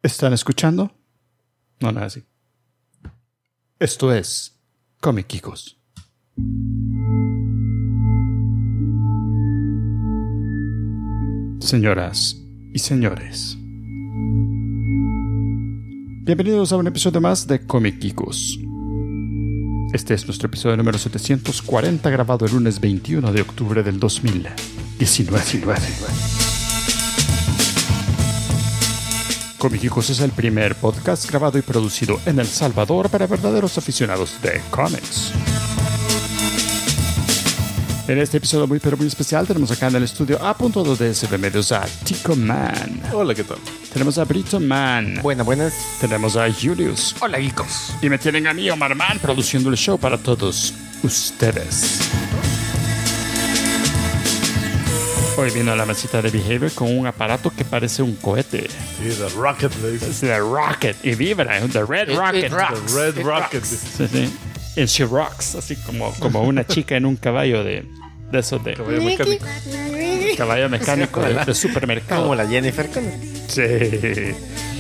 ¿Están escuchando? No, nada así. Esto es Comiquicos. Señoras y señores, bienvenidos a un episodio más de Comiquicos. Este es nuestro episodio número 740, grabado el lunes 21 de octubre del 2019. Comiquicos es el primer podcast grabado y producido en El Salvador para verdaderos aficionados de cómics. En este episodio muy especial tenemos acá en el estudio a punto de SB Medios a Tico Man. Hola, ¿qué tal? Tenemos a Brito Man. Buenas. Tenemos a Julius. Hola, geekos. Y me tienen a mí, Omar Man, produciendo el show para todos ustedes. Hoy vino la masita de Behavior con un aparato que parece un cohete. Sí, The Rocket, le dicen. Es The Rocket. Y vibra, The Red Rocket. The Red Rocket. Sí, sí. And she rocks, así como una chica en un caballo de esos de Caballo mecánico. caballo mecánico de supermercado. Como la Jennifer Connelly. Sí.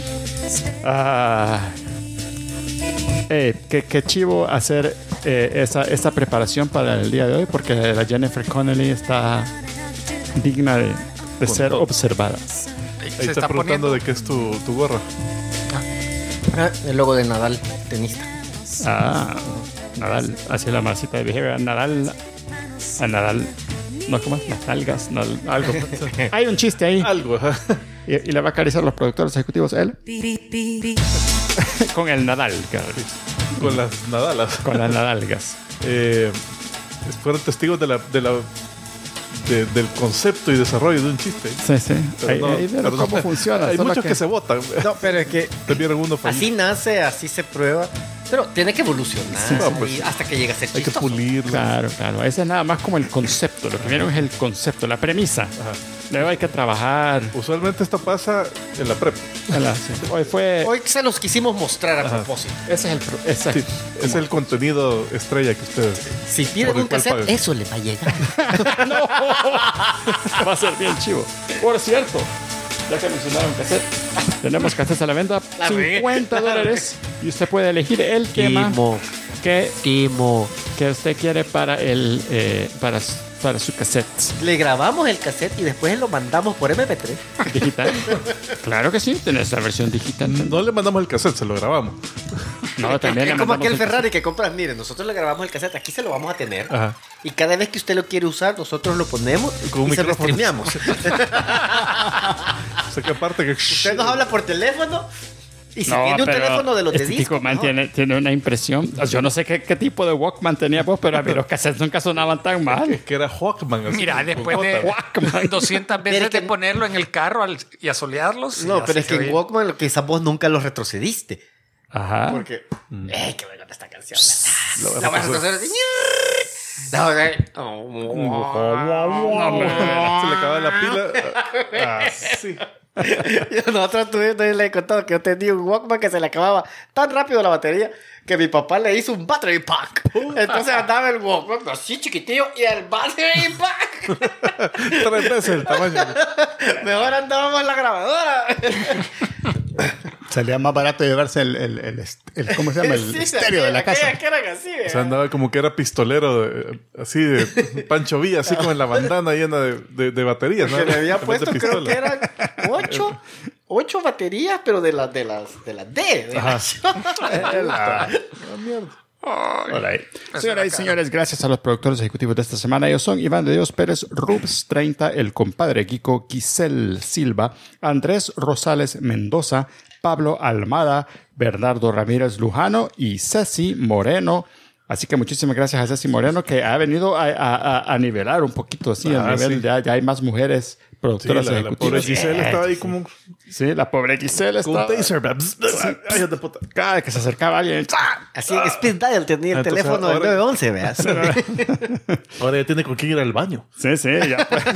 Qué chivo hacer esa preparación para el día de hoy, porque la Jennifer Connelly está digna de ser observada. Ahí está preguntando de qué es tu gorra. El logo de Nadal, tenista. Nadal, así la masita de Behavior. A Nadal, no, ¿cómo es? Las algas, no, algo. Hay un chiste ahí. Algo, ajá. Y le va a acariciar a los productores ejecutivos él. Con el Nadal, claro. Con las nadalas. Con las Nadalgas. Fueron testigos del concepto y desarrollo de un chiste. Sí. Ahí vieron cómo funciona. Hay Solo muchos que se votan. No, pero es que Te vieron uno feliz. así nace, así se prueba. Pero tiene que evolucionar No, pues, hasta que llegue a ser hay que chistoso. pulirlo. Claro. Ese es nada más como el concepto. Lo primero es el concepto, la premisa. Ajá. Luego hay que trabajar. Usualmente esto pasa en la prepa. Hoy se los quisimos mostrar a propósito. Ese es el. Sí, es el contenido estrella que ustedes... Si piden por el un cual cassette, pagan. eso le va a llegar. Va a ser bien chivo. Por cierto, ya que mencionaron cassette, tenemos cassettes a la venta, La regué. $50, y usted puede elegir el tema que usted quiere para para su cassette Le grabamos el cassette y después lo mandamos por MP3. digital. Claro que sí, tenés la versión digital. No le mandamos el cassette, se lo grabamos. No, también le Es como mandamos aquel el Ferrari que compras. Miren, nosotros le grabamos el cassette, aquí se lo vamos a tener. Ajá. Y cada vez que usted lo quiere usar, nosotros lo ponemos Con un y se lo micrófono. streameamos. O sea, que aparte que... Usted nos habla por teléfono y si No, tiene un pero teléfono de los de este disco. Tico Man mejor. tiene una impresión. Yo no sé qué tipo de Walkman tenía vos, pero a mí los cassettes nunca sonaban tan mal. Es que era Hawkman. así, Mira, con después J. de Walkman. 200 veces Pero es que- de ponerlo en el carro y asolearlos. No, ya pero se es que en oye. Walkman lo que quizás vos nunca lo retrocediste. Ajá. Porque, qué buena esta canción. Lo La vas a retroceder así. No, Se le acaba la pila. Así. Nosotros le he contado que yo tenía un Walkman que se le acababa tan rápido la batería que mi papá le hizo un battery pack. Entonces andaba el Walkman así chiquitillo y el battery pack. 3 veces el tamaño. Mejor andábamos en la grabadora. Salía más barato llevarse ¿cómo se llama? El Sí, estéreo de la casa. aquellas que eran así, O sea, andaba como que era pistolero, así de Pancho Villa, así como en la bandana llena de baterías, ¿no? Que le había En vez puesto, de creo pistola. que eran 8 baterías, pero de las D. De las- Mierda. Alright. Señoras y señores, gracias a los productores ejecutivos de esta semana. Ellos son Iván de Dios Pérez, Rubs 30, el compadre Kiko, Giselle Silva, Andrés Rosales Mendoza, Pablo Almada, Bernardo Ramírez Lujano y Ceci Moreno. Así que muchísimas gracias a Ceci Moreno, que ha venido a nivelar un poquito así el nivel. Sí. Ya hay más mujeres Sí, productoras la pobre ejecutivas. Giselle estaba ahí como Sí, la pobre Giselle con un estaba... taser. Ay, hijo de puta. Cada vez que se acercaba alguien... Así en Speed Dial tenía el Entonces, teléfono del ahora- 911, veas. Ahora ya tiene con quién ir al baño. Sí, ya. Pues.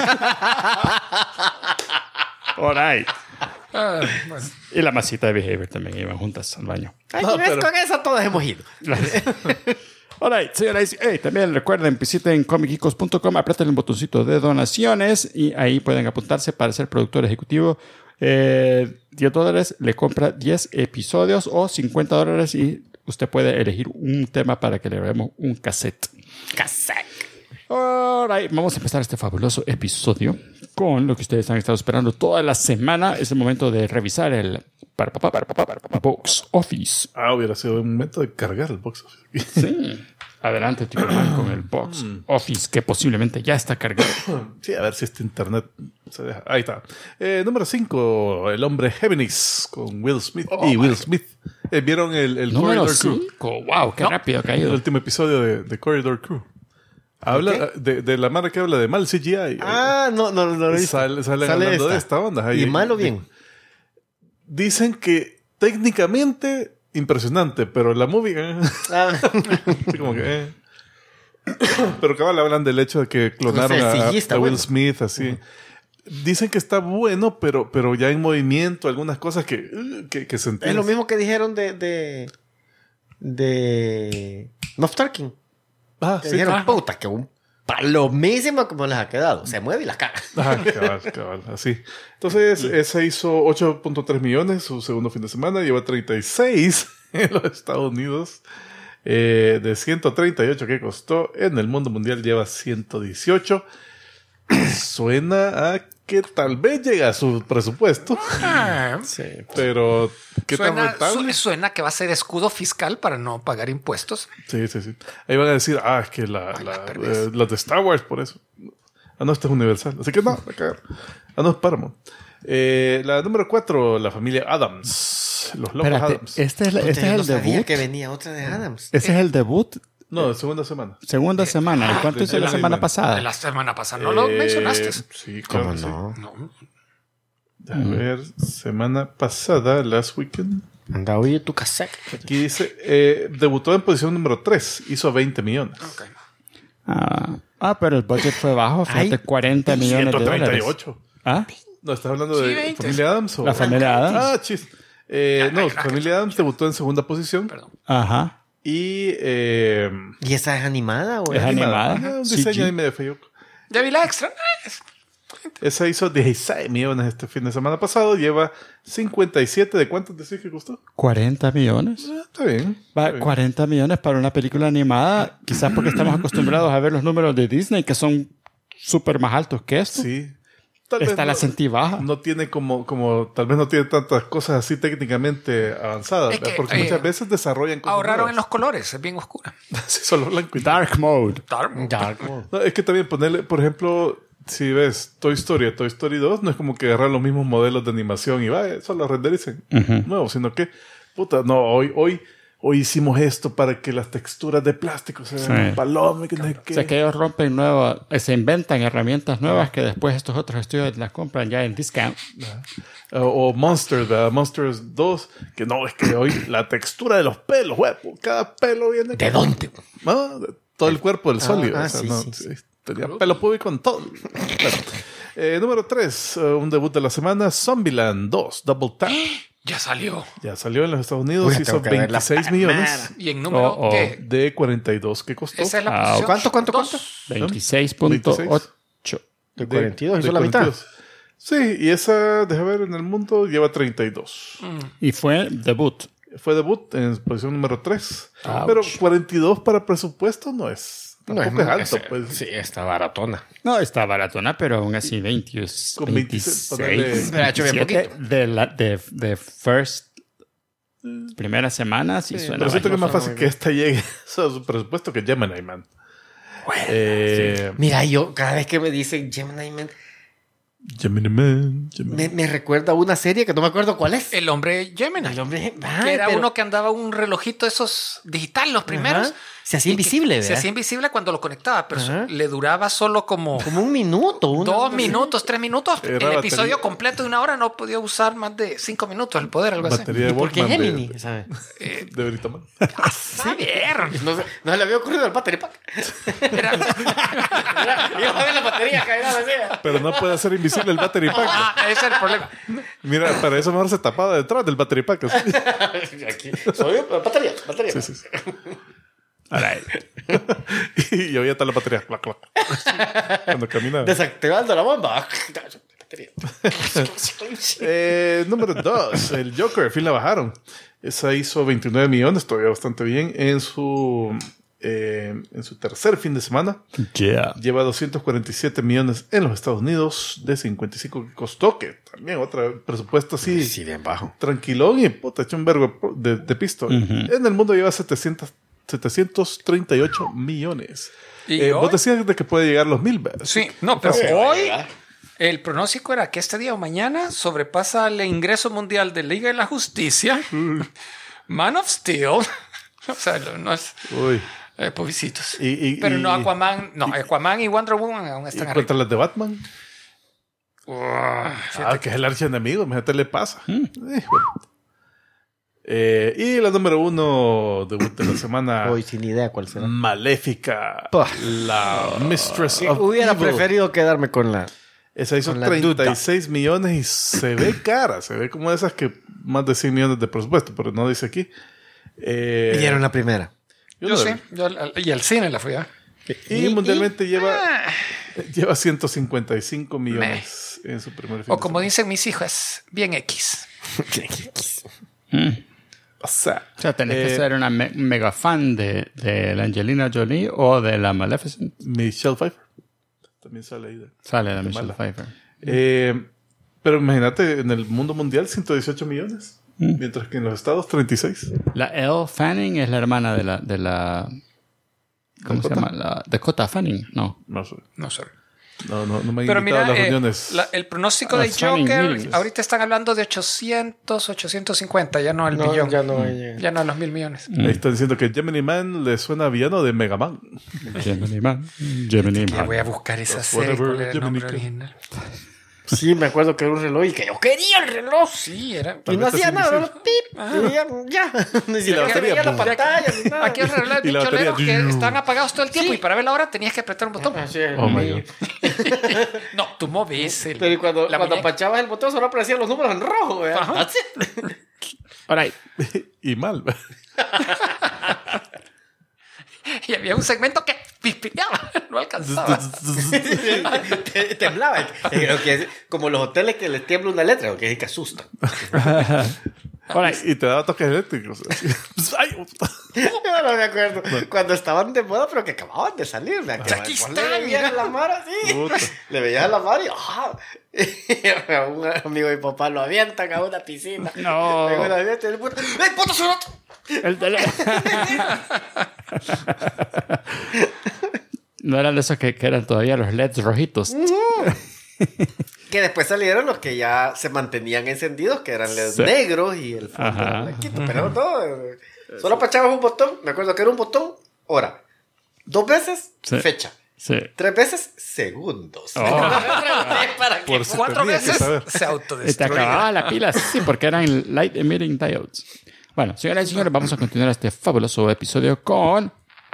All right. Bueno, Y la masita de Behavior también iban juntas al baño. Ay, No, ¿ves? pero- Con eso todos hemos ido. All right, señores. También recuerden, visiten comiquicos.com, aprieten el botoncito de donaciones y ahí pueden apuntarse para ser productor ejecutivo $10 le compra 10 episodios o $50 y usted puede elegir un tema para que le grabemos un cassette. Cassette. Alright, vamos a empezar este fabuloso episodio con lo que ustedes han estado esperando toda la semana. Es el momento de revisar el Box Office. Hubiera sido un momento de cargar el box office. Sí. Adelante, tío, con el Box Office que posiblemente ya está cargado. Sí, a ver si este internet se deja. Ahí está. Número 5, El hombre Géminis con Will Smith. Will Smith. ¿Vieron el Número Corridor Crew? 5. Wow, qué rápido ha El caído. último episodio de Corridor Crew. Habla de la marca que habla de mal CGI. No lo he visto. Salen hablando de esta onda. ¿Y mal o bien? Dicen que técnicamente impresionante, pero la movie... así como que... Pero cabal hablan del hecho de que clonaron a Will Smith, así. Dicen que está bueno, pero ya en movimiento, algunas cosas que se entienden. Es lo mismo que dijeron de Moff Tarkin. Que dijeron, puta, que un palomísimo como les ha quedado. Se mueve y la caga. Cabal, así. Entonces, ese hizo 8.3 millones su segundo fin de semana. Lleva 36 en los Estados Unidos. De 138 que costó. En el mundo mundial lleva 118. Suena a que tal vez llega a su presupuesto. Sí. Pero, ¿qué tan rentable? Suena que va a ser escudo fiscal para no pagar impuestos. Sí. Ahí van a decir, es que los de Star Wars, por eso. No, este es Universal. Así que no, a cagar. No, es Paramount. La número 4, la familia Adams. Los locos Adams. Este es el debut. Que venía otra de Adams. Ese es el debut. No, segunda semana. Segunda semana. ¿Y cuánto hizo la semana pasada? La semana pasada. ¿No lo mencionaste? Sí, ¿Cómo claro, no? No. A ver, semana pasada, last weekend. Anda, oye tu cassette. Aquí dice, debutó en posición número 3, hizo 20 millones. Okay. Pero el budget fue bajo, fíjate, 40 millones de dólares. 138. No, ¿estás hablando de 20. Familia Adams? ¿O? La familia Adams. Chis. No, Familia Adams debutó en segunda posición. Perdón. Ajá. Y ¿Y esa es animada o es animada? Un diseño ahí medio feo. Ya vi la extra. Esa hizo 16 millones este fin de semana pasado. Lleva 57. ¿De cuánto decís que costó? 40 millones. Está bien. Está bien. 40 millones para una película animada. Quizás porque estamos acostumbrados a ver los números de Disney que son súper más altos que esto. Sí. Tal vez Está la centibaja. No tiene como tal vez no tiene tantas cosas así técnicamente avanzadas. Es que, porque muchas veces desarrollan cosas Ahorraron nuevas. en los colores. Es bien oscura. Sí, solo blanco y Dark Mode. Dark. No, es que también ponerle, por ejemplo, si ves Toy Story 2, no es como que agarrar los mismos modelos de animación y solo rendericen nuevos, sino que, hoy hicimos esto para que las texturas de plástico se vean palomas, que no sé qué. O sea que ellos rompen se inventan herramientas nuevas que después estos otros estudios las compran ya en discount. O Monsters, ¿verdad? Monsters 2, que no, es que hoy la textura de los pelos, cada pelo viene... ¿De dónde? ¿No? De todo el cuerpo del sólido. Sí. Tenía pelo público en todo. Bueno. Número 3, un debut de la semana, Zombieland 2, Double Tap. Ya salió. Ya salió en los Estados Unidos, Uy, hizo 26 millones ¿Y en número qué? de 42 que costó. Esa es la posición. ¿Cuánto? 26.8. De 42, hizo la mitad. 42. Sí, y esa, déjame ver, en el mundo lleva 32. Y fue debut. Fue debut en posición número 3. Ouch. Pero 42 para presupuesto no es... Tampoco es alto, pues. Sí, está baratona. No, está baratona, pero aún así 20, Con 26, 26, Me ha hecho bien 27 de first primera semana, sí suena Pero siento que es más suena fácil muy que esta llegue a su presupuesto que Gemini Man. Mira, yo cada vez que me dicen Gemini Man, Gemini Man. me recuerda a una serie que no me acuerdo cuál es. El hombre Gemini. El hombre... Que era uno que andaba un relojito esos digital, los primeros. Ajá. Se hacía invisible, Se ¿verdad? hacía invisible cuando lo conectaba, pero Ajá. le duraba solo como un minuto. 2 minutos, 3 minutos. Era El batería. episodio completo de una hora no podía usar más de 5 minutos el poder, algo así. Batería de ¿Por qué Walkman Gemini? ¿Sabes? de Britoman. A saber. No se le había ocurrido el battery pack. Era- Iba a ver la batería caída así. Pero no puede hacer invisible el battery pack. ese es el problema. Mira, para eso mejor se tapaba detrás del battery pack. Así. Aquí. Soy batería. Sí. Y yo ya está la batería. Clac, clac. Cuando caminaba. Desactivando la bomba. batería. Número 2, el Joker, al fin la bajaron. Esa hizo 29 millones, todavía bastante bien. En su tercer fin de semana. Yeah. Lleva 247 millones en los Estados Unidos, de 55 que costó, que también otro presupuesto así. Sí, bien bajo. Tranquilón y puta, hecho un vergo de pisto. En el mundo lleva 738 millones. Y vos hoy, decías de que puede llegar a los 1,000. sí, no, pero Sí, hoy ¿verdad? el pronóstico era que este día o mañana sobrepasa el ingreso mundial de Liga de la Justicia, Man of Steel, o sea, no es Uy. pobrecitos. y- Pero no Aquaman y Wonder Woman aún ¿Y están contra arriba. las de Batman? Fíjate Que es el archienemigo, imagínate le pasa. Y la número 1 debut de la semana, Hoy sin idea cuál será. Maléfica, Pah. la Mistress of Hubiera Evil. preferido quedarme con la... Esa hizo con la 36 millones y se ve cara. Se ve como esas que más de 100 millones de presupuesto, pero no dice aquí. Y era la primera. Yo sí, y al cine la fui a ver. Y mundialmente lleva 155 millones en su primer fin O de como semana. dicen mis hijos, bien X. O sea, O sea, tenés que ser una mega fan de la Angelina Jolie o de la Maleficent. Michelle Pfeiffer también sale ahí. Sale la Michelle mala. Pfeiffer. Pero imagínate, en el mundo mundial 118 millones, mientras que en los estados 36. La Elle Fanning es la hermana de la ¿cómo se ¿Dakota? llama? La Dakota Fanning, no. No sé. No sé. No me han Pero invitado mira, a las reuniones. el pronóstico A de las Fanning Joker, Meetings. ahorita están hablando de 800, 850, ya no el billón. Ya no. Ya no a los 1,000 millones. Ahí están diciendo que Gemini Man le suena a villano de Mega Man. Gemini Man. Gemini Ya Man. voy a buscar esa That's serie. whatever, ¿Cuál era el nombre Gemini. original? Sí, me acuerdo que era un reloj y que yo quería el reloj. Sí, era. Y no Tal vez hacía es nada, invisible. pip, y ya. Ni siquiera batería, veía la pues. pantalla. Ni nada. Aquí el reloj Y de la batería, cholero que están apagados todo el tiempo y para ver la hora tenías que apretar un botón. Ah, sí, Oh my God. No, tú moves el. Pero cuando la muñeca. apachabas el botón solo aparecían los números en rojo. ¿verdad? Ajá. That's it. All right. Y mal. Y había un segmento que pispiaba, no alcanzaba. Temblaba. Creo que como los hoteles que les tiembla una letra, que es que asustan. All right. Y te daba toques eléctricos. Ay, Yo no me acuerdo. Cuando estaban de moda, pero que acababan de salir. Aquí Vos está, le veías mira. la mara así. Puta. Le veías a la mara y un amigo de mi papá lo avientan a una piscina. No. Luego lo avientan y el puto, ¡ey, puto cerote! El no eran de esos que eran todavía los LEDs rojitos. Que después salieron los que ya se mantenían encendidos, que eran los Sí. negros y el fondo Ajá. era blanquito. Pero no, solo apachabas un botón. Me acuerdo que era un botón, hora. 2 veces, Sí. fecha. Sí. 3 veces, segundos. Oh. Para que Por si 4 tenía que veces saber. se Y te autodestruye. acababa la pila, sí, porque eran light emitting diodes. Bueno, señoras y señores, vamos a continuar este fabuloso episodio con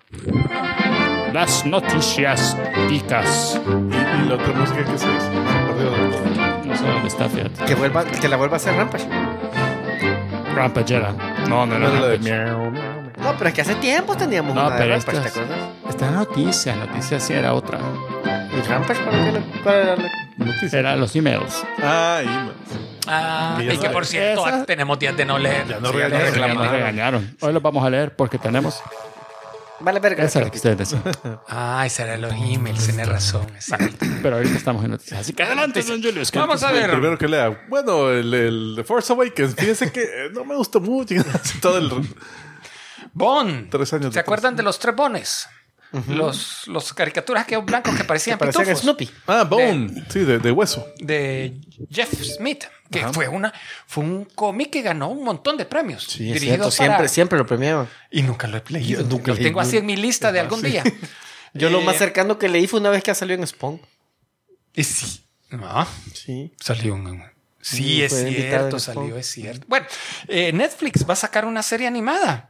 las noticias ticas. Y la otra música que se hizo. Se perdió. No sé dónde está, fíjate. que la vuelva a hacer Rampage. Rampagera. No, no, No, no. la de Rampage. No, pero es que hace tiempo teníamos No, una de pero Rampage, ¿te esta acuerdas? esta noticia sí era otra. ¿Y Rampage cuál era la... Noticia. Era los emails. Ah, emails. Ah, Que ya y que no- por cierto, Esa- tenemos días de no leer. Ya no Sí, regañaron. Ya nos reclamaron. regañaron. Hoy los vamos a leer porque tenemos. Vale, verga. Esa es la que ustedes decían. Ah, ese era los emails, tenés razón. es cierto. Pero ahorita estamos en noticias. Así que adelante, don Julius. que- Vamos a El ver. primero que lea. Bueno, el Force Awakens. Fíjense que no me gustó mucho. Todo el... Bond. 3 años ¿Se después. acuerdan de los 3 Bones? Los caricaturas que blancos que parecían Parecían pitufos. Snoopy. Ah, Bone. Sí, de hueso. De Jeff Smith, que Ajá. fue un cómic que ganó un montón de premios. Sí, es dirigido cierto. para- Siempre lo premiaban. Y nunca lo he leído. Yo nunca Lo leí tengo así nunca. en mi lista de algún día. Yo lo más cercano que leí fue una vez que salió en Spawn. Y sí. Ah, Sí. salió un... Sí, Sí, es fue invitado cierto, en salió, Spawn. es cierto. Bueno, Netflix va a sacar una serie animada.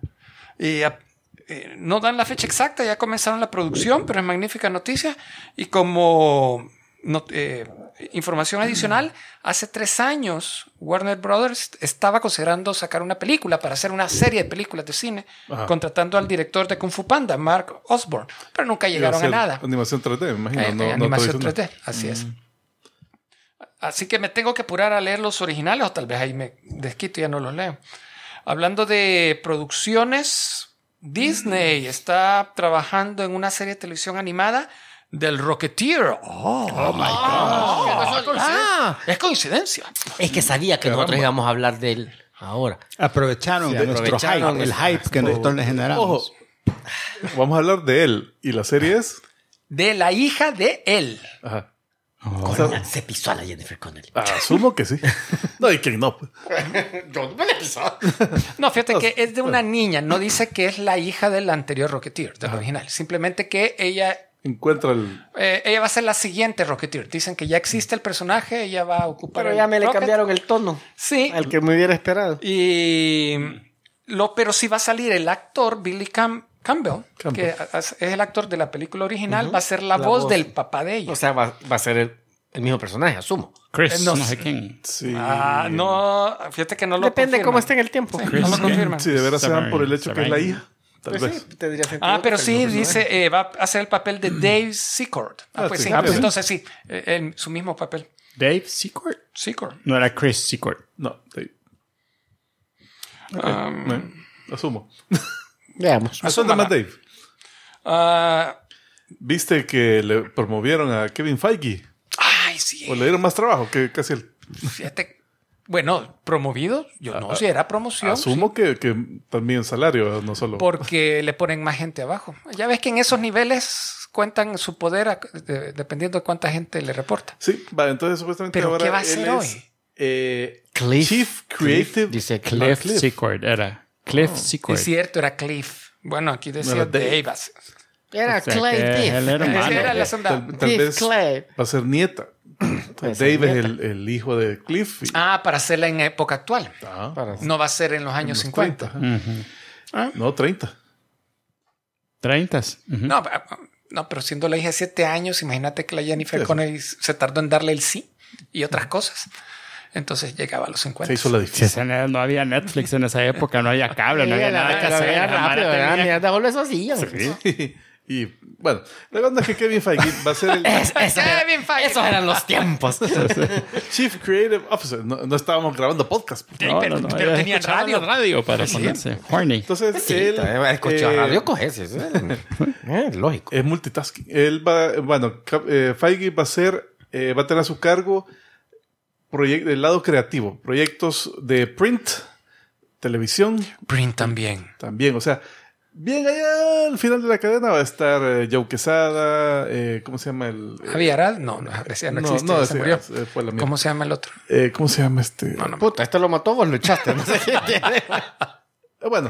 No dan la fecha exacta, ya comenzaron la producción, pero es magnífica noticia. Y como información adicional, hace 3 años Warner Brothers estaba considerando sacar una película para hacer una serie de películas de cine, Ajá. contratando al director de Kung Fu Panda, Mark Osborne, pero nunca llegaron a Iba ser nada. Animación 3D, me imagino. No Animación tradicional. 3D, así es. Así que me tengo que apurar a leer los originales o tal vez ahí me desquito y ya no los leo. Hablando de producciones, Disney está trabajando en una serie de televisión animada del Rocketeer. Oh my God. Es coincidencia. Es que sabía que nosotros íbamos a hablar de él ahora. Aprovecharon de nuestro hype, el hype que nosotros le generamos. Ojo, vamos a hablar de él. ¿Y la serie es? De la hija de él. Ajá. Se pisó a la Jennifer Connelly. Asumo que sí. No, y que no. Yo no me le pisó. No, fíjate que es de una niña. No dice que es la hija del anterior Rocketeer, del original. Simplemente que ella... Encuentra el... ella va a ser la siguiente Rocketeer. Dicen que ya existe el personaje, ella va a ocupar. Pero ya me le Rocket. cambiaron el tono. Sí. Al que me hubiera esperado. Pero sí va a salir el actor Billy Campbell, que es el actor de la película original, va a ser la voz del papá de ella. O sea, va a ser el mismo personaje, asumo. Chris, no no sé quién. Sí. No, fíjate que no lo Depende confirman. cómo esté en el tiempo. Sí, no lo confirman. Sí, de veras se van por el hecho que es la hija. Tal Pues vez. sí, tendría sentido. Pero sí, dice, va a hacer el papel de Dave Secord. Pues sí, pues sí. entonces sí, su mismo papel. Dave Secord. Secord. No era Chris Secord. No, Dave. Asumo. Veamos. Asumo más Dave. Ah, ¿Viste que le promovieron a Kevin Feige? ay, sí. ¿O le dieron más trabajo que casi él? Fíjate. Bueno, promovido, yo no, si era promoción. Asumo que también salario, no solo. Porque le ponen más gente abajo. Ya ves que en esos niveles cuentan su poder dependiendo de cuánta gente le reporta. Sí, va, entonces supuestamente ¿Pero ahora qué va a él hacer es, Cliff. Chief Creative. Dice Cliff Cliff. Secord era. Cliff Secord. Es cierto, era Cliff. Bueno, aquí decía No, era Dave. Dave. Era O sea, Clay que Diff. es el hermano. Era la sonda. Tal Diff vez Clay. va a ser nieta. Puede Dave ser es nieta. el hijo de Cliff. Para hacerla en época actual. Ah, No va a ser en los años 50. 30. No, 30. 30. No, pero siendo la hija de 7 años, imagínate que la Jennifer Connelly se tardó en darle el sí y otras cosas. Entonces llegaba a los 50. Se hizo la Si difícil. no había Netflix en esa época, no había cable, no había nada que hacer. Era La Mara rápido, ¿verdad? tenía- Mira, déjalo eso así. Y bueno, la verdad es que Kevin Feige va a ser el Esos eran los tiempos. Chief Creative Officer. No estáamos grabando podcast. No, pero ellos tenían escuchaban radio. la radio para ponerse horny. Entonces, Sí, él escuchar radio coges. Lógico. es multitasking. Él Feige va a ser, va a tener a su cargo el lado creativo, proyectos de print, televisión, Print también. también. O sea, bien allá al final de la cadena va a estar Joe Quesada, ¿cómo se llama el? ¿Javier Aral? No existe, no, se murió. fue la mierda. ¿Cómo se llama el otro? ¿Cómo se llama este? Puta, esto lo mató, vos lo echaste. No sé qué tiene. Bueno,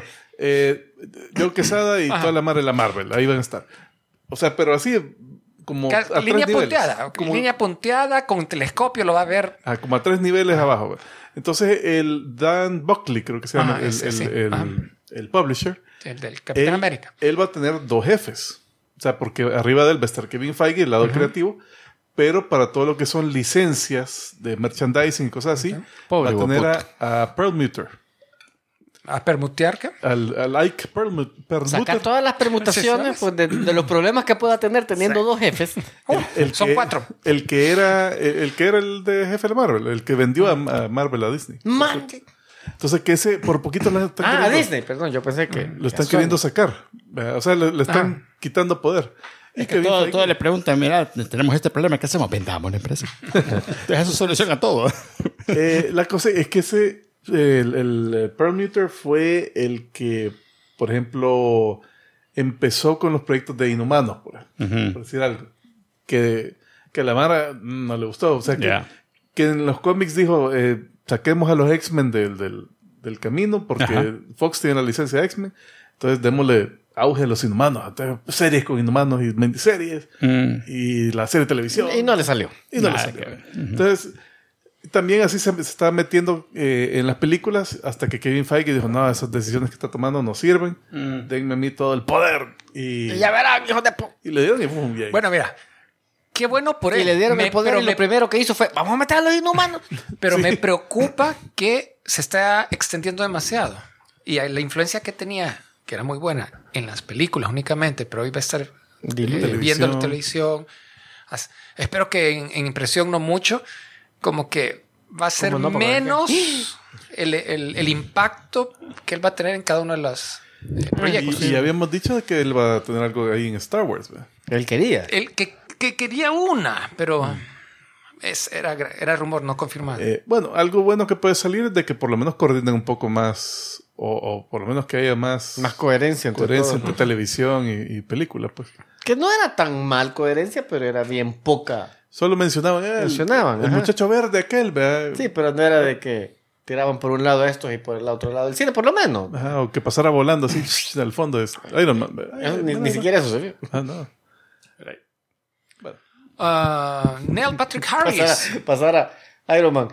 Joe Quesada y toda la madre de la Marvel, ahí van a estar. O sea, pero así como a 3 Línea niveles. punteada. Línea punteada con telescopio lo va a ver. Como a 3 niveles abajo. Entonces, el Dan Buckley, creo que se llama, Ese, sí. el publisher. El del Capitán América. Él va a tener 2 jefes. O sea, porque arriba de él va a estar Kevin Feige, el lado creativo, pero para todo lo que son licencias de merchandising y cosas así, Pobre va a tener hueputa. a Perlmutter. ¿A permutear qué? Al Ike Perlmutter. Sacar todas las permutaciones pues, de los problemas que pueda tener teniendo 2 jefes. Son 4. El que era el de jefe de Marvel, el que vendió a Marvel a Disney. Man. Entonces, que ese por poquito lo están queriendo, Disney, perdón, yo pensé que. lo están queriendo sacar. O sea, le están quitando poder. Y Es que Kevin Feige- todo le preguntan, mira, tenemos este problema, ¿qué hacemos? Vendamos la empresa. Entonces eso soluciona todo. la cosa es que el Perlmutter fue el que, por ejemplo, empezó con los proyectos de Inhumanos, por decir algo. Que a la Mara no le gustó. O sea, que en los cómics dijo, saquemos a los X-Men del camino porque Fox tiene la licencia de X-Men. Entonces démosle auge a los Inhumanos. Entonces, series con Inhumanos y miniseries. Y la serie de televisión. Y no le salió. Y no le salió. Entonces, también así se está metiendo en las películas hasta que Kevin Feige dijo, no, esas decisiones que está tomando no sirven. Denme a mí todo el poder. Y ya verán, hijo de y le dieron y pum, y ahí. Bueno, mira. Qué bueno por él. Y le dieron el poder pero y lo primero que hizo fue, vamos a meter a los inhumanos. Pero me preocupa que se está extendiendo demasiado. Y la influencia que tenía, que era muy buena, en las películas únicamente, pero hoy va a estar viendo la televisión. Espero que en impresión no mucho. como que va a ser menos el impacto que él va a tener en cada uno de los proyectos. Y habíamos dicho que él va a tener algo ahí en Star Wars, ¿verdad? Él quería. Él que quería una, pero era rumor no confirmado. Bueno, algo bueno que puede salir es de que por lo menos coordinen un poco más, o por lo menos que haya más coherencia entre televisión y película, pues. Que no era tan mal coherencia, pero era bien poca. Solo mencionaban el muchacho verde aquel, ¿verdad? Sí, pero no era de que tiraban por un lado estos y por el otro lado del cine, por lo menos. Ajá, o que pasara volando así al fondo es Iron Man. Ni siquiera eso se vio. No. Neil Patrick Harris. Pasara Iron Man.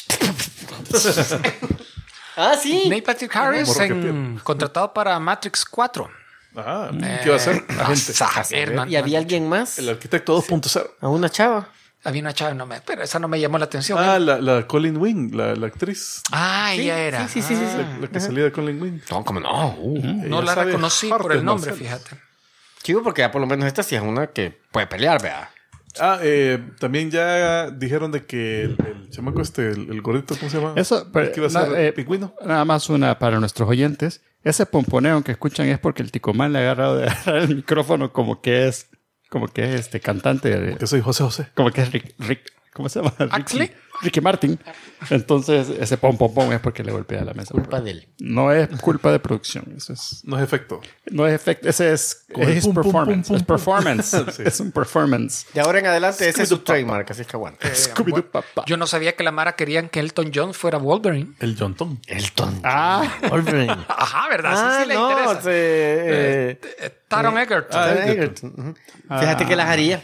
Sí. Neil Patrick Harris contratado para Matrix 4. ¿Qué va a hacer? ¿Y había alguien más? El arquitecto 2.0. ¿A una chava? Había una chava, pero esa no me llamó la atención. La Colin Wing, la actriz. Ella era. Sí. La que salía de Colin Wing. No, ¿cómo no? No la reconocí por el nombre, fíjate. Chico, porque ya por lo menos esta sí es una que puede pelear, vea. También ya dijeron de que el chamaco el gordito, ¿cómo se llama? Eso, pero, ¿qué iba a ser? ¿Pingüino? Nada más una para nuestros oyentes. Ese pomponeo que escuchan es porque el Ticomán le ha agarrado de agarrar el micrófono como que es cantante. Que soy José. Como que es Rick ¿cómo se llama? Ricky Martin. Entonces, ese pom es porque le golpea la mesa. Culpa de él. No es culpa de producción. Eso es... No es efecto. No es efecto. Ese es performance. Es performance. Sí. Es un performance. De ahora en adelante ese es su trademark, así que aguanta. Yo no sabía que la Mara querían que Elton John fuera Wolverine. El John Tom. Wolverine. Ajá, ¿verdad? Sí le interesa. Taron Egerton. Fíjate que las haría.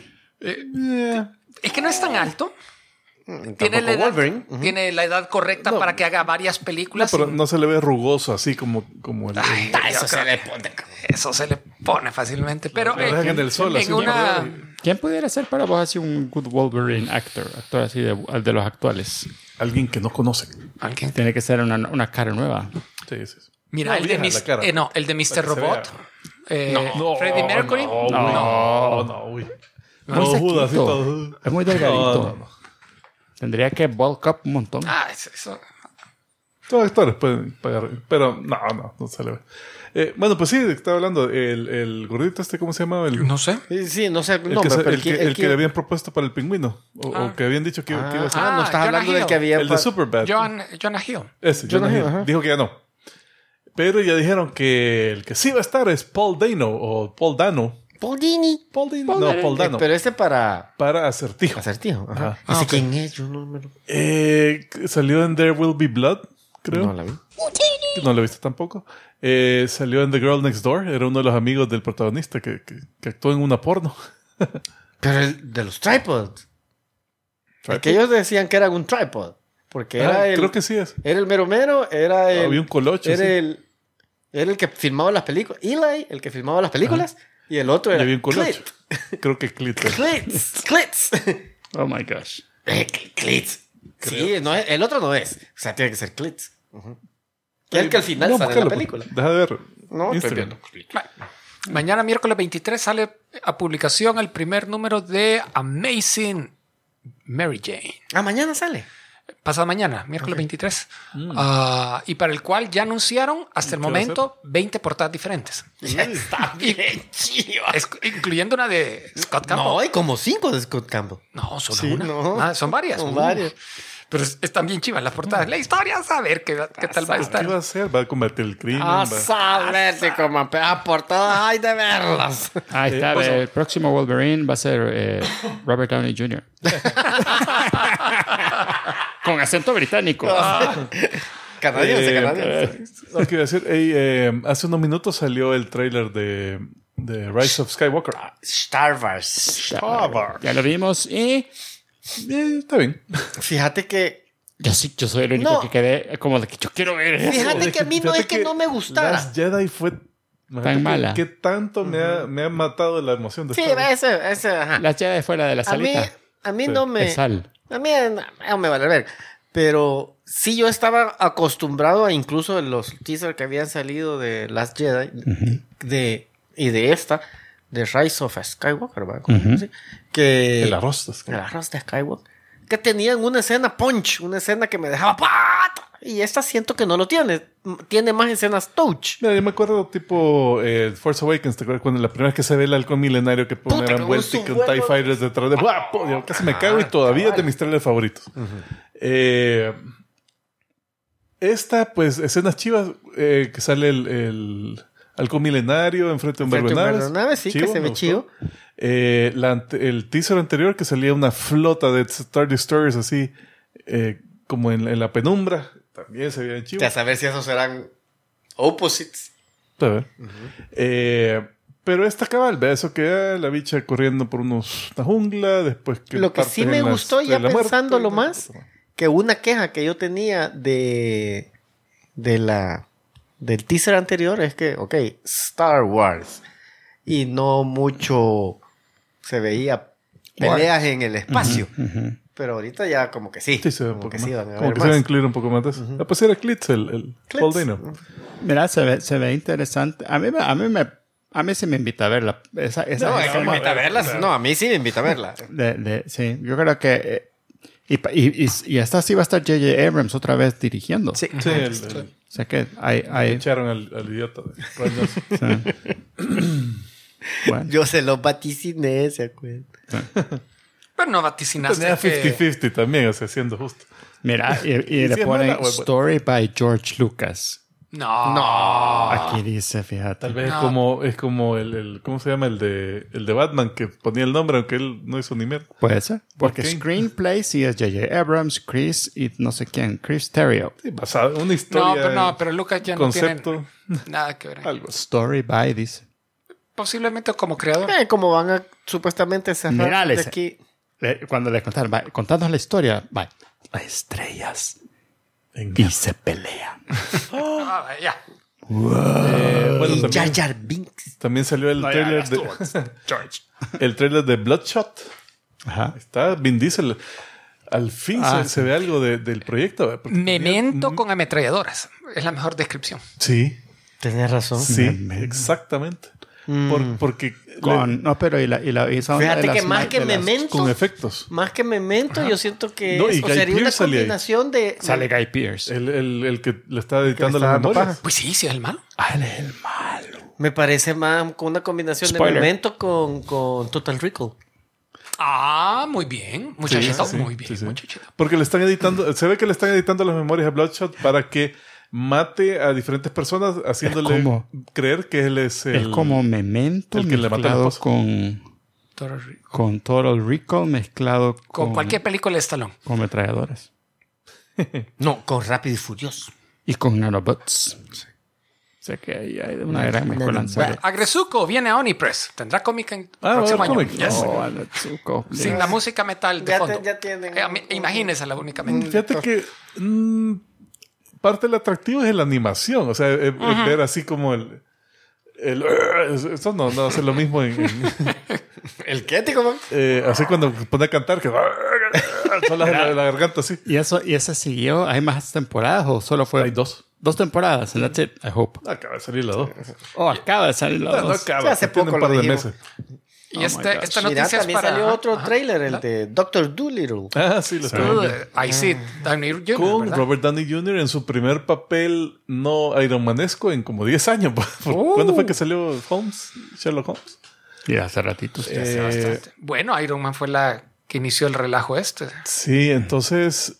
Es que no es tan alto. Tiene la edad correcta para que haga varias películas. No, pero no se le ve rugoso así como el... Eso se le pone fácilmente. Pero en el sol, así ¿Quién pudiera ser para vos así un good Wolverine actor así de los actuales? Alguien que no conoce. Tiene que ser una cara nueva. Sí. Mira, el de Mr. Robot. Freddie Mercury. Uy. Es muy delgadito. No. Tendría que bulk up un montón. Eso. Todos los actores pueden pagar, pero no se le ve. Bueno, pues sí, estaba hablando el gordito ¿cómo se llamaba? No sé. Sí, no sé el nombre. El que le habían propuesto para el pingüino. O que habían dicho que iba a ser. No estás hablando del que había... El de Superbad. Jonah Hill. Ese, Jonah Hill. Dijo que ya no. Pero ya dijeron que el que sí va a estar es Paul Dano. Paul Dano. Paul Dano. Pero ese para Acertijo. Ajá. ¿Ese quién es? Yo no me lo... Salió en There Will Be Blood, creo. No la vi. No la he visto tampoco. Salió en The Girl Next Door. Era uno de los amigos del protagonista que actuó en una porno. Pero el de los tripods. Que ellos decían que era un tripod. Porque era creo que sí es. Era el mero. Había un colocho. Era el que filmaba las películas. Eli, el que filmaba las películas. Y el otro era Clit. Creo que Clits. Oh my gosh. Clits. Sí, no, el otro no es. O sea, tiene que ser Clits. Que es el que al final sale en la película. Deja de ver. No, estoy viendo. Mañana, miércoles 23, sale a publicación el primer número de Amazing Mary Jane. Mañana sale. Pasado mañana, miércoles 23. Y para el cual ya anunciaron hasta el momento 20 portadas diferentes. Está bien chido. Incluyendo una de Scott Campbell. No, hay como 5 de Scott Campbell. No, solo una. Son varias. Son varias. Pero están bien chivas las portadas. La historia, a saber qué tal va a estar. ¿Qué va a hacer? Va a combatir el crimen. A saber si como portadas hay de verlas. Ahí está. El próximo Wolverine va a ser Robert Downey Jr. Con acento británico. Canadiense. Lo que iba a decir, hace unos minutos salió el tráiler de Rise of Skywalker. Star Wars. Ya lo vimos y... está bien. Fíjate que... Yo soy el único que quedé como de que yo quiero ver eso. Fíjate que a mí no es que no me gustara. Last Jedi fue... tan mala. ¿Qué tanto me ha matado la emoción de Star Wars? Ese, ajá. Last Jedi fue la de la salita. A mí no me... De sal. A mí no me vale ver. Pero sí, yo estaba acostumbrado a incluso los teasers que habían salido de Last Jedi y de esta, de Rise of Skywalker, ¿verdad? Que, el arroz de Skywalker. que tenían una escena punch, una escena que me dejaba ¡pata! Y esta siento que no lo tiene. Tiene más escenas touch. Mira, yo me acuerdo tipo Force Awakens, ¿te acuerdas? Cuando la primera vez que se ve el halcón milenario que pone la vuelta y con TIE Fighters detrás de... Yo casi me cago y todavía es de mis trailers favoritos. Esta, pues, escenas chivas que sale el halcón milenario enfrente de un barco de naves. Sí, chivo, que se ve chido. El teaser anterior que salía una flota de Star Destroyers así, como en la penumbra. También se veía chivo. A saber si esos serán opposites. A ver. Pero esta cabal, ve eso que la bicha corriendo por una jungla, después que... Lo que sí me gustó, ya pensándolo más, que una queja que yo tenía del teaser anterior es que, ok, Star Wars, y no mucho se veía peleas en el espacio. Pero ahorita ya como que sí. Sí, se ve como que sí van a como ver que más. se va a incluir un poco más de eso. Pues era Klitz, el Paul Dano. Mira, se ve interesante. A mí sí me invita a verla. No, me invita a verla. No, a mí sí me invita a verla. Sí, yo creo que... Y esta sí va a estar J.J. Abrams otra vez dirigiendo. Sí. Sí, O sea que hay... echaron al idiota de Ryan Sí. Bueno. Yo se lo vaticiné, ¿se acuerdan? Sí. Pero no vaticinaste tenía que... 50-50 también, o sea, siendo justo. Mira, y le ponen Story by George Lucas. No. Aquí dice, fíjate. Tal vez No. es como el ¿cómo se llama? El de Batman, que ponía el nombre aunque él no hizo ni mierda. Puede ser. Porque Ok. screenplay sí es J.J. Abrams, Chris y no sé quién. Chris Terrio. Sí, basado en una historia. Pero Lucas ya concepto. no tiene nada que ver. Algo. Story by, dice. Posiblemente como creador. Como van a supuestamente cerrar Mira, de aquí. Cuando le contaron, contándonos la historia, las estrellas y se pelean. Ya. Bueno, Y también, Jar Jar Binks. también salió el trailer de George. el trailer de Bloodshot. Ajá. Está Vin Diesel. Al fin se ve algo del proyecto. Porque Memento con ametralladoras. Es la mejor descripción. Sí, Tenés razón. sí, Memento. exactamente. Porque No, pero esa onda Fíjate de que las más ma- que de las- Memento, con efectos. más que Memento, yo siento que No, y eso Guy sería una Pearce salía ahí. combinación de... Sale Guy Pearce. El que le está editando está las dando memorias. paja. Pues sí, es el malo. Él es el malo. Me parece más con una combinación Spoiler. de Memento con Total Recall. Ah, muy bien. Muchachito, Sí, muy bien, sí, sí. muchachito. Porque le están editando, se ve que le están editando las memorias a Bloodshot para que mate a diferentes personas, haciéndole Es como- creer que él es Es como Memento el que le mata a la mezclado esposa. con Total Recall mezclado Con cualquier película de Stallone. con ametralladoras. No, con Rápido y Furioso. Y con nanobots. O sea que ahí hay una gran mezcolanza. Agresuko viene a Onipress. Tendrá cómic en Ah, próximo bueno, año. cómic. Yes. Oh, Anatsuko. Sin la música metal de fondo. Ya tienen. Imagínensela únicamente. Fíjate que parte del atractivo es la animación, o sea, ver así como eso no va a ser lo mismo en ¿El qué, tío? así cuando pone a cantar que son la garganta así. ¿Y ese siguió? ¿Hay más temporadas o solo fue Hay dos. 2 temporadas? And that's it, I hope. Acaba de salir la dos. Oh, acaba de salir la No 2. acaba, Sí, hace tiene poco un par lo de dijimos. meses. Y Oh my esta gosh. Mira, noticia es también para... salió otro Ajá. trailer, el de Doctor Dolittle. Ah, sí, lo estoy viendo. Ahí sí, Downey Jr., Con ¿verdad? Robert Downey Jr. en su primer papel no ironmanesco en como 10 años. ¿Cuándo fue que salió Sherlock Holmes? Y hace ratito. Hace bastante. Bueno, Iron Man fue la que inició el relajo este. Sí, entonces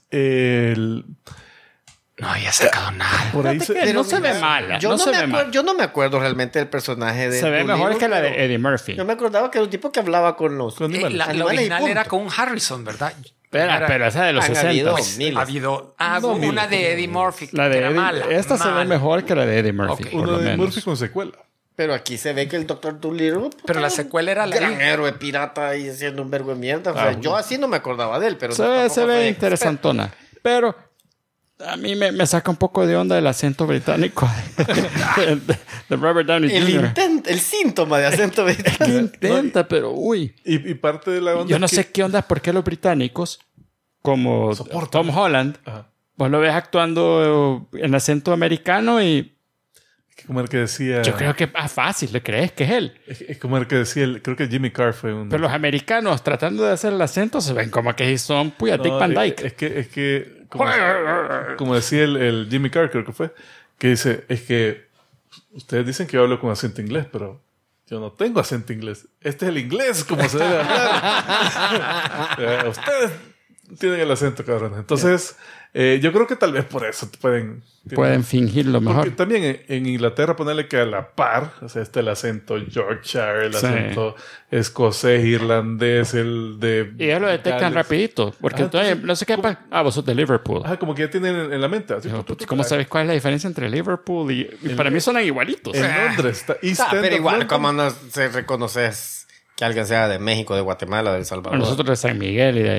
No había sacado nada. por ahí Fíjate que no se ve mala. Yo no no, se me ve acuerdo, mal. yo no me acuerdo realmente del personaje de Se ve mejor Dolittle, que la de pero Eddie Murphy. Yo me acordaba que era un tipo que hablaba con los... Con animales. La Animales y original punto. era con un Harrison, ¿verdad? Pero esa de los Han 60. habido Pues, miles. ha habido No, una miles. de Eddie Murphy que La de era Eddie, mala. esta se ve mala. mejor que la de Eddie Murphy, Ok. por Uno lo de menos. Murphy con secuela. Pero aquí se ve que el Doctor Dolittle... Pero la secuela era la gran héroe pirata y haciendo un vergo de mierda. O sea, yo así no me acordaba de él, pero... Se tampoco ve soy interesantona. Pero a mí me saca un poco de onda el acento británico de Robert Downey Jr. El síntoma de acento británico. Intenta, pero uy. Y parte de la onda Yo no es que- sé qué onda, por qué los británicos, como Tom Holland, Ajá. vos lo ves actuando en acento americano y Como el que decía... Yo creo que es fácil, ¿le crees que es él? Es como el que decía, creo que Jimmy Carr fue uno. Pero los americanos tratando de hacer el acento se ven como que son puya Dick Van Dyke. Es que como decía el Jimmy Carr, creo que fue, que dice, es que ustedes dicen que yo hablo con acento inglés, pero yo no tengo acento inglés. Este es el inglés como se debe hablar. Ustedes tienen el acento, cabrón. Entonces, yo creo que tal vez por eso pueden fingirlo mejor. Porque también en Inglaterra ponerle que a la par, o sea, el acento Yorkshire, el acento escocés, irlandés, el de... Y ellos lo detectan rapidito, porque entonces, no sé qué pasa. Vos sos de Liverpool. Como que ya tienen en la mente. Así, ¿Cómo sabes cuál es la diferencia entre Liverpool y para mí son igualitos? En Londres está pero igual, ¿cómo no se reconoces que alguien sea de México, de Guatemala, de El Salvador? Nosotros de San Miguel y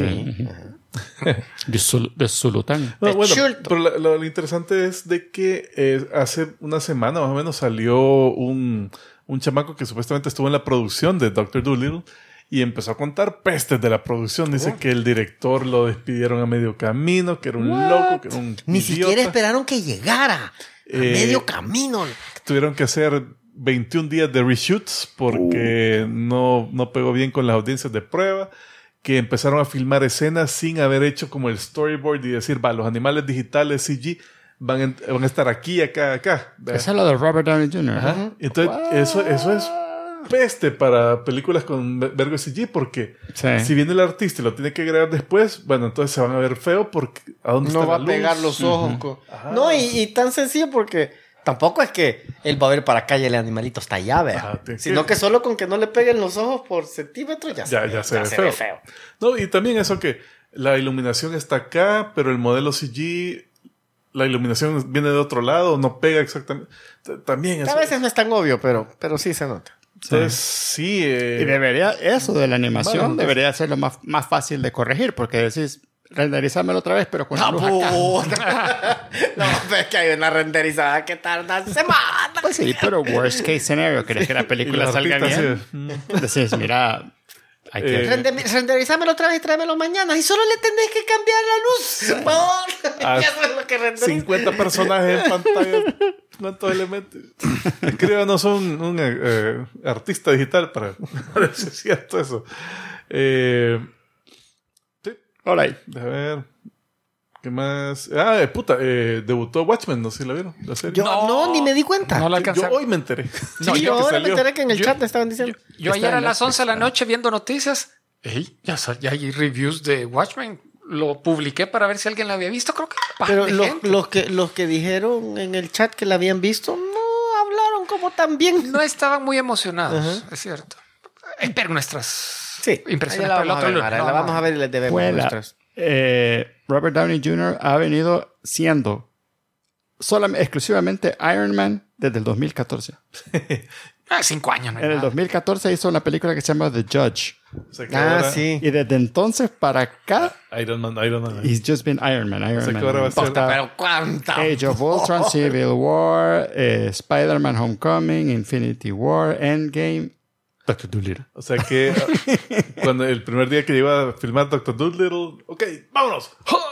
de Zulután. No, bueno, pero lo interesante es de que hace una semana más o menos salió un chamaco que supuestamente estuvo en la producción de Dr. Dolittle y empezó a contar pestes de la producción. Dice que el director lo despidieron a medio camino, que era un loco, que era un Ni idiota. siquiera esperaron que llegara a medio camino. Tuvieron que hacer 21 días de reshoots porque no pegó bien con las audiencias de prueba, que empezaron a filmar escenas sin haber hecho como el storyboard y decir, los animales digitales CG van a estar aquí, acá. Eso es lo de Robert Downey Jr. Ajá. Entonces, eso es peste para películas con vergo CG porque si viene el artista y lo tiene que agregar después, bueno, entonces se van a ver feo porque ¿a dónde está la luz? No va a pegar los ojos. No, y tan sencillo porque tampoco es que él va a ver para acá y el animalito está allá, ¿verdad? Sino que solo con que no le peguen los ojos por centímetros ya se ve feo. No, y también eso que la iluminación está acá, pero el modelo CG, la iluminación viene de otro lado, no pega exactamente. También a veces no es tan obvio, pero sí se nota. Entonces, sí. Y debería, eso de la animación debería ser lo más fácil de corregir, porque decís, renderizármelo otra vez, pero con la luz acá. No, es que hay una renderizada que tarda semanas. Pues sí, pero worst case scenario, ¿querés que la película salga bien? Decís, mira, hay que... Renderizármelo otra vez y tráemelo mañana. Y solo le tenés que cambiar la luz. Eso es lo que renderiza. 50 personajes en pantalla. ¿Cuántos elementos? Escríbanos un artista digital para ver si es cierto eso. All right. A ver. ¿Qué más? Debutó Watchmen, no sé si la vieron. La serie. No, ni me di cuenta. No la alcancé. Yo hoy me enteré. Yo ahora me enteré que en el chat me estaban diciendo. Yo ayer a las 11 de la noche viendo noticias. Ya hay reviews de Watchmen. Lo publiqué para ver si alguien la había visto. Creo que pero los que dijeron en el chat que la habían visto no hablaron como tan bien. No estaban muy emocionados, es cierto. Espero nuestras impresiones. La vamos a ver y les debemos nuestras. Robert Downey Jr. ha venido siendo exclusivamente Iron Man desde el 2014. 5 años. En el 2014 hizo una película que se llama The Judge. O sea ahora, sí. Y desde entonces para acá, Iron Man. He's just been Iron Man. O sea que ahora va a ser... Pero ¿cuánta? Age of Ultron, Civil War, Spider-Man Homecoming, Infinity War, Endgame, Dr. Dolittle. O sea que cuando el primer día que llegó a filmar Dr. Dolittle, ok, vámonos.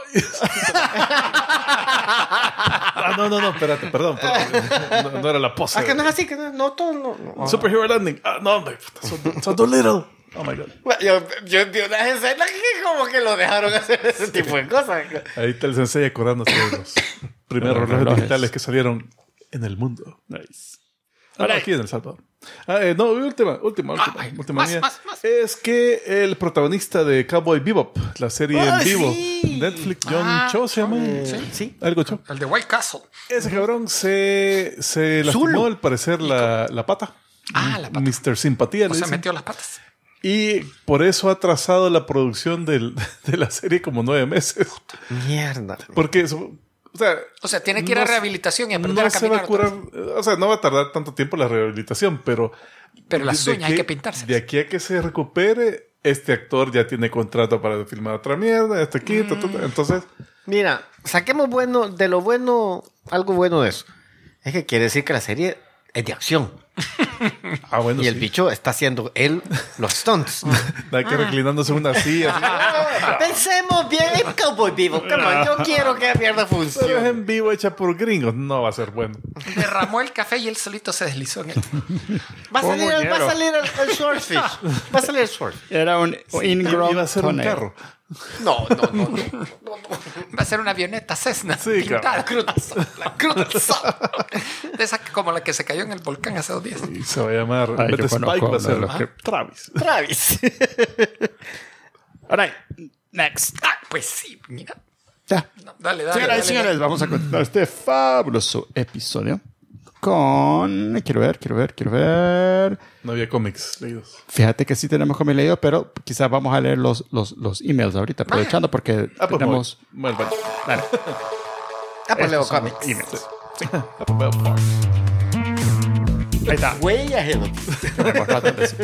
No, espérate, perdón. No era la pose. Que no es así, que no todo. No. Superhero Landing. No, hombre, son Dolittle. Oh my God. Yo vi unas escenas que como que lo dejaron hacer ese tipo de cosas. Ahí está el sensei acordándose de los primeros relojes digitales que salieron en el mundo. Nice. Aquí en El Salvador. Última mía. Más. Es que el protagonista de Cowboy Bebop, la serie en vivo, Netflix, John Cho se llama. Sí. Algo Cho. El de White Castle. Ese cabrón se lastimó al parecer la pata. La pata. Mr. Simpatía. Se metió las patas. Y por eso ha atrasado la producción de la serie como 9 meses. Mierda. Porque o sea, tiene que ir a rehabilitación y aprender a caminar. No se va a curar, o sea, no va a tardar tanto tiempo la rehabilitación, pero las uñas hay que pintarse. De aquí a que se recupere, este actor ya tiene contrato para filmar otra mierda, entonces... Mira, saquemos algo bueno de eso. Es que quiere decir que la serie es de acción. Bueno, y el bicho está haciendo él los stunts. Está aquí reclinándose en una silla. Pensemos bien en Cowboy Vivo. Yo quiero que la mierda Pero es funcione. en vivo hecha por gringos. No va a ser bueno. Derramó el café y él solito se deslizó en él. Va a salir el swordfish. Va a salir el sword. Era un ingrown Iba a ser un toenail. carro. No. Va a ser una avioneta Cessna Sí, pintada. La cruza. De esa como la que se cayó en el volcán hace 2 días. Y se va a llamar. Ay, en vez de yo conozco Spike va a uno de ser los que- Travis. Travis. All right, next. Pues sí, mira. Ya. No, dale. Señoras y señores, vamos a continuar este fabuloso episodio con... Quiero ver. No había cómics leídos. Fíjate que sí tenemos cómic leído, pero quizás vamos a leer los emails ahorita, aprovechando porque Pues tenemos... voy al baño. Dale. Pues leo Estos son cómics. emails. Pues voy al park. Ahí está. Way ahead of you. Tenemos bastantes.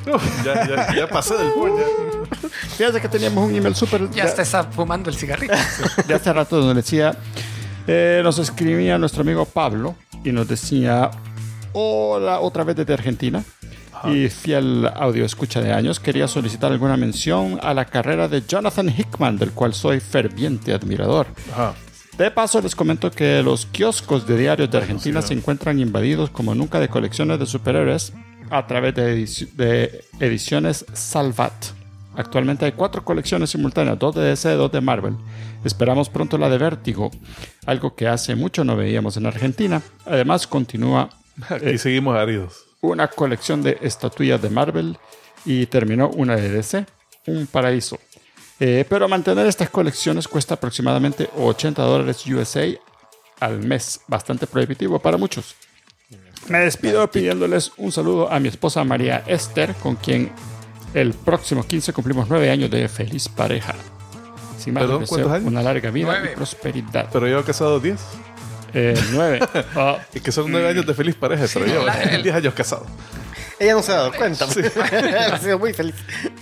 Ya pasé del point. Fíjate que teníamos un email súper... Ya está fumando el cigarrito. Ya hace rato donde decía... nos escribía nuestro amigo Pablo y nos decía... Hola, otra vez desde Argentina. Y fiel audio escucha de años, quería solicitar alguna mención a la carrera de Jonathan Hickman, del cual soy ferviente admirador. Ajá. De paso, les comento que los kioscos de diarios de Argentina se encuentran invadidos como nunca de colecciones de superhéroes a través de ediciones Salvat. Actualmente hay 4 colecciones simultáneas, 2 de DC, 2 de Marvel. Esperamos pronto la de Vértigo, algo que hace mucho no veíamos en Argentina. Además, continúa Aquí seguimos áridos. una colección de estatuillas de Marvel y terminó una de DC, un paraíso. Pero mantener estas colecciones cuesta aproximadamente $80 USA al mes, bastante prohibitivo para muchos. Me despido pidiéndoles un saludo a mi esposa María Esther, con quien el próximo 15 cumplimos 9 años de feliz pareja. Sin más, ¿Perdón? les ¿Cuántos deseo años? una larga vida 9. y prosperidad. Pero yo he casado 10. 9. Y que son 9 años de feliz pareja. Pero yo 10 años casado. Ella no se ha dado cuenta. Ha sido muy feliz.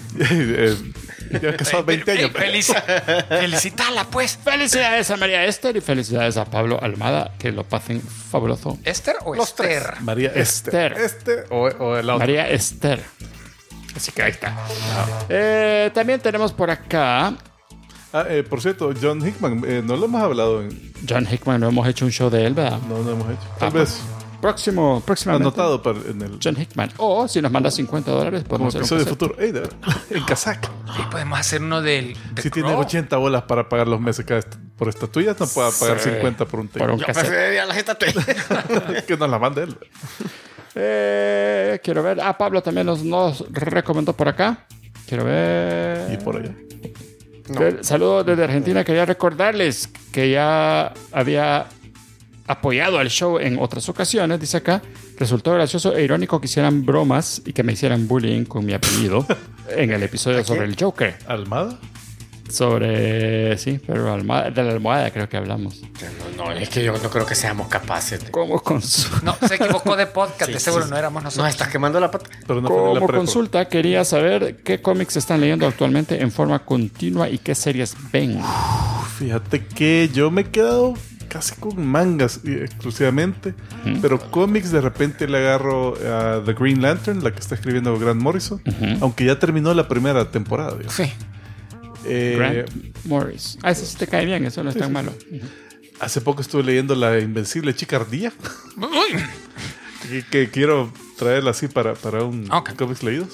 Yo he casado 20 años. Felicítala, pues. Felicidades a María Esther y felicidades a Pablo Almada, que lo pasen fabuloso. ¿Esther o Los Esther? María Esther. Este o el otro. María Esther. Así que ahí está. También tenemos por acá Por cierto, John Hickman, no lo hemos hablado. John Hickman. No hemos hecho un show de él, ¿verdad? No hemos hecho. Tal vez Próximamente. anotado en el John Hickman. O si nos manda $50, como podemos hacer episodio un futuro. Ey, de verdad, en casaca. Y podemos hacer uno del. Si tienes 80 bolas para pagar los meses por estatuillas, no pueda pagar 50 por un por un tape. cassette. Preferiría la jeta Que nos la mande él. Quiero ver. Pablo también nos recomendó por acá. Quiero ver. Y por allá. Saludos desde Argentina. Quería recordarles que ya había apoyado al show en otras ocasiones, dice acá. Resultó gracioso e irónico que hicieran bromas y que me hicieran bullying con mi apellido en el episodio sobre el Joker. ¿Almada? Sobre... Sí, pero de la almohada creo que hablamos. No, es que yo no creo que seamos capaces de... Como No, se equivocó de podcast. De seguro no éramos Nos nosotros. estás quemando la pata. Pero no fue en la Como prepa. consulta, quería saber qué cómics están leyendo actualmente en forma continua y qué series ven. Fíjate que yo me he quedado casi con mangas exclusivamente, pero cómics de repente le agarro a The Green Lantern, la que está escribiendo Grant Morrison, aunque ya terminó la primera temporada. Digamos. Sí. Grant Morris. Ese sí te cae bien, eso no es tan malo. Hace poco estuve leyendo La Invencible Chica Ardilla, Uy. que quiero traerla así para un Ok. cómics leídos.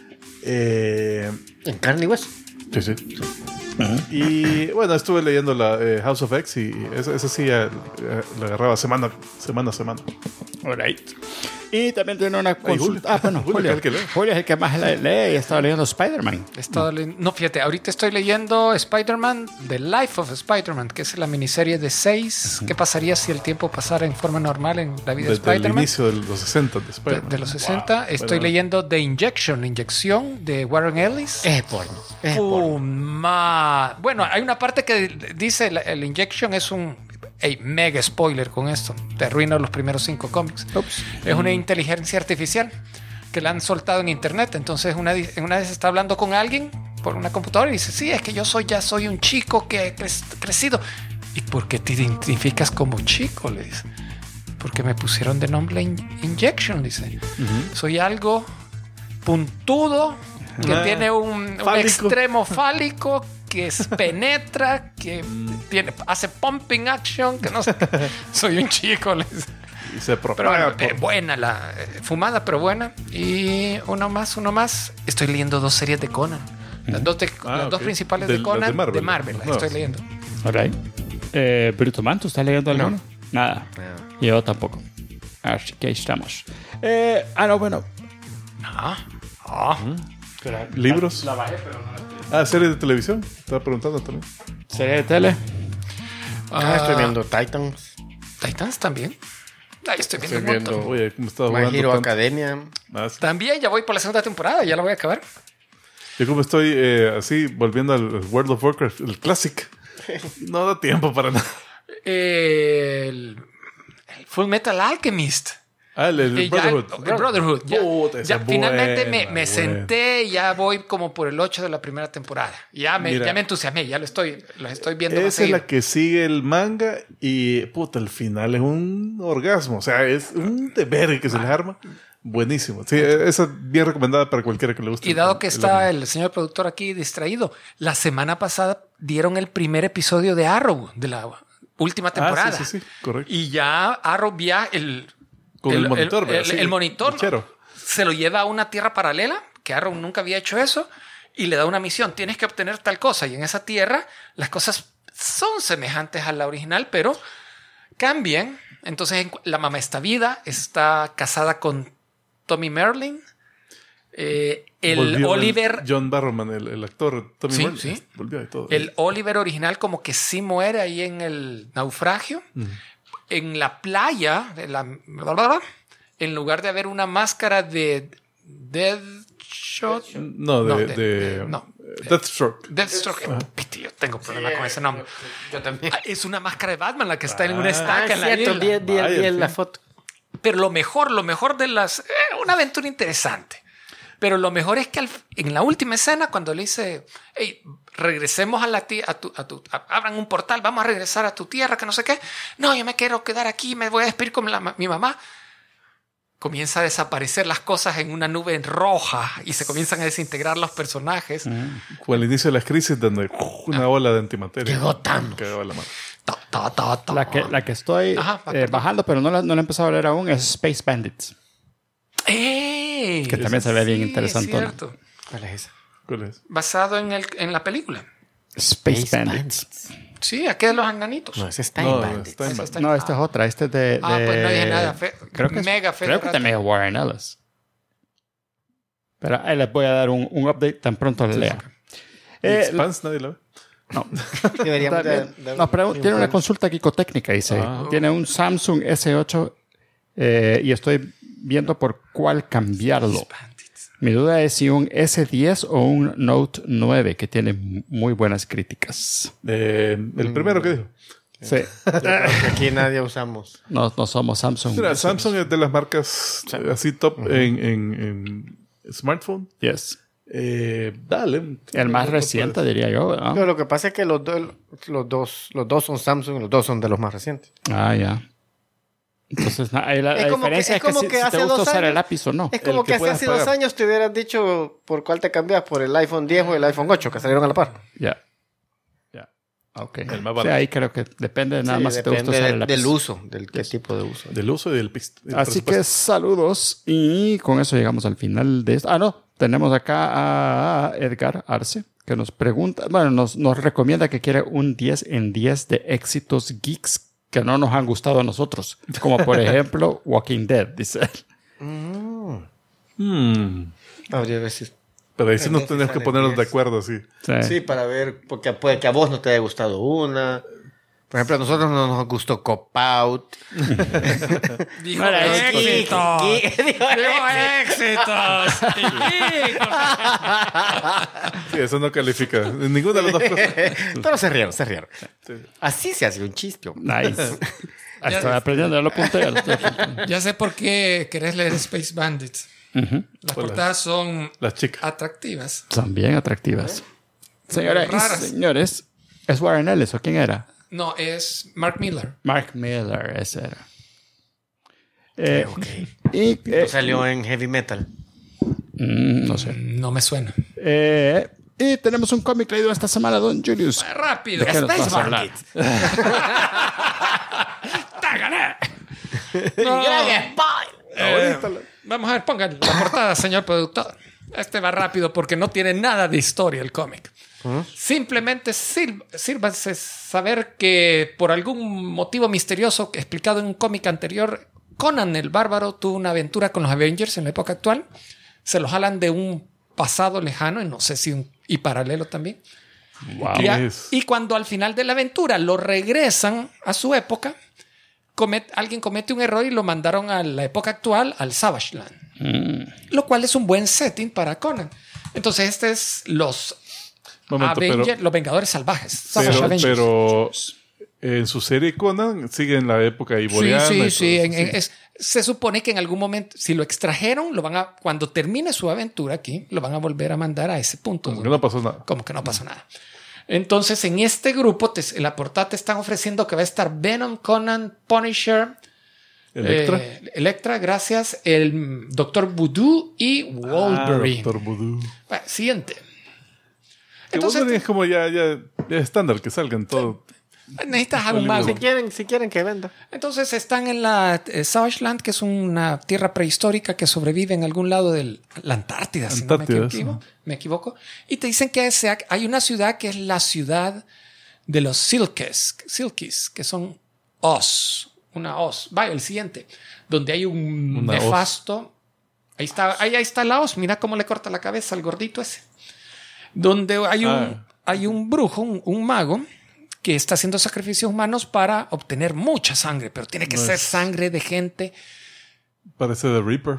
En carne y hueso. Sí, sí. Y bueno, estuve leyendo la House of X y esa sí ya la agarraba semana a semana. Alright. Y también tiene una Julio. consulta. Bueno, Julio, Julio. es el que lee. Julio es el que más lee y estaba leyendo Spider-Man. No, fíjate, ahorita estoy leyendo Spider-Man, The Life of Spider-Man, que es la miniserie de 6. ¿Qué pasaría si el tiempo pasara en forma normal en la vida de Desde el Spider-Man? inicio de los 60 de Spider-Man. De los 60. Wow. Estoy Bueno, leyendo The Injection, Inyección, de Warren Ellis. Es porno. Es porno. Bueno, hay una parte que dice el Injection es un mega spoiler con esto. Te arruino los primeros 5 cómics. Es una inteligencia artificial que la han soltado en internet. Entonces en una vez está hablando con alguien por una computadora y dice, sí, es que yo ya soy un chico que he crecido. ¿Y por qué te identificas como chico? Le dice. porque me pusieron de nombre Injection, dice. Soy algo puntudo, que tiene un extremo fálico, que penetra, que hace pumping action, que no sé. Soy un chico. Y se propaga. Pero buena la fumada, pero buena. Y uno más. Estoy leyendo 2 series de Conan. Las dos principales de Conan, de Marvel. Las estoy leyendo. Alright. Bruto Man, ¿tú estás leyendo alguno? No. Nada. No. Yo tampoco. Así que ahí estamos. Bueno. ¿Libros? La bajé, pero no. ¿Series de televisión? Estaba preguntando también. ¿Serie de tele? Estoy viendo Titans. Titans también. Ahí estoy viendo. Oye, ¿cómo estaba My jugando Hero tanto? Academia. Sí. También ya voy por la segunda temporada, ya la voy a acabar. Yo como estoy así, volviendo al World of Warcraft, el Classic. No da tiempo para nada. El Full Metal Alchemist. El Brotherhood. El Brotherhood. Ya finalmente me buena. senté y ya voy como por el 8 de la primera temporada. Ya me entusiasmé, ya lo estoy viendo más Esa es seguido. la que sigue el manga y el final es un orgasmo. O sea, es un deber que se les arma. Buenísimo. Sí, esa es bien recomendada para cualquiera que le guste. Y dado que está el señor productor aquí distraído, la semana pasada dieron el primer episodio de Arrow, de la última temporada. Sí, correcto. Y ya Arrow vía el monitor, ¿verdad? el monitor Bichero. se lo lleva a una tierra paralela, que Arrow nunca había hecho eso, y le da una misión. Tienes que obtener tal cosa. Y en esa tierra las cosas son semejantes a la original, pero cambian. Entonces la mamá está viva, está casada con Tommy Merlin. El Oliver... John Barrowman, el actor Tommy Merlin. Sí. Volvió y todo. El Oliver original como que sí muere ahí en el naufragio. En la playa, en lugar de haber una máscara de Deathshot. Deathstroke. Yo tengo problema con ese nombre. Yo también. Es una máscara de Batman la que está en una estaca en la cierto, isla. vi la foto. Pero lo mejor de las... una aventura interesante. Pero lo mejor es que en la última escena, cuando le dice, hey, regresemos abran un portal, vamos a regresar a tu tierra, que no sé qué. No, yo me quiero quedar aquí, me voy a despedir con mi mamá. Comienza a desaparecer las cosas en una nube roja y se comienzan a desintegrar los personajes. Fue al inicio de las crisis donde una ola de antimateria. Llegó Thanos. Cagaba la mano. La que estoy bajando, pero no la he empezado a leer aún, es Space Bandits. Que también se ve bien interesante. Cierto. ¿Cuál es esa? ¿Cuál es? Basado en la película. Space Bandits. Sí, aquí de los enanitos. No, ese es Time Bandits. No, esta es otra. Este es de... pues no dije nada. Creo que también es Warren Ellis. Pero ahí les voy a dar un update tan pronto la lea. Expanse, nadie la ve. No. Deberíamos tiene una consulta kikotécnica, dice. Tiene un Samsung S8 y estoy viendo por cuál cambiarlo. Mi duda es si un S10 o un Note 9, que tiene muy buenas críticas. El primero que dijo. Sí. Aquí nadie usamos. No somos Samsung. Mira, Samsung es de las marcas así top en smartphone. Yes. Dale. El más reciente, diría yo, ¿verdad? Pero lo que pasa es que los dos son Samsung y los dos son de los más recientes. Ya. Entonces, la diferencia es que si te gusta usar el lápiz o no. Es como que hace 2 años te hubieran dicho por cuál te cambias, por el iPhone 10 o el iPhone 8, que salieron a la par. Ya. Ok. El más barato. Ahí creo que depende nada más si te gusta usar el lápiz. Del uso, qué tipo de uso. Del uso y del Así que saludos. Y con eso llegamos al final de esto. No. Tenemos acá a Edgar Arce, que nos pregunta, nos recomienda que quiere un 10 en 10 de éxitos geeks que no nos han gustado a nosotros. Como por ejemplo, Walking Dead, dice él. Habría veces. Pero ahí sí nos tenemos que ponernos de acuerdo, sí. Sí, para ver, porque puede que a vos no te haya gustado una. Por ejemplo, a nosotros no nos gustó Cop Out. Dijo éxitos. Dijo éxitos. Sí, eso no califica. Ninguna de las dos cosas. Pero se rieron. Sí. Así se hace un chiste. Nice. Estoy aprendiendo, ya lo apunté. Ya sé por qué querés leer Space Bandits. Las portadas son las chicas atractivas. Son bien atractivas. Señoras y señores, ¿es Warren Ellis o quién era? No, es Mark Millar. Mark Millar, ese era. Y salió en Heavy Metal. no sé. No me suena. Y tenemos un cómic leído esta semana, don Julius. Rápido. ¿De qué nos Space vas a hablar? ¡Tágana! No. Vamos a ver, pongan la portada, señor productor. Este va rápido porque no tiene nada de historia el cómic. Simplemente sírvanse saber que por algún motivo misterioso explicado en un cómic anterior, Conan el Bárbaro tuvo una aventura con los Avengers en la época actual. Se los jalan de un pasado lejano, y no sé si y paralelo también. Wow. Y cuando al final de la aventura lo regresan a su época, alguien comete un error y lo mandaron a la época actual, al Savage Land. Lo cual es un buen setting para Conan. Entonces este es los Vengadores Salvajes. Pero en su serie Conan sigue en la época iboriana. Sí. Se supone que en algún momento, si lo extrajeron, cuando termine su aventura aquí, lo van a volver a mandar a ese punto. Como que no pasó nada. Como que no pasó nada. Entonces, en este grupo, en la portada te están ofreciendo que va a estar Venom, Conan, Punisher, Electra, gracias, el Dr. Voodoo y Wolverine. Dr. Voodoo. Bueno, siguiente. Entonces, Wolverine es como ya estándar, que salgan todo. Necesitas algo más. Si quieren que venda. Entonces están en la Savage Land, que es una tierra prehistórica que sobrevive en algún lado de la Antártida, si no me equivoco. Y te dicen que hay una ciudad que es la ciudad de los Silkies, que son Oz. Una Oz. Vaya, el siguiente. Donde hay un nefasto. Ahí está la Oz. Mira cómo le corta la cabeza al gordito ese. Donde hay un brujo, un mago, que está haciendo sacrificios humanos para obtener mucha sangre, pero tiene que ser sangre de gente. Parece The Reaper.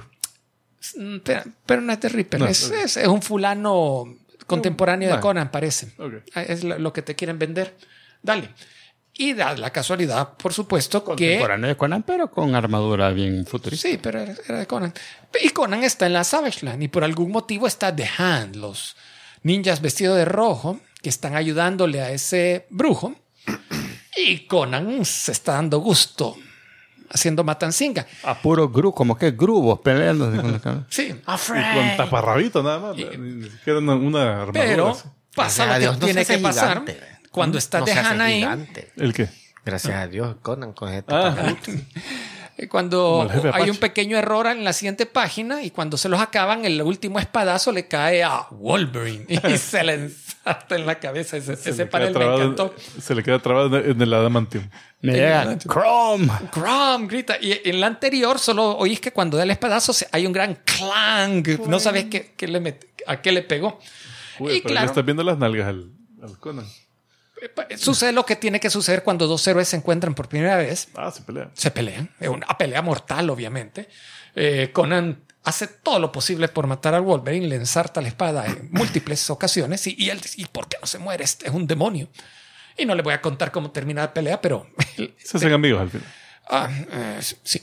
Pero no es The Reaper. No, es un fulano contemporáneo de Conan, parece. Okay. Es lo que te quieren vender. Dale. Y da la casualidad, por supuesto, contemporáneo de Conan, pero con armadura bien futurista. Sí, pero era de Conan. Y Conan está en la Savage Land y por algún motivo está The Hand, los ninjas vestidos de rojo, que están ayudándole a ese brujo, y Conan se está dando gusto haciendo matancinga. A puro como que grubos peleando. Sí. Y con taparrabito nada más. Ni siquiera una armadura. Pero pasa lo que tiene que pasar cuando está The Hand ahí. ¿El qué? Gracias a Dios, Conan con este taparrabito. Cuando hay un pequeño error en la siguiente página y cuando se los acaban, el último espadazo le cae a Wolverine y se le ensarta en la cabeza. Ese panel me encantó. Se le queda trabado en el adamantium. Me llega Chrome, grita. Y en la anterior solo oís que cuando da el espadazo hay un gran clang. No sabes a qué le pegó. Uy, pero ya estás viendo las nalgas al Conan. Sucede lo que tiene que suceder cuando dos héroes se encuentran por primera vez. Se pelean. Se pelean. Es una pelea mortal, obviamente. Conan hace todo lo posible por matar al Wolverine, le ensarta la espada en múltiples ocasiones y él dice, ¿y por qué no se muere? Este es un demonio. Y no le voy a contar cómo termina la pelea, pero... Se hacen amigos al final. Sí.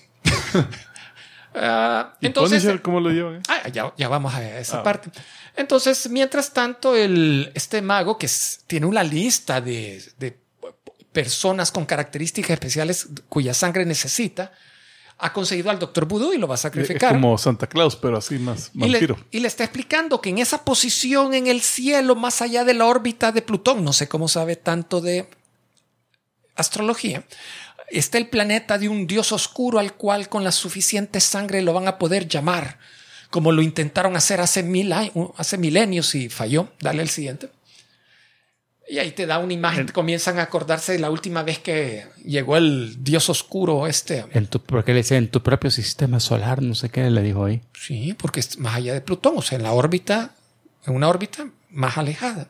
Entonces, Punisher, ¿cómo lo llevan? Ya vamos a esa parte. Entonces, mientras tanto, este mago que tiene una lista de personas con características especiales cuya sangre necesita, ha conseguido al Dr. Voodoo y lo va a sacrificar. Es como Santa Claus, pero así más vampiro. Y le está explicando que en esa posición en el cielo, más allá de la órbita de Plutón, no sé cómo sabe tanto de astrología, está el planeta de un dios oscuro al cual con la suficiente sangre lo van a poder llamar, como lo intentaron hacer hace milenios y falló. Dale el siguiente. Y ahí te da una imagen. Comienzan a acordarse de la última vez que llegó el dios oscuro porque le dice en tu propio sistema solar, no sé qué le dijo ahí. Sí, porque es más allá de Plutón, o sea, en una órbita más alejada.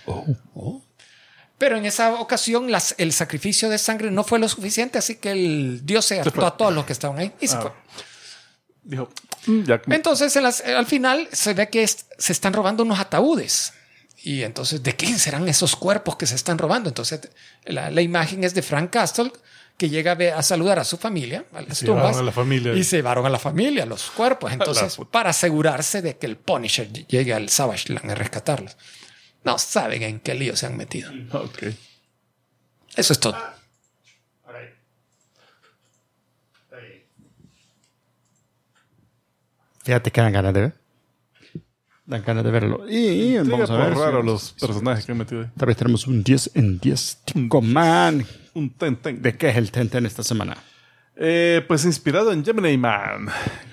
Pero en esa ocasión el sacrificio de sangre no fue lo suficiente, así que el dios se hartó a todos los que estaban ahí y se fue. Dijo, entonces al final se ve que se están robando unos ataúdes. Y entonces, ¿de quién serán esos cuerpos que se están robando? Entonces, la imagen es de Frank Castle, que llega a saludar a su familia, a las tumbas. Y se llevaron a la familia, los cuerpos. Entonces, para asegurarse de que el Punisher llegue al Savage Land a rescatarlos. No saben en qué lío se han metido. Okay. Eso es todo. Fíjate que dan ganas de ver. Dan ganas de verlo. Y vamos a ver. Raro los personajes que han metido ahí. Tal vez tenemos un 10 en 10. Man. Un Tenten. ¿De qué es el Tenten esta semana? Pues inspirado en Gemini Man.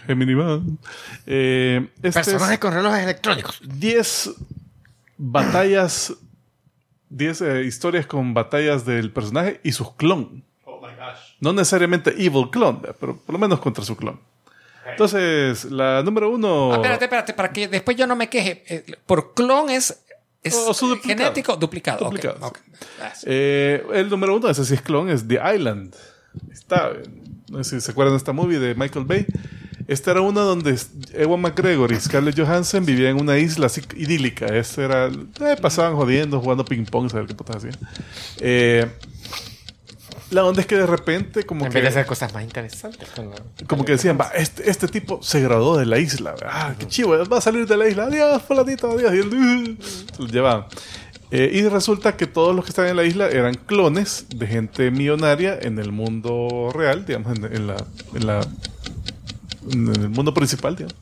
Personajes con relojes electrónicos. 10 batallas. 10 historias con batallas del personaje y sus clon. Oh my gosh. No necesariamente evil clon, pero por lo menos contra su clon. Entonces, la número 1. Espérate, para que después yo no me queje. Por clon es genético duplicado. Duplicado. Okay. El número 1, ese sí es clon, es The Island. Está, no sé si se acuerdan de esta movie de Michael Bay. Esta era una donde Ewan McGregor y Scarlett Johansson vivían en una isla así idílica. Pasaban jodiendo, jugando ping pong, saber qué putas hacían. La onda es que de repente como en vez de hacer cosas más interesantes. Como que decían, este tipo se graduó de la isla. Qué chivo, va a salir de la isla. Adiós, fulanito, adiós. Y él se lo llevaban. Y resulta que todos los que estaban en la isla eran clones de gente millonaria en el mundo real, digamos, en el mundo principal, digamos.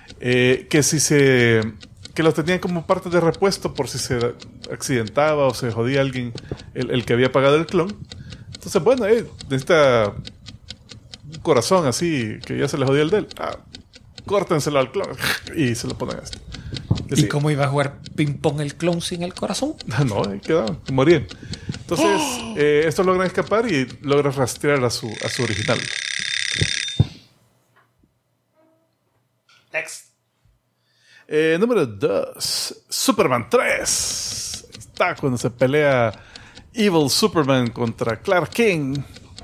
Que los tenían como parte de repuesto por si se accidentaba o se jodía alguien, el que había pagado el clon. Entonces, bueno, necesita un corazón así, que ya se le jodió el de él. Córtenselo al clon y se lo ponen así. ¿Y cómo iba a jugar ping-pong el clon sin el corazón? No, ahí quedaban, morían. Entonces, estos logran escapar y logran rastrear a su original. Next. Número 2. Superman 3. Está cuando se pelea Evil Superman contra Clark Kent.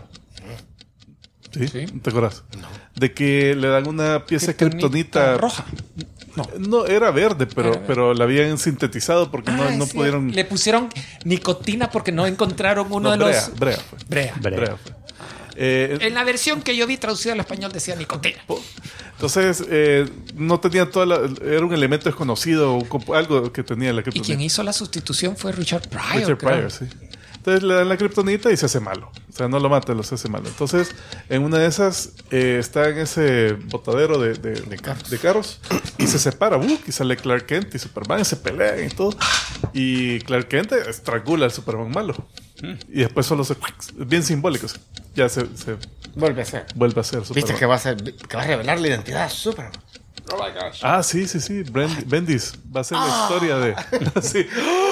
¿Sí? ¿No te acuerdas? No. De que le dan una pieza de kriptonita roja. No, era verde, pero la habían sintetizado porque no pudieron... Le pusieron nicotina porque no encontraron uno de Brea, los... Brea fue. Brea. Fue. En la versión que yo vi traducida al español decía nicotina. Entonces, no tenía era un elemento desconocido, algo que tenía la kriptonita. Y quien hizo la sustitución fue Richard Pryor. Richard Pryor, sí. Entonces le dan la kriptonita y se hace malo. O sea, no lo mata, se hace malo. Entonces, en una de esas, está en ese botadero de carros y se separa. Y sale Clark Kent y Superman y se pelean y todo. Y Clark Kent estrangula al Superman malo. Y después solo bien simbólico. Ya se vuelve a ser Superman. Viste que va a revelar la identidad de Superman. Oh my gosh. Sí. Bendis va a ser la historia de... sí.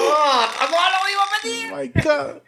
Oh my God.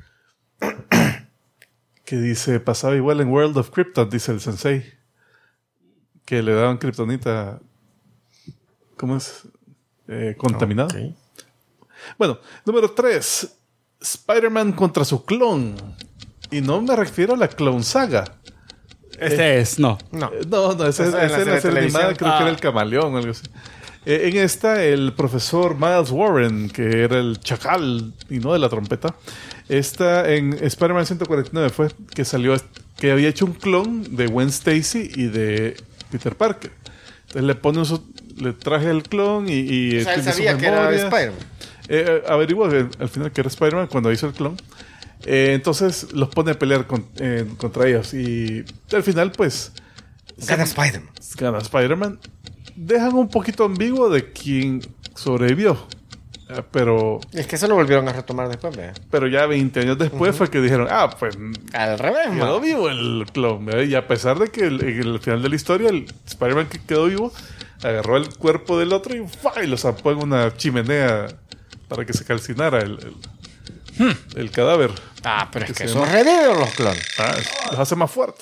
Que dice, pasaba igual en World of Krypton, dice el sensei. Que le daban kriptonita. ¿Cómo es? Contaminado. Okay. Bueno, número 3. Spider-Man contra su clon. Y no me refiero a la Clone Saga. Esa es la serie animada, creo que era el Camaleón o algo así. En esta, el profesor Miles Warren, que era el chacal y no de la trompeta, está en Spider-Man 149 fue que salió, que había hecho un clon de Gwen Stacy y de Peter Parker. Entonces le traje el clon y o sea, él sabía que era Spider-Man. Averiguó al final que era Spider-Man cuando hizo el clon. Entonces los pone a pelear contra ellos y al final pues gana Spider-Man. Dejan un poquito ambiguo de quién sobrevivió, pero es que eso lo volvieron a retomar después, ¿verdad? Pero ya 20 años después fue que dijeron pues al revés, quedó vivo el clon, ¿verdad? Y a pesar de que el final de la historia el Spider-Man que quedó vivo agarró el cuerpo del otro y lo zampó en una chimenea para que se calcinara el cadáver. Pero es que eso revive los clones. Los hace más fuertes.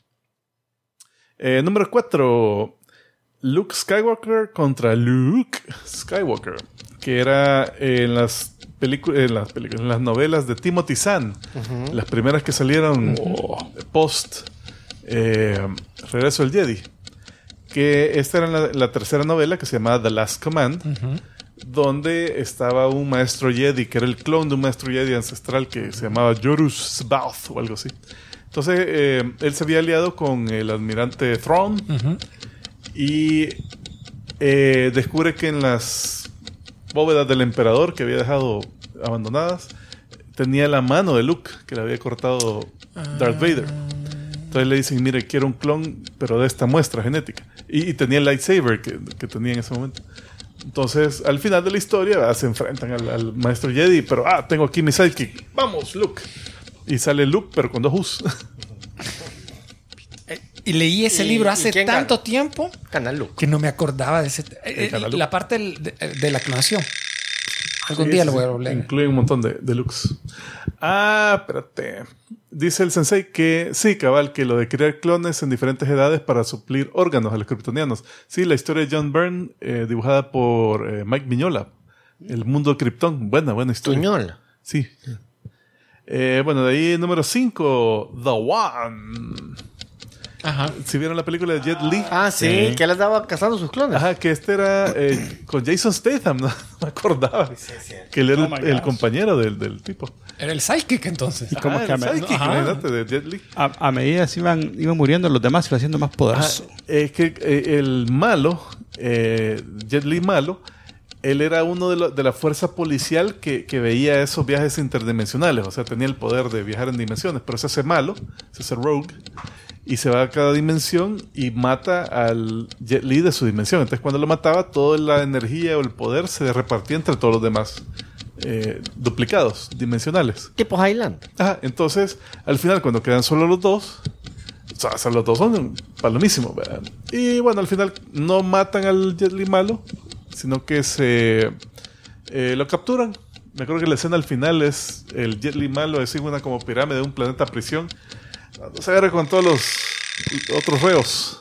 Número 4. Luke Skywalker contra Luke Skywalker, que era en las novelas de Timothy Zahn, las primeras que salieron post Regreso del Jedi, que esta era la tercera novela que se llamaba The Last Command, donde estaba un maestro Jedi que era el clon de un maestro Jedi ancestral que se llamaba Jorus Sbath o algo así. Entonces él se había aliado con el almirante Thrawn y descubre que en las bóvedas del emperador que había dejado abandonadas tenía la mano de Luke que le había cortado Darth Vader. Entonces le dicen, mire, quiero un clon, pero de esta muestra genética. Y tenía el lightsaber que tenía en ese momento. Entonces, al final de la historia, se enfrentan al maestro Jedi, pero, tengo aquí mi sidekick. ¡Vamos, Luke! Y sale Luke, pero con 2 U's. Y leí ese libro hace tanto tiempo Canal Luke. que no me acordaba de ese... la parte de la clonación. Algún día lo voy a leer. Incluye un montón de looks. Espérate. Dice el sensei que sí, cabal, que lo de crear clones en diferentes edades para suplir órganos a los kryptonianos. Sí, la historia de John Byrne, dibujada por Mike Mignola. El mundo de Krypton. Buena historia. Mignola. Sí. Bueno, de ahí número 5, The One. Ajá. Si vieron la película de Jet Li. Sí, que él andaba cazando sus clones. Ajá, que este era con Jason Statham, no me acordaba. Sí. Que él era el compañero del tipo. Era el sidekick entonces. Y como que el sidekick, imagínate, de Jet Li. A medida que iban muriendo los demás, se iba haciendo más poderoso. Es que el malo, Jet Li malo, él era uno de la fuerza policial que veía esos viajes interdimensionales. O sea, tenía el poder de viajar en dimensiones. Pero se hace malo, se hace rogue. Y se va a cada dimensión y mata al Jet Li de su dimensión. Entonces, cuando lo mataba, toda la energía o el poder se repartía entre todos los demás duplicados, dimensionales. Tipo Highland. Ajá, entonces, al final, cuando quedan solo los dos, o sea, los dos son palomísimos, ¿verdad? Y bueno, al final no matan al Jet Li malo, sino que lo capturan. Me acuerdo que la escena al final es el Jet Li malo, es una como pirámide de un planeta prisión. Se agarra con todos los otros reos.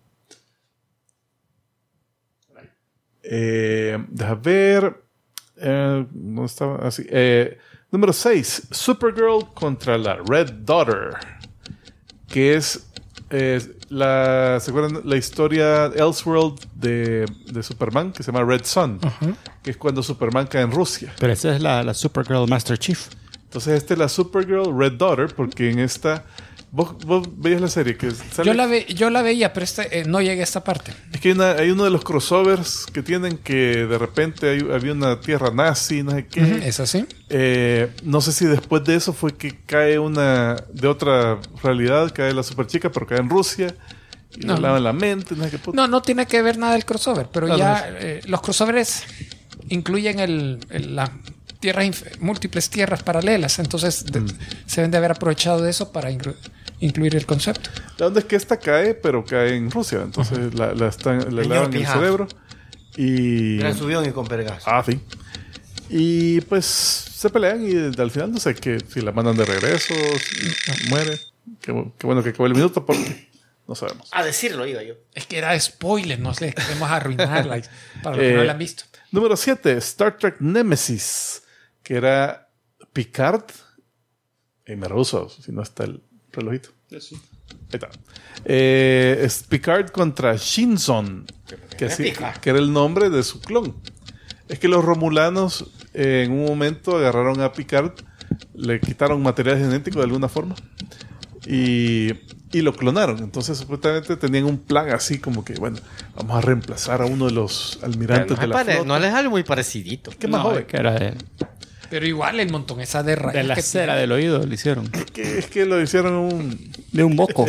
Deja ver. No estaba así. Número 6. Supergirl contra la Red Daughter. Que es ¿se acuerdan la historia Elseworld de Superman? Que se llama Red Sun. Que es cuando Superman cae en Rusia. Pero esa es la Supergirl Master Chief. Entonces esta es la Supergirl Red Daughter, porque en esta... ¿Vos veías la serie? Que sale... Yo la veía, pero no llegué a esta parte. Es que hay uno de los crossovers que tienen que de repente había una tierra nazi, no sé qué. ¿Es así? No sé si después de eso fue que cae una de otra realidad, cae la superchica, pero cae en Rusia. Y le lavan la mente. No tiene que ver nada del crossover, pero los crossovers incluyen las múltiples tierras paralelas, entonces se deben de haber aprovechado de eso para incluir el concepto. La onda es que esta cae, pero cae en Rusia, entonces le lavan el cerebro y... Gran subión y con vergas. Sí. Y pues se pelean y al final no sé si la mandan de regreso, si muere. Qué bueno que acabó el minuto porque no sabemos. A decirlo iba yo. Es que era spoiler, no le queremos arruinarla para los que no la han visto. Número 7, Star Trek Nemesis, que era Picard. Y me rehuso, si no está el relojito. Sí. Ahí está. Es Picard contra Shinson, que era el nombre de su clon. Es que los romulanos en un momento agarraron a Picard, le quitaron material genético de alguna forma y lo clonaron. Entonces supuestamente tenían un plan así como que, bueno, vamos a reemplazar a uno de los almirantes de la flota. No les algo muy parecidito. ¿Qué más joven? Que era de pero igual el montón esa de rayas. De la cera del oído lo hicieron. Es que lo hicieron de un moco.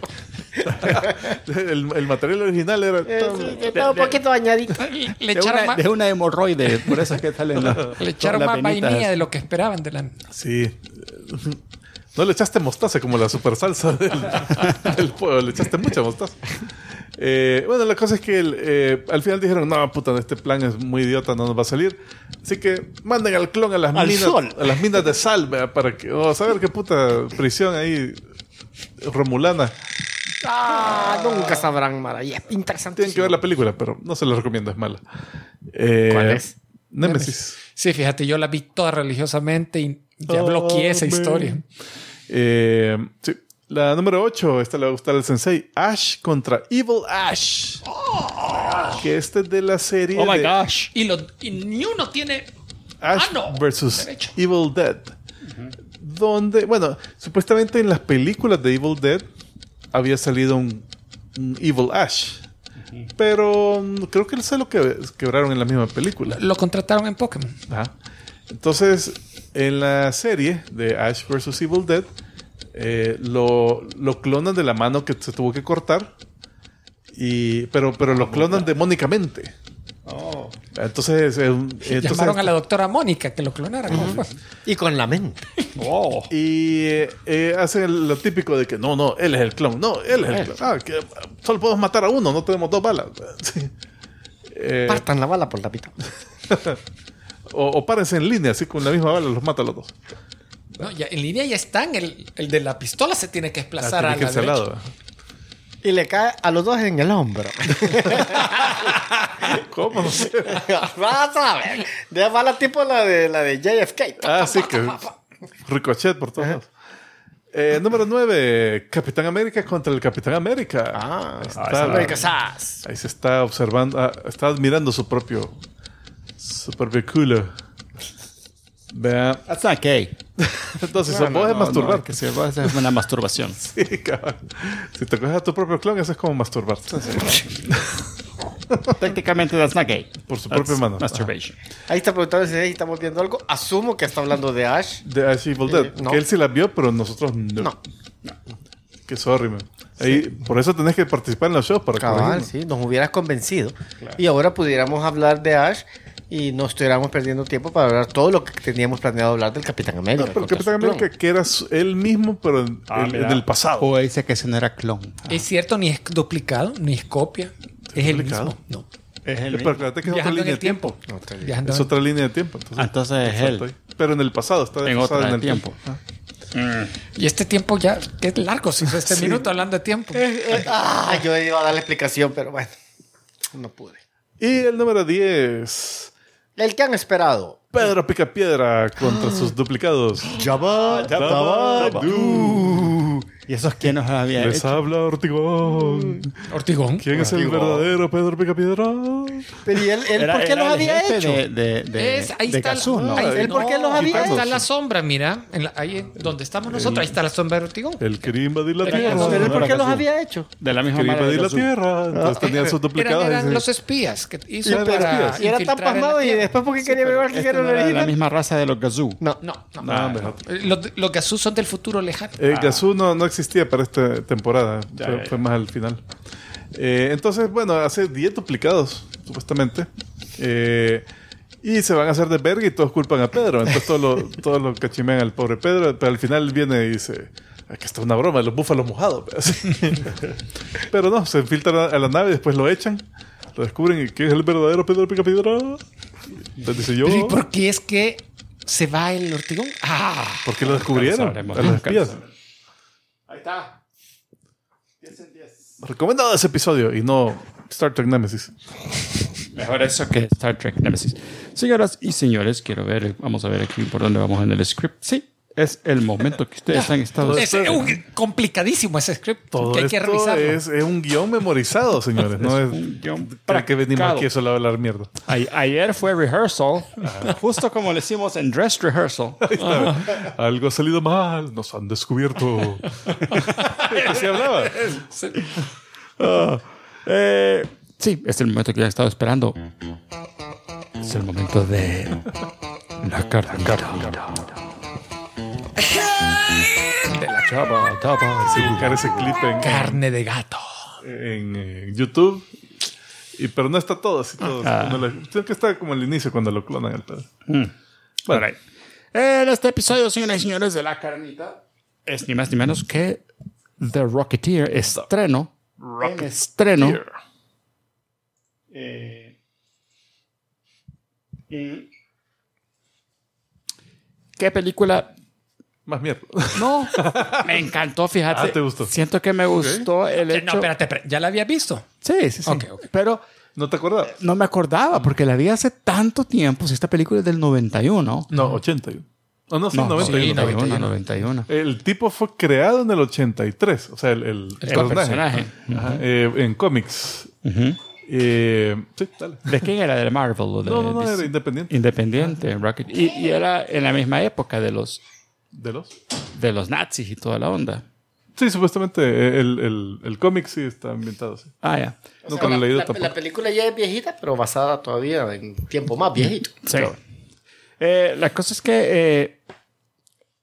el material original era un poquito añadito. Le echaron de una hemorroide, por eso es que salen le echaron más vainilla de lo que esperaban de la... Sí. No le echaste mostaza como la super salsa del pollo, le echaste mucha mostaza. Bueno, la cosa es que al final dijeron, no, puta, este plan es muy idiota, no nos va a salir. Así que manden al clon a las minas de sal, ¿verdad? Para que, saber qué puta prisión ahí romulana. Nunca sabrán, Mara. Y es interesante. Tienen que ver la película, pero no se la recomiendo, es mala. ¿Cuál es? Nemesis. Sí, fíjate, yo la vi toda religiosamente y ya bloqueé esa historia. Sí. La número 8, esta le va a gustar al sensei. Ash contra Evil Ash. Que este es de la serie Oh my gosh. Y ni uno tiene... Ash versus Evil Dead. Donde, bueno, supuestamente en las películas de Evil Dead había salido un Evil Ash. Pero creo que se lo quebraron en la misma película. Lo contrataron en Pokémon. Ajá. Entonces, en la serie de Ash vs. Evil Dead, lo clonan de la mano que se tuvo que cortar. Pero lo clonan demónicamente. Entonces llamaron a la doctora Mónica que lo clonara. ¿Cómo fue? Y con la mente. Y hacen lo típico de que no, él es el clon. No, él es el clon. Que solo podemos matar a uno, no tenemos 2 balas. Sí. Partan la bala por la mitad. o párense en línea, así con la misma bala los mata a los 2. No, ya, en línea ya están. El de la pistola se tiene que desplazar a la derecha. Lado. Y le cae a los 2 en el hombro. ¿Cómo? No sé. Vas a ver. De bala tipo la de JFK. Sí, que ricochet por todos lados. Número 9. Capitán América contra el Capitán América. Ahí se está observando. Está admirando su propio culo. Vean. That's not gay. Entonces, vos es masturbar. Que si vos es una masturbación. Sí, cabrón. Si te coges a tu propio clon, eso es como masturbar. Técnicamente, that's not gay. Por su propia mano. Masturbation. Ahí está preguntando si estamos viendo algo. Asumo que está hablando de Ash. De Ash Evil Dead. No. Que él sí la vio, pero nosotros no. Que sorry, man. Ahí, por eso tenés que participar en los shows para Cabal, sí, nos hubieras convencido. Claro. Y ahora pudiéramos hablar de Ash y no estuviéramos perdiendo tiempo para hablar todo lo que teníamos planeado hablar del Capitán América. No, pero el Capitán América que era él mismo, pero en el pasado. O dice que ese no era clon. Es cierto, ni es duplicado, ni es copia. Es el mismo. No. Es el mismo. Pero que es otra línea de tiempo. Es otra línea de tiempo. Entonces es él. Pero en el pasado, está en otra en el tiempo. Y este tiempo ya, que es largo, si este minuto hablando de tiempo. Yo iba a dar la explicación, pero bueno, no pude. Y el número 10. El que han esperado. Pedro Picapiedra contra sus duplicados. Jabba. ¿Y esos quién nos había Les hecho? habla Ortigón. ¿Ortigón? ¿Quién es el verdadero Pedro Picapiedra? Pero ¿y él por qué los había hecho? Ahí está Gazú, ¿no? ¿Él por qué los había Ahí hecho? está la sombra, mira. Ahí donde estamos nosotros, ahí está la sombra de Ortigón. Él quería invadir la Tierra. ¿Pero él por qué los había hecho? De la misma Quería manera. invadir la Tierra. Entonces tenían sus duplicados. Eran los espías que hizo Eran para espías. Y era tan infiltrar en la pasmado y Tierra. después porque quería ver que era el La original. misma raza de los Gazú. No. Los Gazú son del futuro lejano. Gazú no existía para esta temporada. Fue más al final. Entonces, bueno, hace 10 duplicados, supuestamente. Y se van a hacer de verga y todos culpan a Pedro. Entonces todos lo cachimean al pobre Pedro. Pero al final viene y dice: aquí está una broma, los búfalos mojados. Pero no, se infiltran a la nave y después lo echan. Lo descubren y ¿quién es el verdadero Pedro Picapiedra? Entonces dice yo. ¿Y por qué es que se va el Ortigón? ¿Por qué lo descubrieron? A los espías. Ahí está. Recomendado ese episodio y no Star Trek Nemesis. Mejor eso que Star Trek Nemesis. Señoras y señores, vamos a ver aquí por dónde vamos en el script. Sí, es el momento que ustedes han estado... Es complicadísimo ese script. Todo que hay que esto revisarlo. es un guión memorizado, señores. No es un guión para que venimos practicado. aquí solo a hablar mierda. Ayer fue rehearsal, justo como lo hicimos en Dress Rehearsal. Algo ha salido mal, nos han descubierto. ¿Qué se hablaba? Sí, es el momento que ya he estado esperando. Es el momento de la carnita. De la chava. Sí, buscar ese clip Carne de gato. en YouTube. Pero no está todo así. Tiene que estar como al inicio cuando lo clonan el pedo. Bueno, en este episodio, señoras y señores, de la carnita, es ni más ni menos que The Rocketeer estreno. ¿Qué película? Más mierda. No, me encantó, fíjate. ¿te gustó? Siento que me gustó el hecho... No, espérate, ¿ya la había visto? Sí. Ok. Pero ¿No te acordabas? no me acordaba porque la vi hace tanto tiempo. Si esta película es del 91. No, 81. Oh, no, sí, No, 91. 91. El tipo fue creado en el 83. O sea, el personaje. Ajá, en cómics. Sí, dale. ¿De quién era? ¿De Marvel? O de No, DC? era independiente. Independiente, Rocket. Y era en la misma época de los ¿De los? nazis y toda la onda. Sí, supuestamente el cómic sí está ambientado así. Ya. Nunca lo he leído tampoco. La película ya es viejita, pero basada todavía en tiempo más viejito. Sí. La cosa es que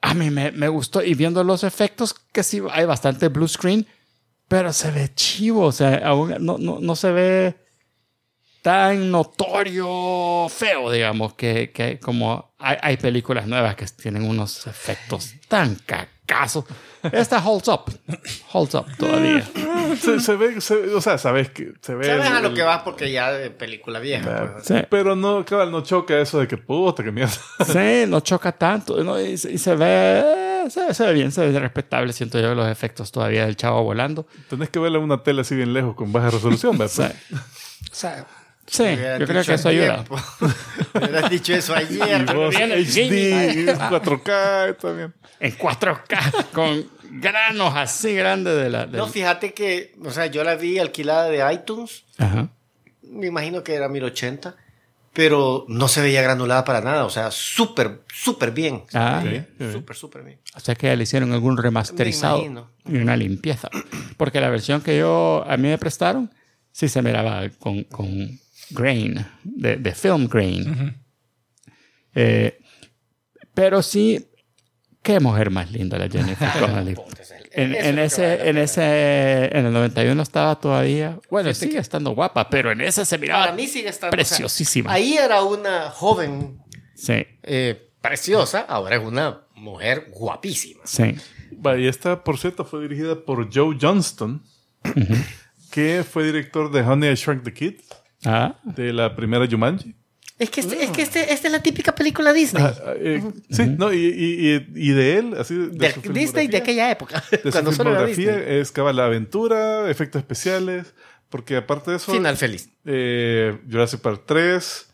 A mí me gustó. Y viendo los efectos, que sí hay bastante blue screen, pero se ve chivo. O sea, aún no se ve tan notorio feo, digamos, que como hay películas nuevas que tienen unos efectos tan cacazos. Esta holds up todavía. Se ve, o sea, sabes que se ve. Sabes a lo que vas porque ya de película vieja. Pues. Sí. Pero no, cabal, no choca eso de que puta, que mierda. Sí, no choca tanto. ¿No? Y se ve bien, se ve respetable. Siento yo los efectos todavía del chavo volando. Tenés que verla en una tela así bien lejos con baja resolución, ¿verdad? O sea, sí, yo creo que eso ayuda. Me hubieras dicho eso ayer. Y vos, Bien, el HD, 4K, también. En 4K, con granos así grandes de la... No, fíjate que, o sea, yo la vi alquilada de iTunes. Ajá. Me imagino que era 1080. Pero no se veía granulada para nada. O sea, súper bien. Ah, Sí. Súper bien. o sea que le hicieron algún remasterizado Me imagino. y una limpieza. Porque la versión que a mí me prestaron, sí se miraba con grain, de film grain. Pero sí, qué mujer más linda la Jennifer Connelly. En el 91 estaba todavía, bueno, sigue estando guapa, pero en ese se miraba Para mí sigue estando preciosísima. o sea, ahí era una joven Sí, preciosa, ahora es una mujer guapísima. sí. Y esta, por cierto, fue dirigida por Joe Johnston, que fue director de Honey, I Shrunk the Kid, de la primera Jumanji. Es que esta es la típica película Disney. Sí, no, y de él, así de su Disney de aquella época. de Cuando su solo era filmografía Disney. es cabal la aventura, efectos especiales, porque aparte de eso... Final feliz. Jurassic Park 3,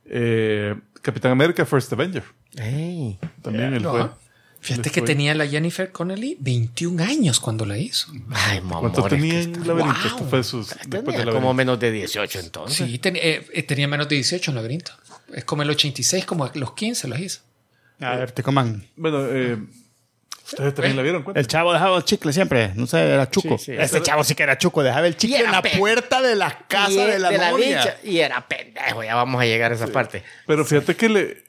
Capitán América First Avenger. Ey. También él fue. fíjate que tenía la Jennifer Connelly 21 años cuando la hizo. Ay, mamá. ¿Cuánto tenía en Laberinto? Wow. Esto fue después de Tenía Laberinto. como menos de 18 entonces. Sí, tenía menos de 18 en Laberinto. Es como el 86, como a los 15 los hizo. A ver, te coman. Bueno, ustedes también la vieron, ¿cuánto? El chavo dejaba el chicle siempre, no sé, era chuco. Sí, sí. Este chavo sí que era chuco, dejaba el chicle Y era en la pe- puerta de la casa de la novia. dicha. Y era pendejo, ya vamos a llegar a esa parte. Pero fíjate que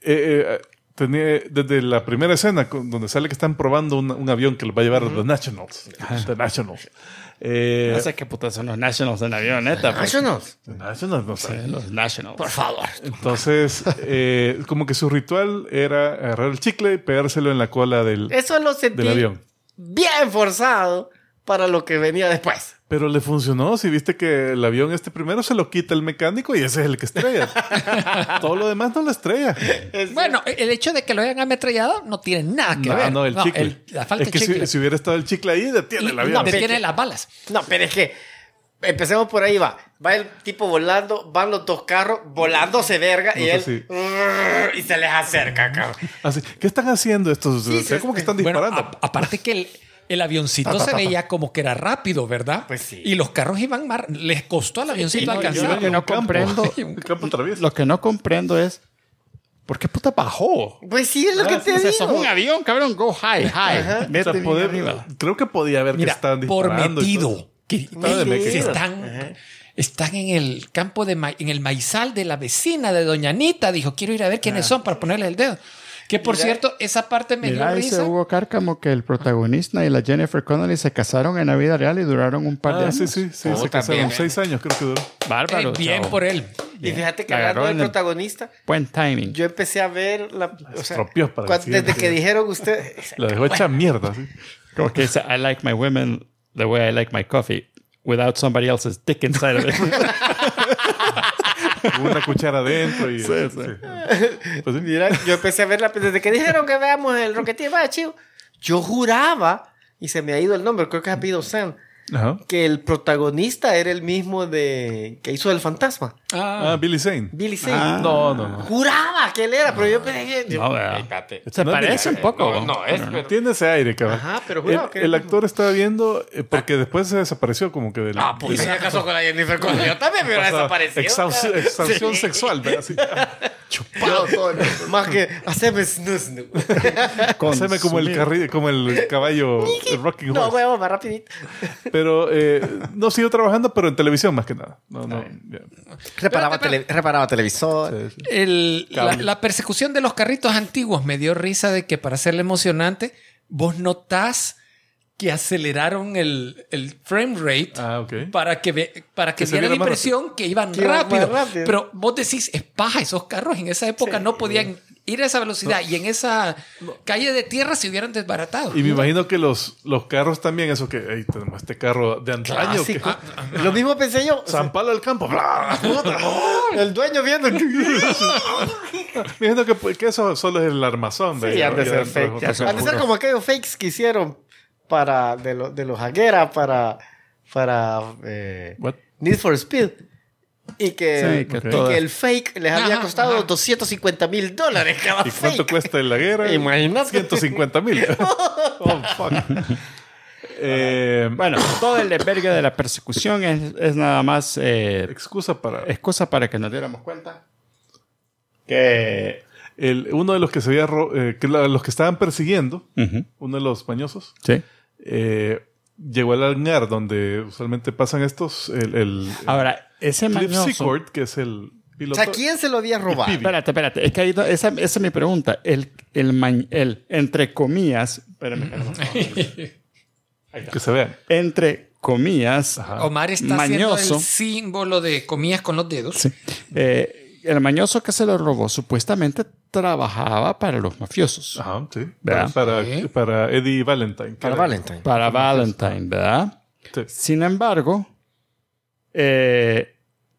tenía desde la primera escena donde sale que están probando un avión que los va a llevar a The Nationals. The Nationals. No sé qué putas son los Nationals en avión, neta. pues. Nationals. The Nationals, no sé. Los Nationals. Por favor. Entonces, como que su ritual era agarrar el chicle y pegárselo en la cola del Eso lo sentí del avión. bien forzado para lo que venía después. Pero le funcionó. Si viste que el avión primero se lo quita el mecánico y ese es el que estrella. Todo lo demás no lo estrella. Bueno, el hecho de que lo hayan ametrallado no tiene nada que ver. No, el chicle. La falta es que de chicle. si hubiera estado el chicle ahí, detiene el avión. Detiene las balas. No, pero es que empecemos por ahí, va. Va el tipo volando, van los dos carros, volándose verga, y No sé él... si- Y se les acerca, cabrón. Así, ¿qué están haciendo estos? Sí, O sea, sí, como que sí. están Bueno, disparando. aparte que el avioncito se veía como que era rápido, ¿verdad? Pues sí. Y los carros iban más... Les costó al avioncito no, alcanzar. yo lo que no comprendo- El campo traviesa. Lo que no comprendo es, ¿por qué puta bajó? Pues sí, es lo que te O sea, digo. sos un avión, cabrón, go high. O Vete sea, bien arriba. creo que podía haber Mira, que estaban por disparando. y todo. metido. Que, Estaba de meque. si están en el campo en el maizal de la vecina de Doña Anita. Dijo, quiero ir a ver quiénes son para ponerle el dedo. Que por cierto, esa parte me dio Mira, dice risa. Hugo Cárcamo que el protagonista y la Jennifer Connelly se casaron en la vida real y duraron un par de años. Sí, se Oh, casaron también, 6 años, creo que duró. Bárbaro. Bien chavo. por él. Y fíjate que La hablando agarró del en el- protagonista, Buen timing. yo empecé a ver o sea, estropeó para el siguiente. desde que dijeron ustedes... La dejó hecha mierda. ¿sí? Como que dice, I like my women the way I like my coffee, without somebody else's dick inside of it. Hubo una cuchara adentro y... Sí. Pues sí. Mira, yo empecé a verla desde que dijeron que veamos el Rocketeer, va, chivo. Yo juraba, y se me ha ido el nombre, creo que es apellido Sam, Ajá. que el protagonista era el mismo que hizo El Fantasma, Billy Zane. Billy Zane. Ah. No. Juraba que él era, pero yo pensé que... No, ¿verdad? Espérate. Se No, parece un poco. No, es... pero- Tiene ese aire, cabrón. Ajá, pero juraba que... El actor estaba viendo, porque después se desapareció como que del... Pues se casó con la Jennifer Connelly. Yo también me hubiera desaparecido. Exhaustión Sí. sexual, ¿verdad? Sí. Chupado todo. Más que haceme snus. Haceme como el caballo el Rocking Horse. No, huevo, más rapidito. Pero no siguió trabajando, pero en televisión más que nada. Reparaba televisor. Sí. La persecución de los carritos antiguos me dio risa de que para hacerle emocionante, vos notás que aceleraron el frame rate para que diera la impresión que iban rápido. Pero vos decís, es paja, esos carros en esa época no podían ir a esa velocidad y en esa calle de tierra se hubieran desbaratado. Y me imagino que los carros también, eso que tenemos este carro de antaño. Lo mismo pensé yo. San Pablo al campo. El dueño viendo. Me imagino que eso solo es el armazón. Sí, han de ser fake. Han de ser como aquellos fakes que hicieron de los Aguera para Need for Speed. Y que el fake les había costado $250,000 cada fake. ¿Y cuánto cuesta el Aguera? Imagínate. $150,000. Oh, fuck. Bueno, todo el desvergue de la persecución es nada más excusa para que nos diéramos cuenta que uno de los que se había los que estaban persiguiendo, uno de los mañosos, llegó al hangar donde usualmente pasan estos. Ahora, ese Cliff mañoso, Secord, que es el piloto. O sea, ¿quién se lo había robado? Espérate. Es que esa es mi pregunta. El entre comillas. Espérame. Que se vean. Entre comillas. Omar está haciendo el símbolo de comillas con los dedos. Sí. El mañoso que se lo robó supuestamente trabajaba para los mafiosos. Ajá, sí. ¿Verdad? Para Eddie Valentine. Para Valentine, ¿verdad? Sí. Sin embargo, Eddie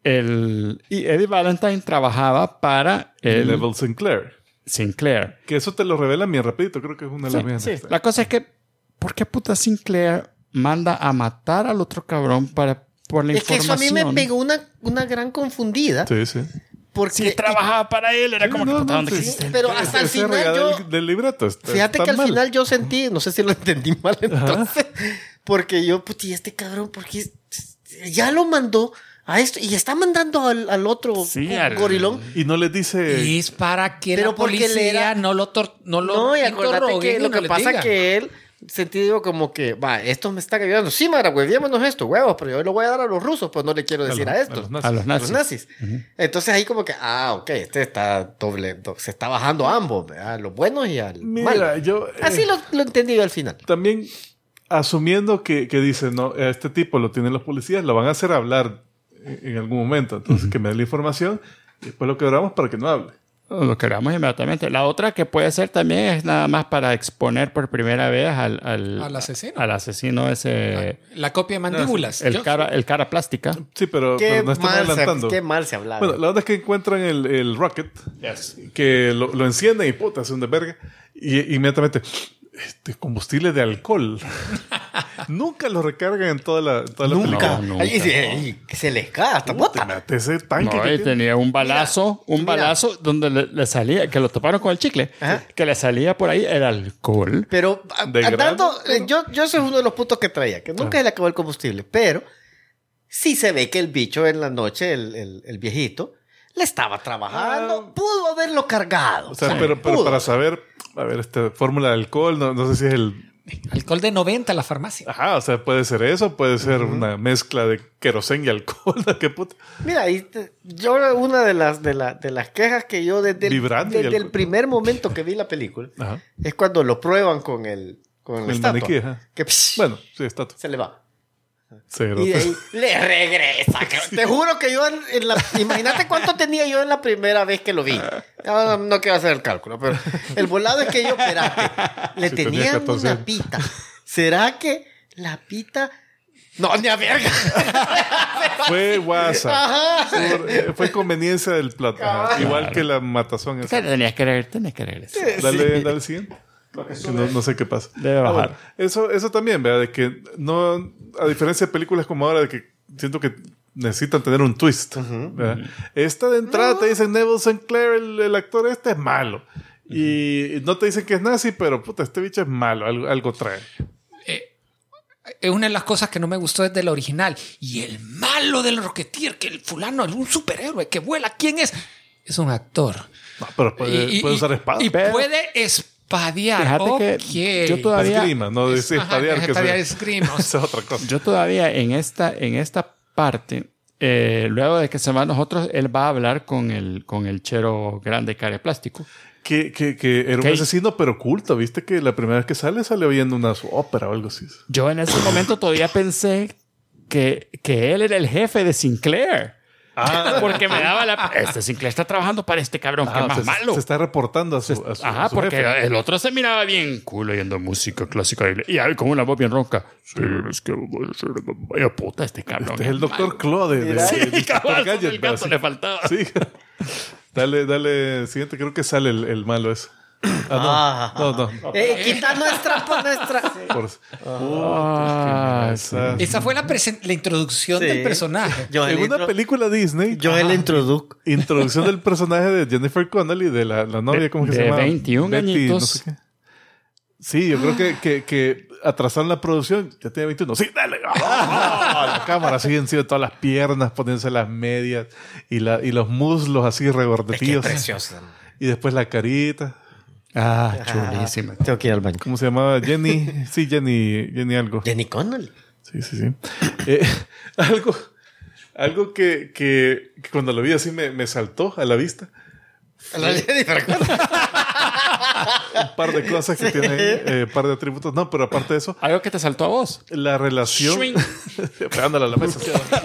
Valentine trabajaba para el Neville Sinclair. Que eso te lo revelan bien rapidito. Creo que es una de las mías. Sí. La cosa es que, ¿por qué puta Sinclair manda a matar al otro cabrón por la información? Es que eso a mí me pegó una gran confundida. Sí. Porque si trabajaba para él, era como pero hasta el final del libreto. Fíjate que al final yo sentí, no sé si lo entendí mal entonces, porque yo, este cabrón, porque ya lo mandó a esto y está mandando al otro gorilón. Y no le dice... Es para que la policía no lo y acuérdate que lo que pasa es que él sentido como que, esto me está ayudando. Sí, mara, huevémonos esto, huevos, pero yo lo voy a dar a los rusos, pues no le quiero decir a estos. A los nazis. Entonces ahí como que, ok, este está se está bajando a ambos, a los buenos y al malo. Yo... Así lo entendí yo al final. También, asumiendo que dicen, no, a este tipo lo tienen los policías, lo van a hacer hablar en algún momento. Entonces, que me dé la información y después lo quebramos para que no hable. Lo queramos inmediatamente. La otra que puede ser también es nada más para exponer por primera vez al asesino. Al asesino ese... La copia de mandíbulas. El cara plástica. Sí, pero no estamos adelantando. Qué mal se hablaba. Bueno, la verdad es que encuentran el rocket, que lo encienden y puta, hace un desvergue. Y inmediatamente... combustible de alcohol. Nunca lo recargan en toda la película. Nunca. Ahí se les cae hasta bota. Ese tanque que tenía un balazo, balazo donde le salía, que lo toparon con el chicle, que le salía por ahí el alcohol. Pero andando, yo ese es uno de los puntos que traía, que nunca se le acabó el combustible, pero sí se ve que el bicho en la noche, el viejito, le estaba trabajando, pudo haberlo cargado. O sea, pero para saber, a ver, fórmula de alcohol, no sé si es el... Alcohol de 90 en la farmacia. Ajá, o sea, puede ser eso, puede ser una mezcla de querosén y alcohol. ¿Qué puta? Mira, yo una de las quejas que yo desde el primer momento que vi la película es cuando lo prueban con el maniquí. Que, bueno, sí, estatua. Se le va. Cero. Y de ahí le regresa. Te juro que yo imagínate cuánto tenía yo en la primera vez que lo vi. No quiero hacer el cálculo, pero el volado es que yo, espérate, le tenían una pita. ¿Será que la pita... No, ni a verga. Fue WhatsApp. Fue conveniencia del plato. Igual que la matazón. Tenías que regresar. Dale el siguiente. No sé qué pasa. Debe bajar. Bueno, eso también, ¿verdad? De que no, a diferencia de películas como ahora, de que siento que necesitan tener un twist. Esta de entrada te dicen Neville Sinclair, el actor es malo. Y no te dicen que es nazi, pero puta, este bicho es malo, algo trae. Es una de las cosas que no me gustó desde la original. Y el malo del Rocketeer, que el fulano es un superhéroe que vuela, ¿quién es? es un actor. No, pero puede usar espada. Y puede espadear. Fíjate que yo todavía... Esgrima, no dice espadear. Esgrima. Esa es otra cosa. Yo todavía en esta parte, luego de que se va a nosotros, él va a hablar con el chero grande cara de plástico. Que era un asesino, pero oculto. ¿Viste que la primera vez que sale oyendo una ópera o algo así? Yo en ese momento todavía pensé que él era el jefe de Sinclair. Porque me daba Sinclair está trabajando para este cabrón que es más malo. Se está reportando a su porque jefe. el otro se miraba bien cool oyendo música clásica y con una voz bien ronca. Sí, es que vaya puta este cabrón. Este es el doctor Claude de el gato le faltaba. Sí. Dale, siguiente, creo que sale el malo ese. No. Quita nuestra. Esa fue la introducción del personaje. En una película Disney, introducción del personaje de Jennifer Connelly, de la novia, ¿cómo que se llama? 21 añitos. No sé qué. Sí, yo creo que atrasaron la producción. Ya tiene 21. Sí, dale. La cámara sigue encima de todas las piernas, poniéndose las medias y los muslos así regordetitos. Qué preciosa. Y después la carita. Chulísima. Tengo que ir al baño. ¿Cómo se llamaba? Jenny. Sí, Jenny algo. Jenny Connelly. Sí. Algo que cuando lo vi así me saltó a la vista. La Jennifer Connelly. Un par de cosas que tiene ahí, un par de atributos. No, pero aparte de eso. Algo que te saltó a vos. La relación. Pegándole a la mesa.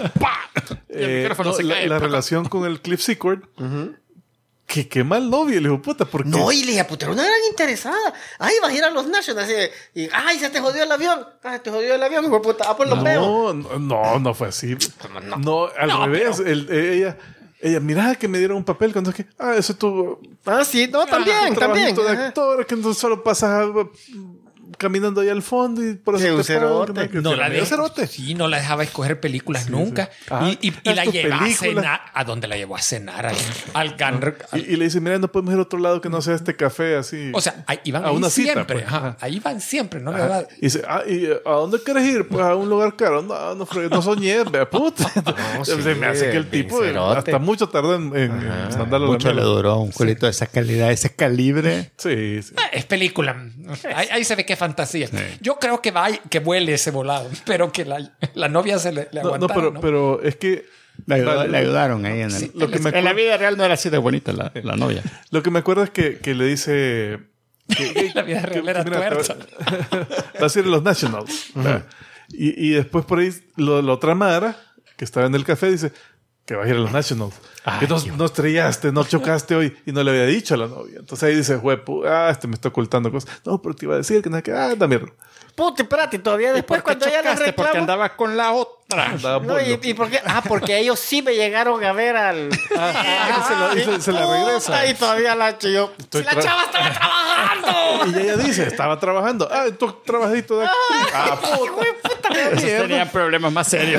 La relación con el Cliff Secord. Qué mal novio, le dijo, puta, ¿por qué? No, y le dije, puta, era una gran interesada. Ay, vas a ir a los Nationals. Y se te jodió el avión. Te jodió el avión, hijo de puta. Pues lo veo. No fue así. No, al revés. Pero... Ella, mira que me dieron un papel cuando es que, eso tú. Sí, no, también. De actor, que entonces solo pasas caminando ahí al fondo y por eso te pagan. No la dejaba escoger películas nunca. Y la llevaba a cenar. ¿A dónde la llevó a cenar? Al Ganr. Y le dice, mira, no podemos ir a otro lado que no sea este café así. O sea, ahí van a una siempre. Cita, pues. Ahí van siempre, ¿no? Y dice, ¿y a dónde quieres ir? Pues a un lugar caro. No soñé, puta. Se me hace que el tipo hasta mucho tardó en mandarlo. Mucho le duró un culito de esa calidad, ese calibre. Sí. Es película. Ahí se ve que fantasía. Sí. Yo creo que vuele ese volado, pero que la novia se le aguantara. Pero es que le ayudaron ahí en la vida real no era así de bonita la novia. Lo que me acuerdo es que le dice la vida real era tuerta. Va a ser los Nationals. Y después por ahí lo trama que estaba en el café, dice que va a ir a los Nationals. Que no estrellaste, no chocaste hoy y no le había dicho a la novia. Entonces ahí dice, me está ocultando cosas. No, pero te iba a decir que nada, que también. Puta, espérate, todavía después cuando ella le reclamó. Porque andaba con la otra. ¿Y por qué? Porque ellos sí me llegaron a ver al... se la regresa. Y todavía la yo. ¡Si la chava estaba trabajando! Y ella dice, estaba trabajando. Tu trabajito de actriz. Puta, esos tenían problemas más serios.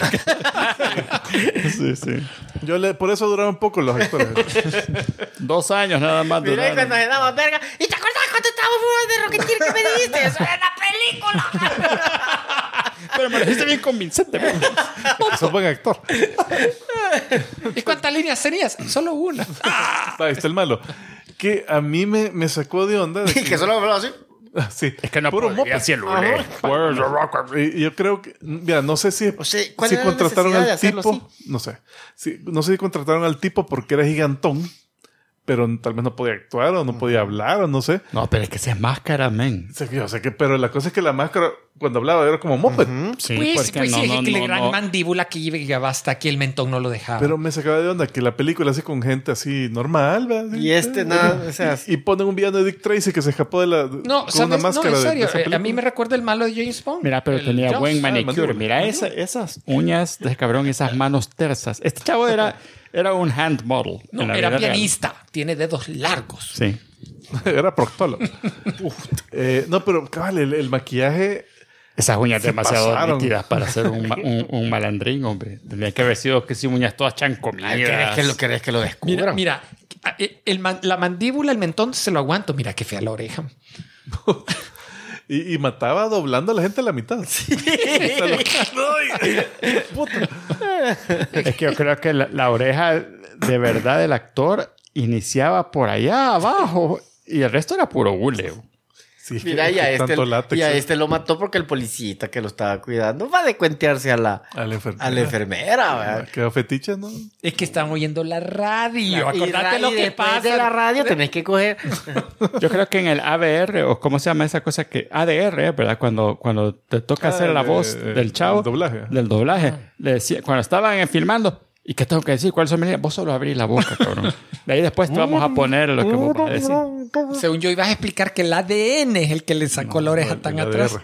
Sí. Por eso duraron poco los actores. 2 años nada más. Mira, y cuando se daba verga. ¿Y te acordás cuando estábamos jugando de Rocketeer que me dijiste? ¡Eso era la película! Pero me lo dijiste bien convincente. Sos buen actor. ¿Y cuántas líneas tenías? Solo una. Ahí está el malo. Que a mí me sacó de onda. Que solo hablaba así. Sí. Es que no podía decirlo. Y yo creo que, mira, no sé si contrataron al tipo. No sé si contrataron al tipo porque era gigantón, pero tal vez no podía actuar o no podía hablar o no sé. No, pero es que esa es máscara, men. Yo sé que, pero la cosa es que la máscara, cuando hablaba, era como moped. Sí, pues la gran mandíbula que llegaba hasta aquí, el mentón no lo dejaba. Pero me sacaba de onda que la película hace con gente así normal, ¿verdad? Y nada, o sea... Y ponen un villano de Dick Tracy que se escapó de la... No, con una máscara. No, en serio. A mí me recuerda el malo de James Bond. Mira, pero tenía buen manicure. Mira, esas uñas de ese cabrón, esas manos tersas. Este chavo era un hand model. No, era pianista. Real. Tiene dedos largos. Sí. Era proctólogo. No, pero cabal, el maquillaje... Esas uñas demasiado nítidas para ser un malandrín, hombre. Tendría que haber sido que sí, uñas todas chancomidas. ¿Querés que lo descubra? Mira, la mandíbula, el mentón se lo aguanto. Mira qué fea la oreja. Y mataba doblando a la gente a la mitad. Sí. Es que yo creo que la oreja de verdad del actor iniciaba por allá abajo y el resto era puro hule. Sí, Mira, y a este lo mató porque el policita que lo estaba cuidando va de cuentearse a la enfermera. ¿Verdad? Quedó fetiche, ¿no? Es que están oyendo la radio. Acordate lo que pasa. De la radio tenés que coger. Yo creo que en el ADR, o cómo se llama esa cosa que... ADR, ¿verdad? Cuando te toca hacer la voz del chavo. Del doblaje. Le decía, cuando estaban filmando... ¿Y qué tengo que decir? ¿Cuál son mis líneas? Vos solo abrís la boca, cabrón. De ahí después te vamos a poner lo que vos vas a decir. Según yo, ibas a explicar que el ADN es el que le sacó la oreja tan atrás.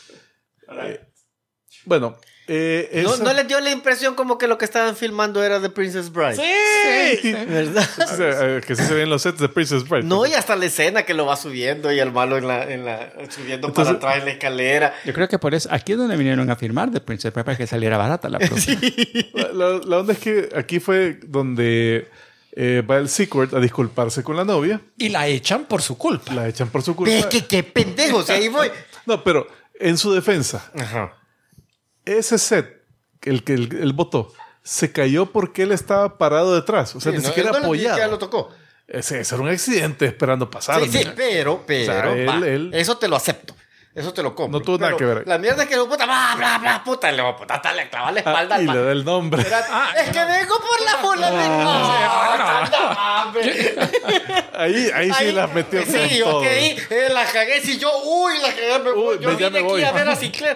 Bueno, ¿No les dio la impresión como que lo que estaban filmando era The Princess Bride? Sí. ¿Verdad? Que sí se ven los sets de Princess Bride. No, y hasta la escena que lo va subiendo y el malo subiendo para atrás en la escalera. Yo creo que por eso, aquí es donde vinieron a filmar The Princess Bride para que saliera barata la producción. Sí. La onda es que aquí fue donde va el Sequard a disculparse con la novia. Y la echan por su culpa. Es que qué pendejos, ahí voy. No, pero en su defensa. Ajá. Ese set, el que él votó, se cayó porque él estaba parado detrás. O sea, ni siquiera apoyado. Ya lo tocó. Ese era un accidente esperando pasar. Sí, pero, o sea, eso te lo acepto. Eso te lo compro. No tuvo nada que ver. La mierda es que puta, bla, puta, le clava la espalda. Y le da el nombre. Es que vengo por la bola de... Ahí sí las metió con sí, todo. Sí, la cagué. Si yo, la cagué. Yo vine aquí a ver a Sinclair.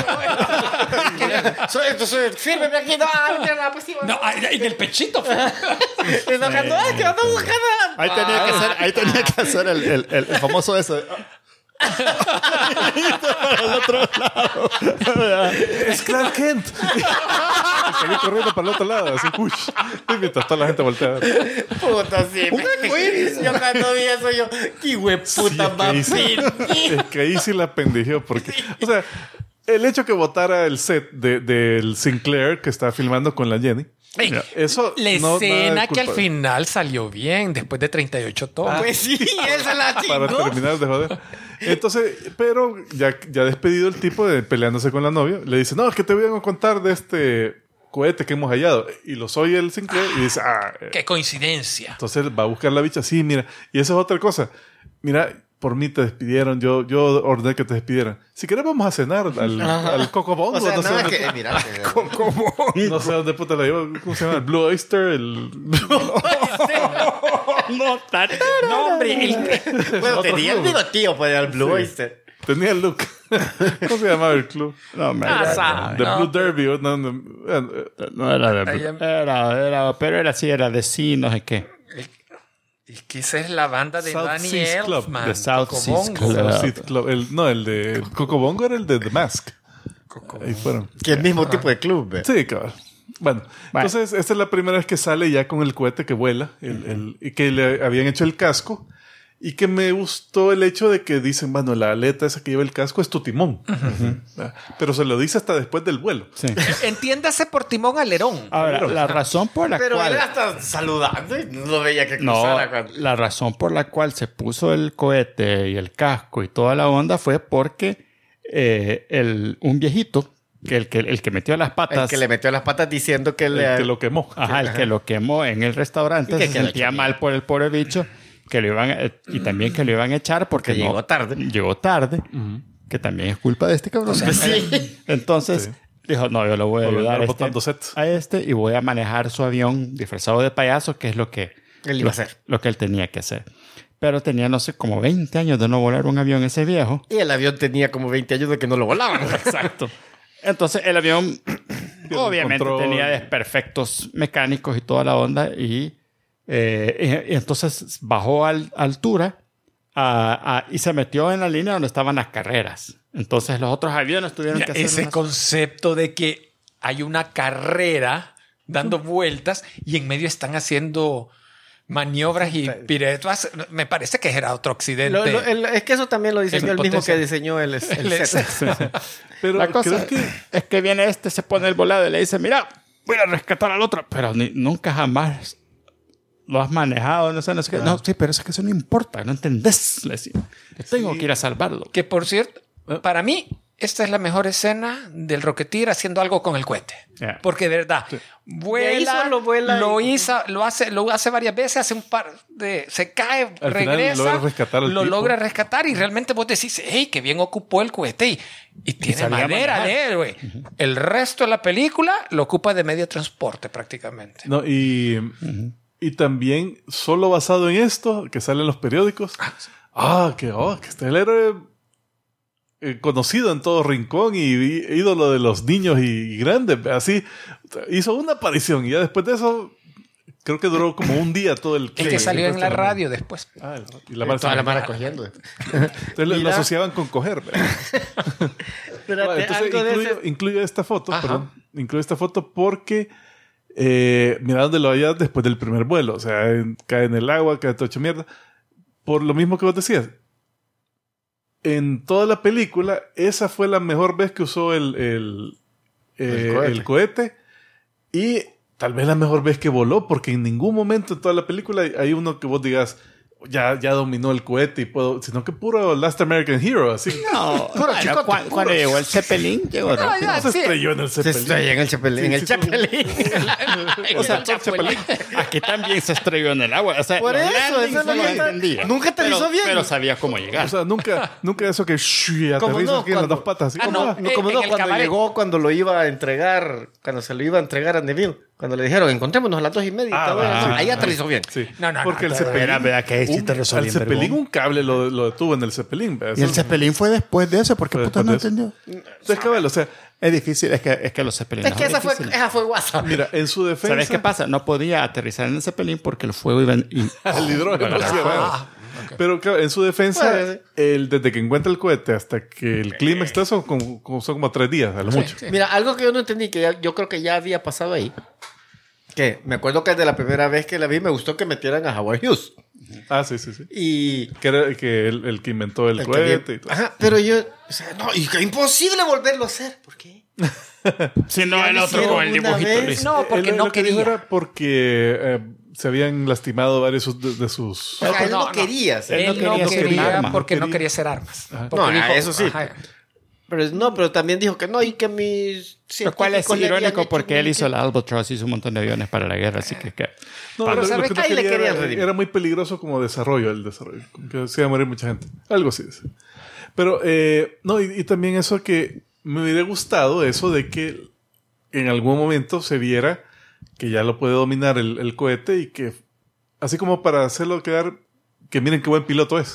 Entonces, fírmeme aquí. No, en el pechito. Enojando, que ando buscando. Ahí tenía que hacer el famoso eso. Para el otro lado. Es Clark Kent. Salí corriendo para el otro lado, así, push. Y mientras toda la gente voltea. Puta, sí. Yo cuando vi eso, qué hueputa vampiro. Es que ahí sí la pendejeó, porque, o sea, el hecho que votara el set del Sinclair que estaba filmando con la Jenny. Eso la escena que al final salió bien después de 38 tomas. Pues sí, esa la chingó. Para terminar de joder. Entonces, pero ya despedido el tipo de peleándose con la novia, le dice, no, es que te voy a contar de este cohete que hemos hallado. Y lo oye el Sinclair y dice, qué coincidencia. Entonces va a buscar la bicha. Sí, mira. Y esa es otra cosa. Mira, por mí te despidieron. Yo ordené que te despidieran. Si querés vamos a cenar al Coco Bongo. O sea, no sé dónde, Coco Bongo. No sé dónde puta la llevo. ¿Cómo se llama? El Blue Oyster. No, hombre. Bueno, tenía el bigotío para el Blue Oyster. Tenía el look. ¿Cómo se llamaba el club? No, me The Blue Derby. No era de... Pero era así, era de sí, no sé qué. Es que esa es la banda de South Danny Seas Club. Elfman. The South Seas Club. South Seas Club. El de Coco Bongo era el de The Mask. Ahí fueron. Que el mismo tipo de club, ¿ve? Sí, cabrón. Bueno, entonces esta es la primera vez que sale ya con el cohete que vuela y que le habían hecho el casco y que me gustó el hecho de que dicen, bueno, la aleta esa que lleva el casco es tu timón. Pero se lo dice hasta después del vuelo. Sí. Entiéndase por timón alerón. Ahora, la razón por la Pero cual... él hasta saludando y no veía que cruzara. La razón por la cual se puso el cohete y el casco y toda la onda fue porque un viejito el que metió las patas. El que le metió las patas diciendo que el que lo quemó. Ajá, el que lo quemó en el restaurante. Se sentía mal por el pobre bicho. Que lo iban y también que lo iban a echar porque llegó tarde. Llegó tarde. Que también es culpa de este cabrón. Sí. Entonces dijo, no, yo lo voy a ayudar a este y voy a manejar su avión disfrazado de payaso, que es lo que él iba a hacer. Lo que él tenía que hacer. Pero tenía, no sé, como 20 años de no volar un avión ese viejo. Y el avión tenía como 20 años de que no lo volaban. Exacto. Entonces el avión obviamente tenía desperfectos mecánicos y toda la onda y entonces bajó a altura y se metió en la línea donde estaban las carreras. Entonces los otros aviones tuvieron que hacer ese concepto de que hay una carrera dando vueltas y en medio están haciendo maniobras y piruetas. Me parece que era otro accidente. Es que eso también lo diseñó el mismo que diseñó el set. Pero la cosa es que viene se pone el volado y le dice, mira, voy a rescatar al otro. Pero nunca jamás lo has manejado, no sé qué. No, sí, pero es que eso no importa, no entendés. Le decía, tengo que ir a salvarlo. Que por cierto, para mí, esta es la mejor escena del Rocketeer haciendo algo con el cohete. Yeah. Porque de verdad, vuela, lo hace varias veces, hace un par de... Se cae, al regresa, lo logra rescatar y realmente vos decís, hey, qué bien ocupó el cohete y tiene manera de él, güey. El resto de la película lo ocupa de medio de transporte prácticamente. No, y también solo basado en esto, que sale en los periódicos, que este es el héroe conocido en todo rincón y ídolo de los niños y grandes. Así, hizo una aparición y ya después de eso, creo que duró como un día todo el... Es que salió en la radio después. Y toda la mara cogiendo. Entonces lo asociaban con coger. Entonces incluyo esta foto, incluyo esta foto porque mira dónde lo había después del primer vuelo. O sea, cae en el agua, cae todo hecho mierda. Por lo mismo que vos decías, en toda la película, esa fue la mejor vez que usó el cohete y tal vez la mejor vez que voló, porque en ningún momento en toda la película hay uno que vos digas, ya dominó el cohete y sino que puro Last American Hero, así. No, cuando llegó el Zeppelin, llegó rápido. Se estrelló en el Zeppelin. Se estrelló en el Zeppelin. O sea, aquí también se estrelló en el agua. O sea, por eso no lo entendía. Nunca aterrizó bien. Pero sabía cómo llegar. O sea, nunca eso que aterriza aquí en las dos patas. Así, cuando llegó, cuando lo iba a entregar, cuando se lo iba a entregar a Neville. Cuando le dijeron, encontrémonos a las 2:30. Ahí aterrizó bien. Sí. No. Porque el Zeppelin, el Zeppelin un cable lo detuvo en el Zeppelin. Y el Zeppelin fue después de eso, porque puta no entendió. Entonces, cabal, o sea, es difícil, es que los Zeppelin. Es que esa fue WhatsApp. Mira, en su defensa. ¿Sabes qué pasa? No podía aterrizar en el Zeppelin porque el fuego iba al hidrógeno. Okay. Pero claro, en su defensa, desde que encuentra el cohete hasta que el clímax está son como 3 días, a lo mucho. Sí. Mira, algo que yo no entendí, que yo creo que ya había pasado ahí. Que me acuerdo que de la primera vez que la vi me gustó que metieran a Howard Hughes. Sí. Y que era el que inventó el cohete y todo. Ajá, pero yo, o sea, no, y que imposible volverlo a hacer. ¿Por qué? Si no, el otro con el dibujito. No, porque no quería. Era porque se habían lastimado varios de sus... O sea, él no quería. Él no quería porque no quería hacer armas. No, eso sí. Pero también dijo que no y que mis... Lo cual es irónico porque él hizo el Albatross, hizo un montón de aviones para la guerra, así que... No, pero ¿sabes qué? Era muy peligroso como desarrollo, que se iba a morir mucha gente. Algo así. Pero, y también eso que me hubiera gustado, eso de que en algún momento se viera que ya lo puede dominar el cohete y que, así como para hacerlo quedar, que miren qué buen piloto es.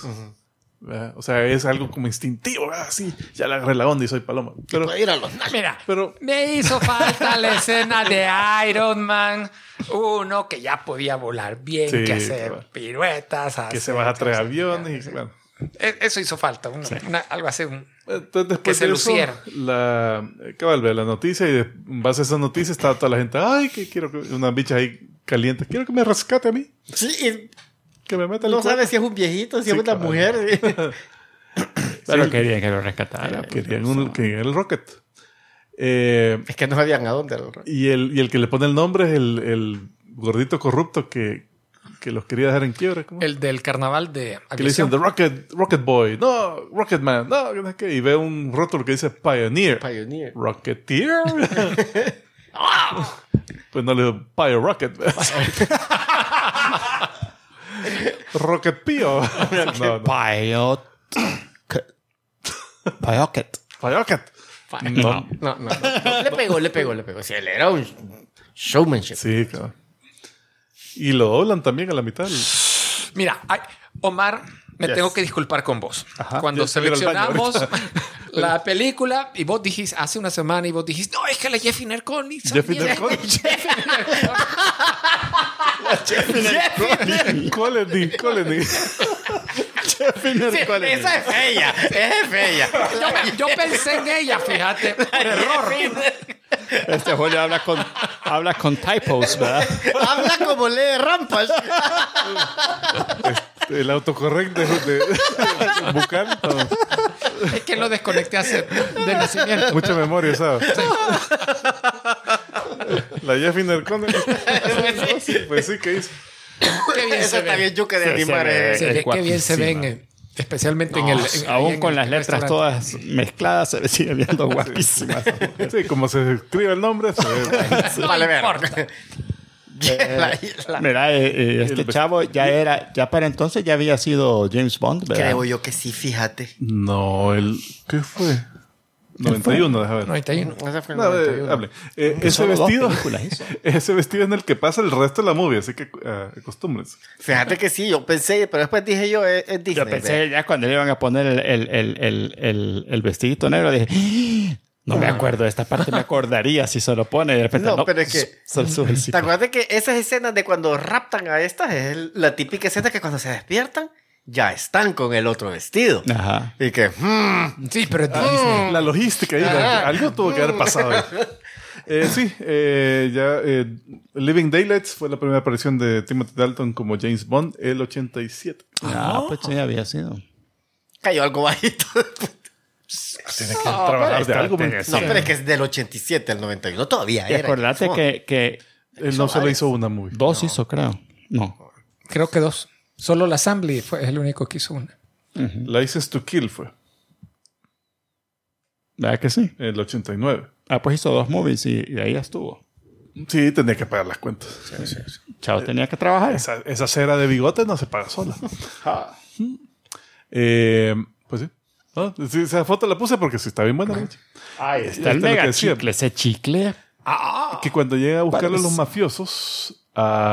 O sea, es algo como instintivo. Sí, ya le agarré la onda y soy paloma. Pero, mira, me hizo falta la escena de Iron Man. Uno que ya podía volar bien, que hacer piruetas. Que se baja 3 aviones. Y, bueno. Eso hizo falta. Algo así. Entonces, que se luciera. La noticia y en base a esa noticia estaba toda la gente. Ay, que quiero que una bicha ahí caliente. Quiero que me rescate a mí. Sí, que me meta no sabes si es un viejito, si es una mujer. Pero querían que lo rescatara. Querían que el Rocket. Es que no sabían a dónde era el Rocket. Y el que le pone el nombre es el gordito corrupto que los quería dejar en quiebre. ¿Cómo? El del carnaval de aviación. Que le dicen The Rocket Boy. No, Rocket Man. No, y ve un rótulo que dice Pioneer. Rocketeer. Pues no le digo Pio Rocket. Rocket Pio. Piocket. No. Le pegó. Sí, él era un showmanship. Sí, claro. Y lo doblan también a la mitad. Mira, Omar, me tengo que disculpar con vos. Cuando seleccionamos la película y vos dijiste, hace una semana, y vos dijiste, no, es que la Jeffy Nerconi. Jeffy Colony. Esa es fea. Yo pensé en ella, fíjate, por error. Este Julio habla con typos, ¿verdad? Habla como lee Rampage. El autocorrecto de bucal. Es que lo desconecté hace de nacimiento. Mucha memoria, ¿sabes? Sí. La Jeffy Nerconi. Pues sí, ¿qué hizo? Qué bien Eso está bien yuca de animar. Qué bien se ven Especialmente aún con las letras todas mezcladas, se sigue viendo guapísimas. Sí, como se escribe el nombre, se ve. Vale, ver. Mira, este chavo ya para entonces ya había sido James Bond, ¿verdad? Creo yo que sí, fíjate. No, ¿qué fue? 91, déjame ver. 91. Ese fue el No, 91. hable. Ese vestido es el que pasa el resto de la movie, así que acostúmbrense. Fíjate que sí, yo pensé, pero después dije yo, es Disney. Yo pensé ya cuando le iban a poner el vestidito negro, dije, no me acuerdo de esta parte, me acordaría si se lo pone y de repente No, pero es que... se sube el ¿Te acuerdas que esas escenas de cuando raptan a estas es la típica escena que cuando se despiertan ya están con el otro vestido? Ajá. Y que... Sí, pero Disney. La logística, algo tuvo que haber pasado ahí. Living Daylights fue la primera aparición de Timothy Dalton como James Bond, el 87. Pues sí había sido. Cayó algo bajito. Tiene que trabajar de algo. No, pero es que es del 87 al 91. Todavía Y era. acordate que Él no solo hizo una movie. dos hizo, creo. No. Creo que 2. Solo la Assembly fue el único que hizo una. License to Kill fue ¿Verdad que sí? el 89. Pues hizo 2 movies y ahí ya estuvo. Sí, tenía que pagar las cuentas. Chao, tenía que trabajar. Esa cera de bigote no se paga sola. Pues sí. ¿No? Sí, esa foto la puse porque sí está bien buena. Ahí está Esto es el lo que mega decía. chicle. Ese chicle. Que cuando llega a buscarlo a los mafiosos,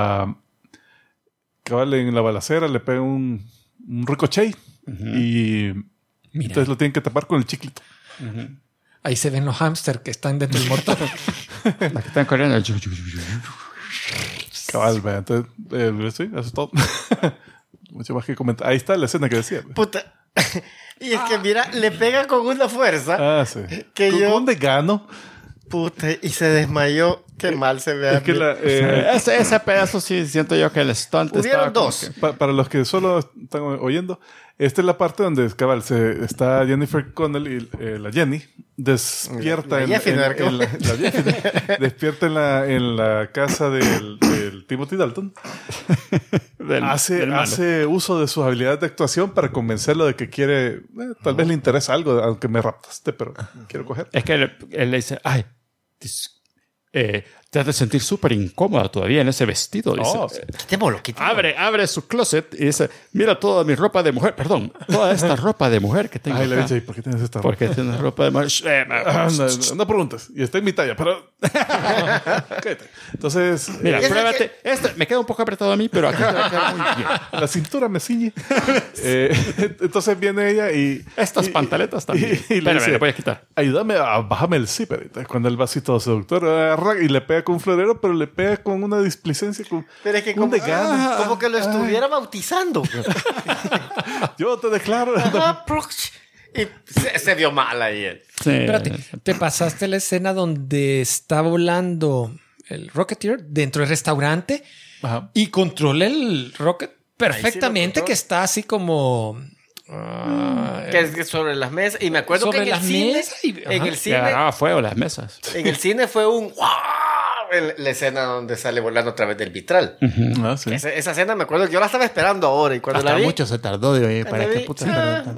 cabal en la balacera le pega un ricochet y entonces lo tienen que tapar con el chiclito. Ahí se ven los hámster que están dentro del motor. Las que están corriendo. Cabal, vea, entonces, sí, eso es todo. Mucho más que comentar. Ahí está la escena que decía. Puta. Y es que mira, le pega con una fuerza. Sí. Que con yo... un desgano. Puta, y se desmayó. Qué mal se ve. Es que Ese pedazo sí siento yo que el stunt Hubieron estaba dos. para los que solo están oyendo, esta es la parte donde cabal, está Jennifer Connelly, la Jenny, despierta La Jeffiner, despierta en la casa del Timothy Dalton. Hace uso de sus habilidades de actuación para convencerlo de que quiere, tal vez le interesa algo, aunque me raptaste, pero quiero coger. Es que él le dice, ay, te has de sentir súper incómoda todavía en ese vestido. Dice. Quitémoslo. Abre su closet y dice, mira toda mi ropa de mujer. Perdón, toda esta ropa de mujer que tengo. Ay, le acá. dice, ¿por qué tienes esta ropa? Porque tienes ropa de mujer. No preguntes. Y está en mi talla, pero... Cállate. Entonces... Mira, pruébate. Me queda un poco apretado a mí, pero aquí te va a quedar muy bien. La cintura me ciñe. Entonces viene ella y... Estas pantaletas también. Y le dice, le voy a quitar. ayúdame a bajarme el zipper. Entonces, cuando él va así todo seductor, agarra y le pega con un florero, pero le pega con una displicencia, con Pero es que un desgano. como que lo estuviera bautizando. Yo te declaro... Y se vio mal ahí él. Sí. Espérate, ¿te pasaste la escena donde está volando el Rocketeer dentro del restaurante Ajá. y controla el Rocket perfectamente, controla. que está así como... Que es sobre las mesas. Y me acuerdo Sobre que en el las cine... mesas y- En ajá. el Le cine... agarraba fuego las mesas. En el cine fue un... ¡wow! La escena donde sale volando a través del vitral. Ah, sí. Esa escena me acuerdo que yo la estaba esperando ahora. Y cuando Hasta la vi... mucho se tardó de oír para la qué vi, puta.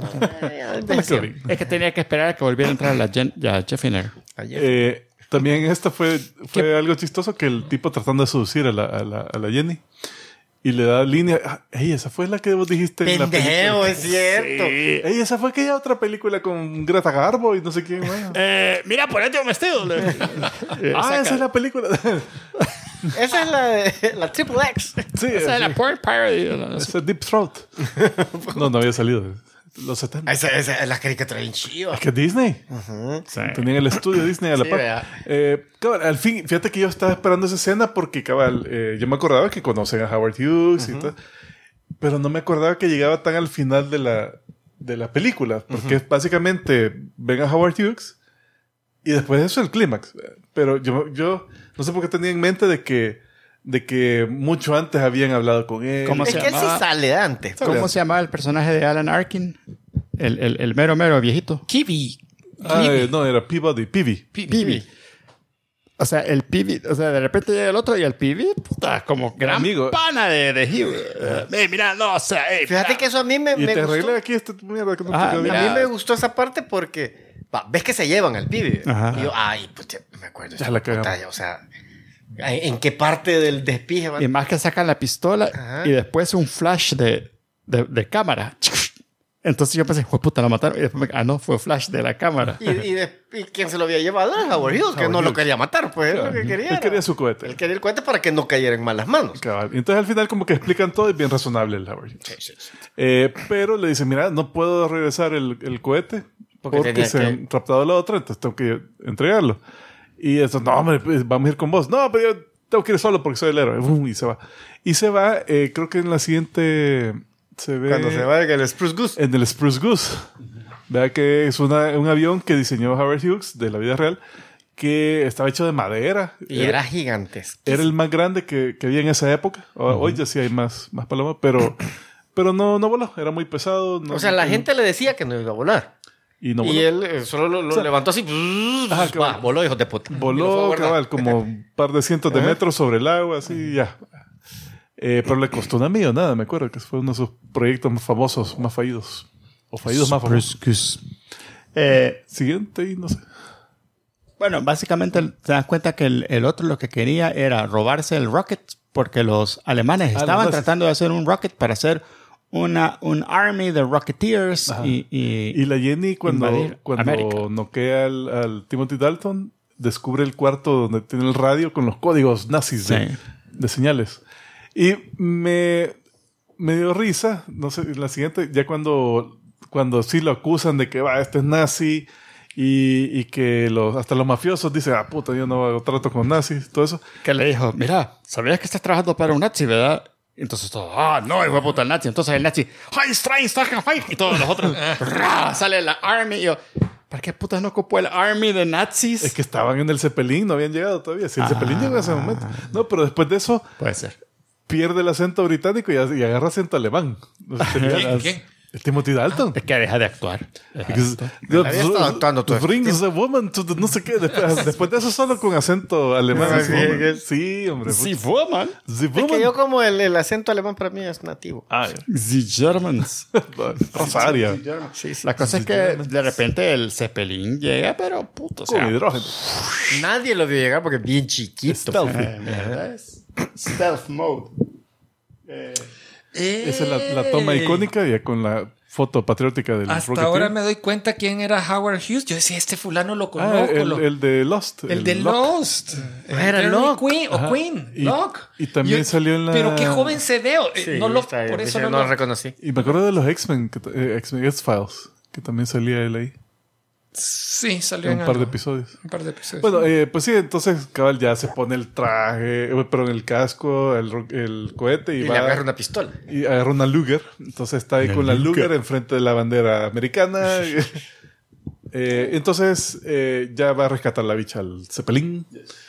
Es que tenía que esperar a que volviera a entrar la Jeffiner. También esta fue algo chistoso, que el tipo tratando de seducir a la Jenny y le da línea. Ey, esa fue la que vos dijiste en la Pendejo, película. es cierto. Ey, esa fue aquella otra película con Greta Garbo y no sé quién. Bueno. Mira, ponete un vestido. Esa es la película. Esa es la Triple X. Sí, Esa es la porn parody. esa es Deep Throat. No había salido. Los 70. Esa es la caricatura bien chiva. Es que Disney. Sí. Tenían el estudio Disney a la Sí, par. vea. Cabal, al fin, fíjate que yo estaba esperando esa escena porque, cabal, yo me acordaba que conocen a Howard Hughes y tal, pero no me acordaba que llegaba tan al final de la película, porque básicamente ven a Howard Hughes y después de eso el clímax. Pero yo no sé por qué tenía en mente de que mucho antes habían hablado con él. ¿Cómo Es se que él sí llamaba? sale antes. ¿Cómo se llamaba el personaje de Alan Arkin? El mero viejito. Kiwi. No, era Peabody. Pibi. O sea, el pibe, o sea, de repente llega el otro y el pibe, puta, como gran amigo. pana de Hugh. Mira, no, o sea, fíjate que eso a mí me Y te gustó. arreglé aquí esta mierda que no te A quedó bien. mí me gustó esa parte porque ves que se llevan al pibe. Ajá. Y yo, pues ya me acuerdo. Ya la cagamos. O sea, ¿en qué parte del despije van? Y más que sacan la pistola Ajá. y después un flash de cámara. Entonces yo pensé, fue puta, la mataron. Y después no, fue flash de la cámara. Y quien se lo había llevado era Howard Hughes, que Howard no lo Hughes. quería matar, pues lo que quería. Él quería su cohete. Él quería el cohete para que no cayera en malas manos. Cabal. Y entonces al final como que explican todo y bien razonable el Howard Hughes. Pero le dicen, mira, no puedo regresar el cohete Porque porque tenía se que- han raptado la otra, entonces tengo que entregarlo. Y eso, no, hombre, pues, vamos a ir con vos. No, pero yo tengo que ir solo porque soy el héroe. Y se va. Y se va, creo que en la siguiente se ve... Cuando se va en el Spruce Goose. En el Spruce Goose. Vea que es un avión que diseñó Howard Hughes de la vida real que estaba hecho de madera. Y era gigantesco. Era el más grande que había en esa época. Hoy ya sí hay más palomas, pero no voló. Era muy pesado. O sea, la gente le decía que no iba a volar. Y no voló. Y él solo lo levantó así. Ajá, cabal. Voló, hijo de puta. Y lo fue a Voló, guardar. cabal, como un par de cientos de metros sobre el agua, así, ya. Pero le costó una millonada, me acuerdo, que fue uno de sus proyectos más famosos, más fallidos. O fallidos más famosos. Siguiente, y no sé. Bueno, básicamente te das cuenta que el otro lo que quería era robarse el rocket porque los alemanes estaban los tratando de hacer un rocket para hacer un army de rocketeers Y la Jenny, cuando invadir América. noquea al Timothy Dalton, descubre el cuarto donde tiene el radio con los códigos nazis de señales. Y me dio risa, no sé, en la siguiente, ya cuando sí lo acusan de que este es nazi y que hasta los mafiosos dicen, puta, yo no hago trato con nazis, todo eso. que le dijo, mira, ¿sabías que estás trabajando para un nazi, verdad? Entonces todo, no, hijo de puta, el nazi. Entonces el nazi, y todos los otros, sale la army. Y yo, ¿para qué putas no ocupó el army de nazis? Es que estaban en el Zeppelin, no habían llegado todavía. Si el Zeppelin llegó en ese momento. No, pero después de eso Puede ser. pierde el acento británico y agarra acento alemán. O sea, tenía ¿Quién? El Timothy Dalton. Es que deja de actuar. Había estado actuando todo este Brings a woman to the no sé qué. Después de eso solo con acento alemán. No, así, sí, woman. que- Sí, hombre. Sí, woman. Sí, Es woman. que yo como el acento alemán para mí es nativo. Ah, The Germans. Rosaria. La cosa es que de repente el Zeppelin llega, pero puto, o Con sea, hidrógeno. Nadie lo vio llegar porque es bien chiquito. Stealthy. mierda, es stealth mode. Esa es la toma icónica ya con la foto patriótica del Hasta Rocketeer. ahora me doy cuenta quién era Howard Hughes. Yo decía, este fulano lo conozco. el de Lost. El de Locke. Lost. Era Henry Locke. Queen, o Queen. Y- Locke. y también salió en la- Pero qué joven se ve. Por eso no lo lo... reconocí. Y me acuerdo de los X-Men, X-Men X-Files, que también salía él ahí. Sí, salió En en un par de algo. episodios. Un par de episodios. Bueno, pues sí, entonces cabal ya se pone el traje, pero en el casco, el cohete y, Y le va agarra una pistola. y agarra una Luger. Entonces está ahí con la Luger enfrente de la bandera americana. Entonces ya va a rescatar la bicha al Zeppelin.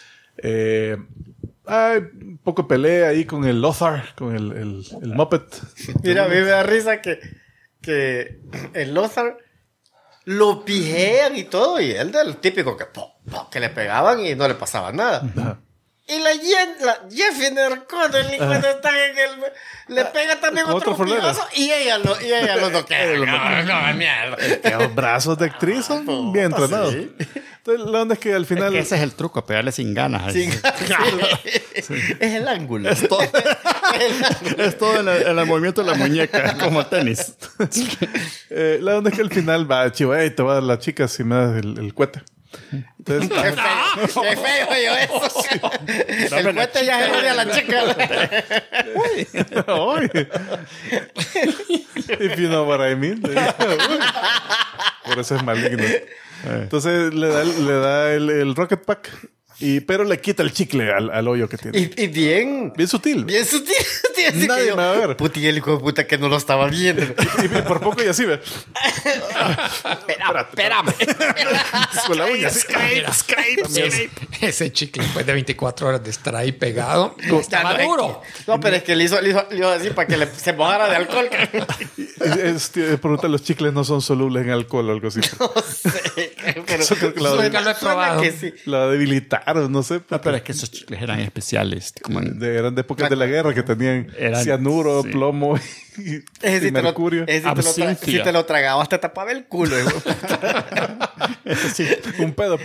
Hay un poco de pelea ahí con el Lothar, con el Muppet. Mira, a mí me da risa que el Lothar lo pijean y todo, y él del típico que le pegaban y no le pasaba nada. Ajá. Y la Jennifer Connelly cuando está en le pega también Con otro otra fornera. pijazo y ella lo noquea. No, mierda. Los brazos de actriz son bien entrenados. sí. Entonces, la onda es que al Es final... que ese es el truco, pegarle sin ganas. Sí, es el ángulo. Es todo, es todo en el movimiento de la muñeca, como tenis. la onda es que al final va, chivo, te voy a dar la chica si me das el cohete. Entonces, Qué feo yo eso. El cuete ya se odia a la chica. Oye. If you know what I mean. Por eso es maligno. Entonces le da el Rocket Pack, pero le quita el chicle al hoyo que tiene. Y bien Bien sutil. sutil. Nadie me va a ver. Puti, el hijo de puta que no lo estaba viendo. Y por poco y así ve. Espérame. Con la uña. Scrape. Ese chicle después de 24 horas de estar ahí pegado. Estaba duro. No, pero es que le hizo así para que se mojara de alcohol. Pregunta, los chicles no son solubles en alcohol o algo así. No sé. Pero Eso creo que nunca lo he probado. Que sí. La debilitaron, no sé. No, pero es que esos chicles eran especiales. Como Eran de épocas de la guerra que tenían cianuro, sí. plomo y mercurio. Si te lo tragabas, te tapaba el culo. Eso sí, Un pedo.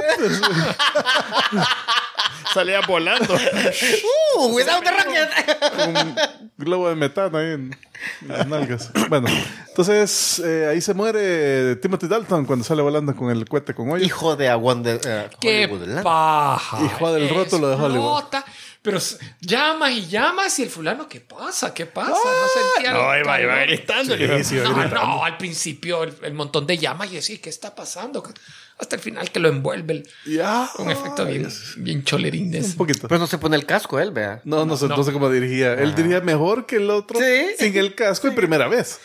salía volando. Without the rocket. Un globo de metano ahí en las nalgas. Bueno, entonces ahí se muere Timothy Dalton cuando sale volando con el cohete con hoyo. Hijo de ¡Qué Hollywood, paja! Hijo del rótulo de Hollywood. Pero llamas y llamas y el fulano, ¿qué pasa? ¿Qué pasa? No sentía No, el iba calor. gritando. No, al principio el montón de llamas y decís, ¿qué está pasando? Hasta el final que lo envuelve. Un efecto bien cholerín de Un eso. poquito. Pues no se pone el casco él, vea. No sé cómo dirigía. Él dirigía mejor que el otro Sí. sin el casco y primera vez.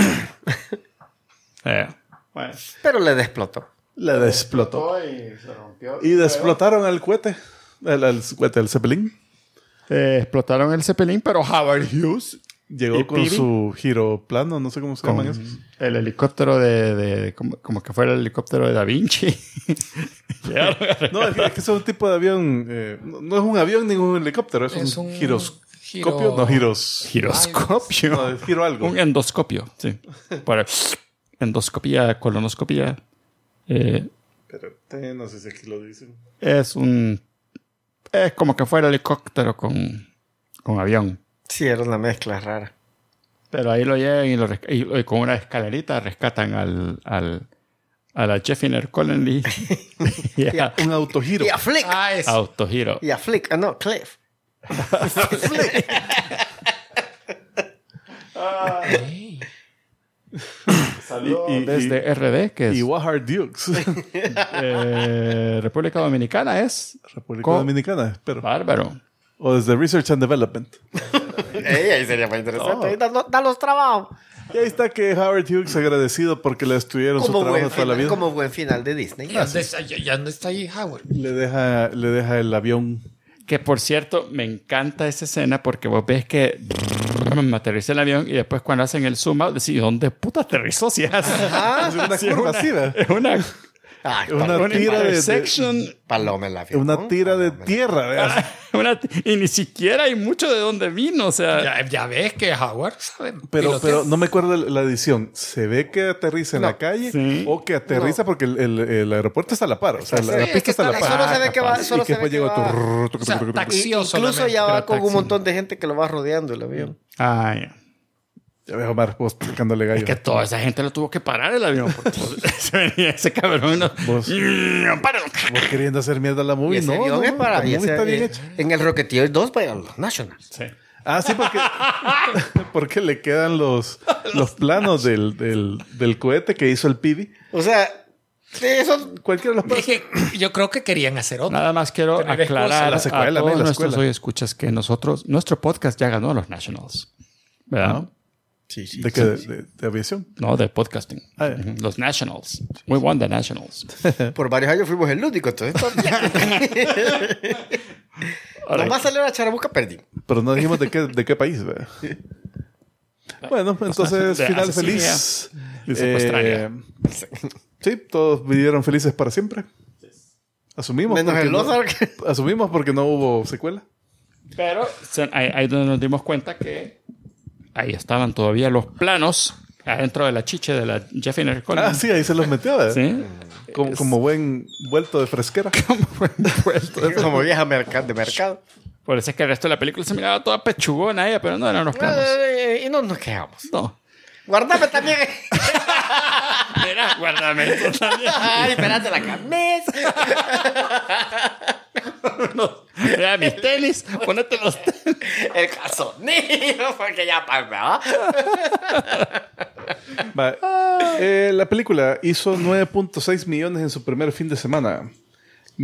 Bueno. Pero le explotó. La desplotó. Y se rompió. Y desplotaron al cohete. El cohete, el Zeppelin. Explotaron el Zeppelin, pero Howard Hughes Llegó ¿Y con Pibi? su giroplano, no sé cómo se llaman esos. el helicóptero de como que fuera el helicóptero de Da Vinci. No, es que es un tipo de avión. No es un avión ni un helicóptero, es un giroscopio. No, Giroscopio. No, es giro algo. Un endoscopio, sí. Para endoscopía, colonoscopía. Espérate, no sé si aquí lo dicen. Es como que fuera helicóptero con avión. Sí, era una mezcla rara. Pero ahí lo llevan y con una escalerita rescatan a la Jeffiner Connelly. Un autogiro. Y a Flick. Autogiro. Y a Flick. No, Cliff. Saludos desde RD, que es Y Wahar Dukes. República Dominicana es. República Dominicana, espero. Bárbaro. O desde Research and Development. Ahí sería más interesante. Ahí da los trabajos. Y ahí está que Howard Hughes agradecido porque le destruyeron su trabajo toda la vida. Como buen final de Disney. Ya no está ahí Howard. Le deja el avión. Que por cierto, me encanta esa escena porque vos ves que aterriza el avión y después cuando hacen el zoom out, decís, ¿dónde puta aterrizó? Si es una curva así, ¿verdad? Es una Una tira de paloma en la avión. una tira de tierra, ¿verdad? y ni siquiera hay mucho de dónde vino, o sea. Ya ves que Howard sabe. Pero no me acuerdo la edición. ¿Se ve que aterriza en la calle? Sí. ¿O que aterriza porque el aeropuerto está a la par? O sea, la pista está a la par. Solo se ve que va. Y Solo que se ve después que llegó va. tu... O sea, taxioso. Incluso ya va con un taxi. montón de gente que lo va rodeando el avión. Ya. Ya ves, Omar, vos picándole gallo. Es que toda esa gente lo tuvo que parar el avión. Porque se venía ese cabrón. ¿No? Vos queriendo hacer mierda a la Y movie, ese ¿no? avión es para. La y movie ese- está bien hecha. En el Rocketeer 2 para los Nationals. Sí. Ah, sí, porque le quedan los planos del cohete que hizo el Pibi. O sea, eso. Cualquiera de los planos. Dije, yo creo que querían hacer otro. Nada más quiero Tener aclarar la secuela, a todos la nuestros escuela. escuchas que nuestro podcast ya ganó a los Nationals. ¿Verdad? Sí, sí. ¿De qué? ¿De aviación? No, de podcasting. Ah, ya. Ujú. Los Nationals. We won the Nationals. Por varios años fuimos el único. Entonces, nomás salió la charabuca, perdí. Pero no dijimos de qué país, ¿verdad? Bueno, entonces, de final Asesinia. feliz. Dice Australia. Sí, todos vivieron felices para siempre. Asumimos. Menos porque el no- Ozark. Asumimos porque no hubo secuela. Pero ahí donde nos dimos cuenta que ahí estaban todavía los planos adentro de la chiche de la Jeffiner Connelly. Ah, sí, ahí se los metió, ¿verdad? Sí. Como buen vuelto de fresquera. Como vieja de mercado. Por eso es que el resto de la película se miraba toda pechugona ella, pero no eran los planos. Y no nos quejamos. No. Guardame también. Mira, guárdame esto también. Ay, espérate la camisa. Mira, mis tenis, ponete los tenis. El calzonillo. Porque ya para. Va, la película hizo 9.6 millones en su primer fin de semana.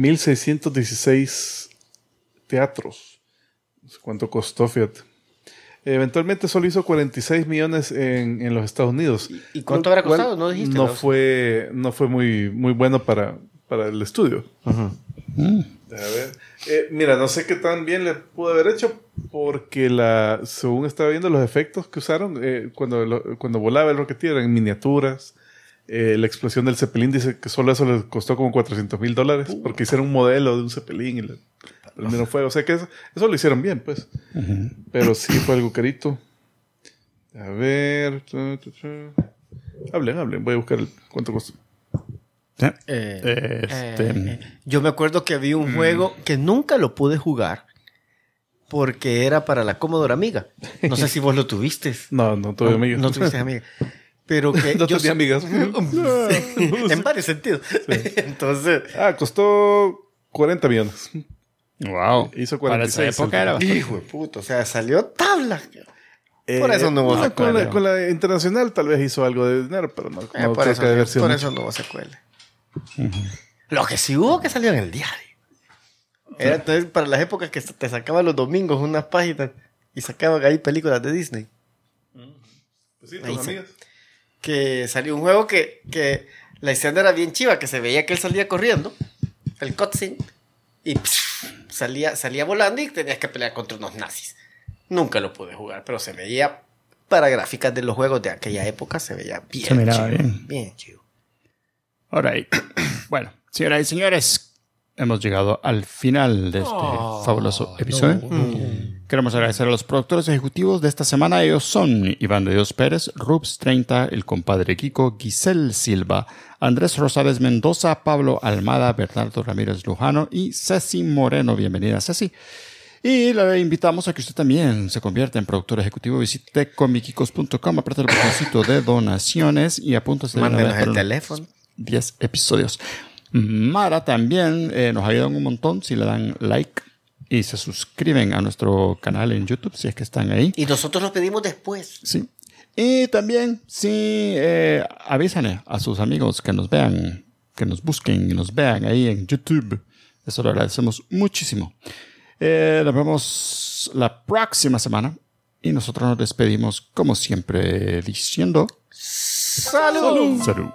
1,616 teatros. No sé cuánto costó, fíjate. Eventualmente solo hizo 46 millones en los Estados Unidos. ¿Y cuánto habrá costado? No dijiste. No fue muy bueno para el estudio. A ver. Mira, no sé qué tan bien le pudo haber hecho porque según estaba viendo los efectos que usaron cuando volaba el Rocketeer eran miniaturas. La explosión del Zeppelin dice que solo eso les costó como $400,000 porque hicieron un modelo de un Zeppelin y le prendieron fuego. O sea que eso lo hicieron bien, pues. Pero sí fue algo carito. A ver. Hablen. Voy a buscar cuánto costó. Yo me acuerdo que había un juego que nunca lo pude jugar porque era para la Commodore Amiga. No sé si vos lo tuviste. No tuve Amiga. No tuviste Amiga. Pero que no tenía amigas. En varios sentidos. Sí. Entonces. Costó 40 millones. Wow. Hizo 46. Para esa época era bastante. Hijo de puta. O sea, salió tabla. Por eso no hubo secuela. Con la internacional tal vez hizo algo de dinero, pero no por eso no hubo secuela. Lo que sí hubo que salió en el diario. Era entonces para las épocas que te sacaban los domingos unas páginas y sacaban ahí películas de Disney. Pues sí, tus amigas. Que salió un juego que la escena era bien chiva, que se veía que él salía corriendo, el cutscene, y salía volando y tenías que pelear contra unos nazis. Nunca lo pude jugar, pero se veía, para gráficas de los juegos de aquella época, se veía bien chivo. Bien chivo. Alright. Bueno, señoras y señores, hemos llegado al final de este fabuloso episodio. Queremos agradecer a los productores ejecutivos de esta semana. Ellos son Iván de Dios Pérez, Rubs 30, el compadre Kiko, Giselle Silva, Andrés Rosales Mendoza, Pablo Almada, Bernardo Ramírez Lujano y Ceci Moreno. Bienvenida, Ceci. Y le invitamos a que usted también se convierta en productor ejecutivo. Visite comikicos.com, apriete el botoncito de donaciones y apúntase. Mándenos el teléfono. 10 episodios. Mara también nos ayudan un montón si le dan like y se suscriben a nuestro canal en YouTube si es que están ahí. Y nosotros lo pedimos después. Sí. Y también sí, avísenle a sus amigos que nos vean, que nos busquen y nos vean ahí en YouTube. Eso lo agradecemos muchísimo. Nos vemos la próxima semana y nosotros nos despedimos como siempre diciendo ¡Salud! ¡Salud!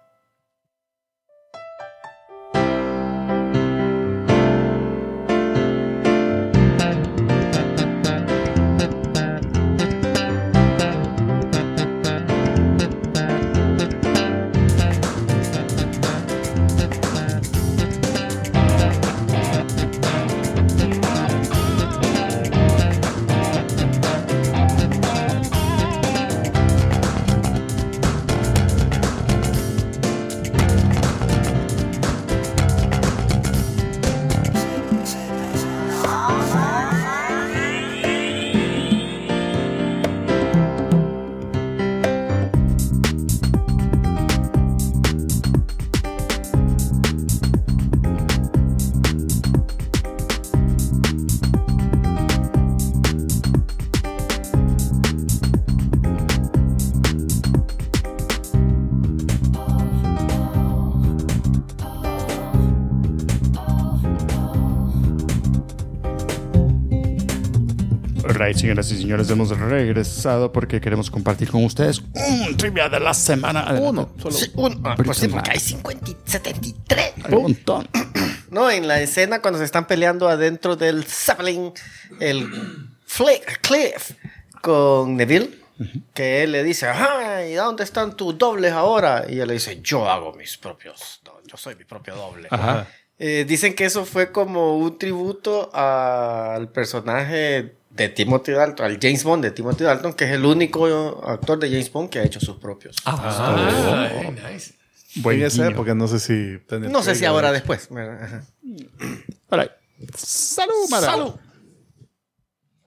Right, señoras y señores, hemos regresado porque queremos compartir con ustedes un trivia de la semana. Uno. Sí, por sí, porque hay 50, 73. Hay un montón. No, en la escena cuando se están peleando adentro del Zeppelin, el Cliff con Neville, que él le dice, ¿y dónde están tus dobles ahora? Y él le dice, yo hago mis propios, yo soy mi propio doble. Ajá. Dicen que eso fue como un tributo al personaje de Timothy Dalton, al James Bond de Timothy Dalton, que es el único actor de James Bond que ha hecho sus propios. Nice. En esa época no sé si... No sé si ahora después. All right. ¡Salud, Mara! ¡Salud!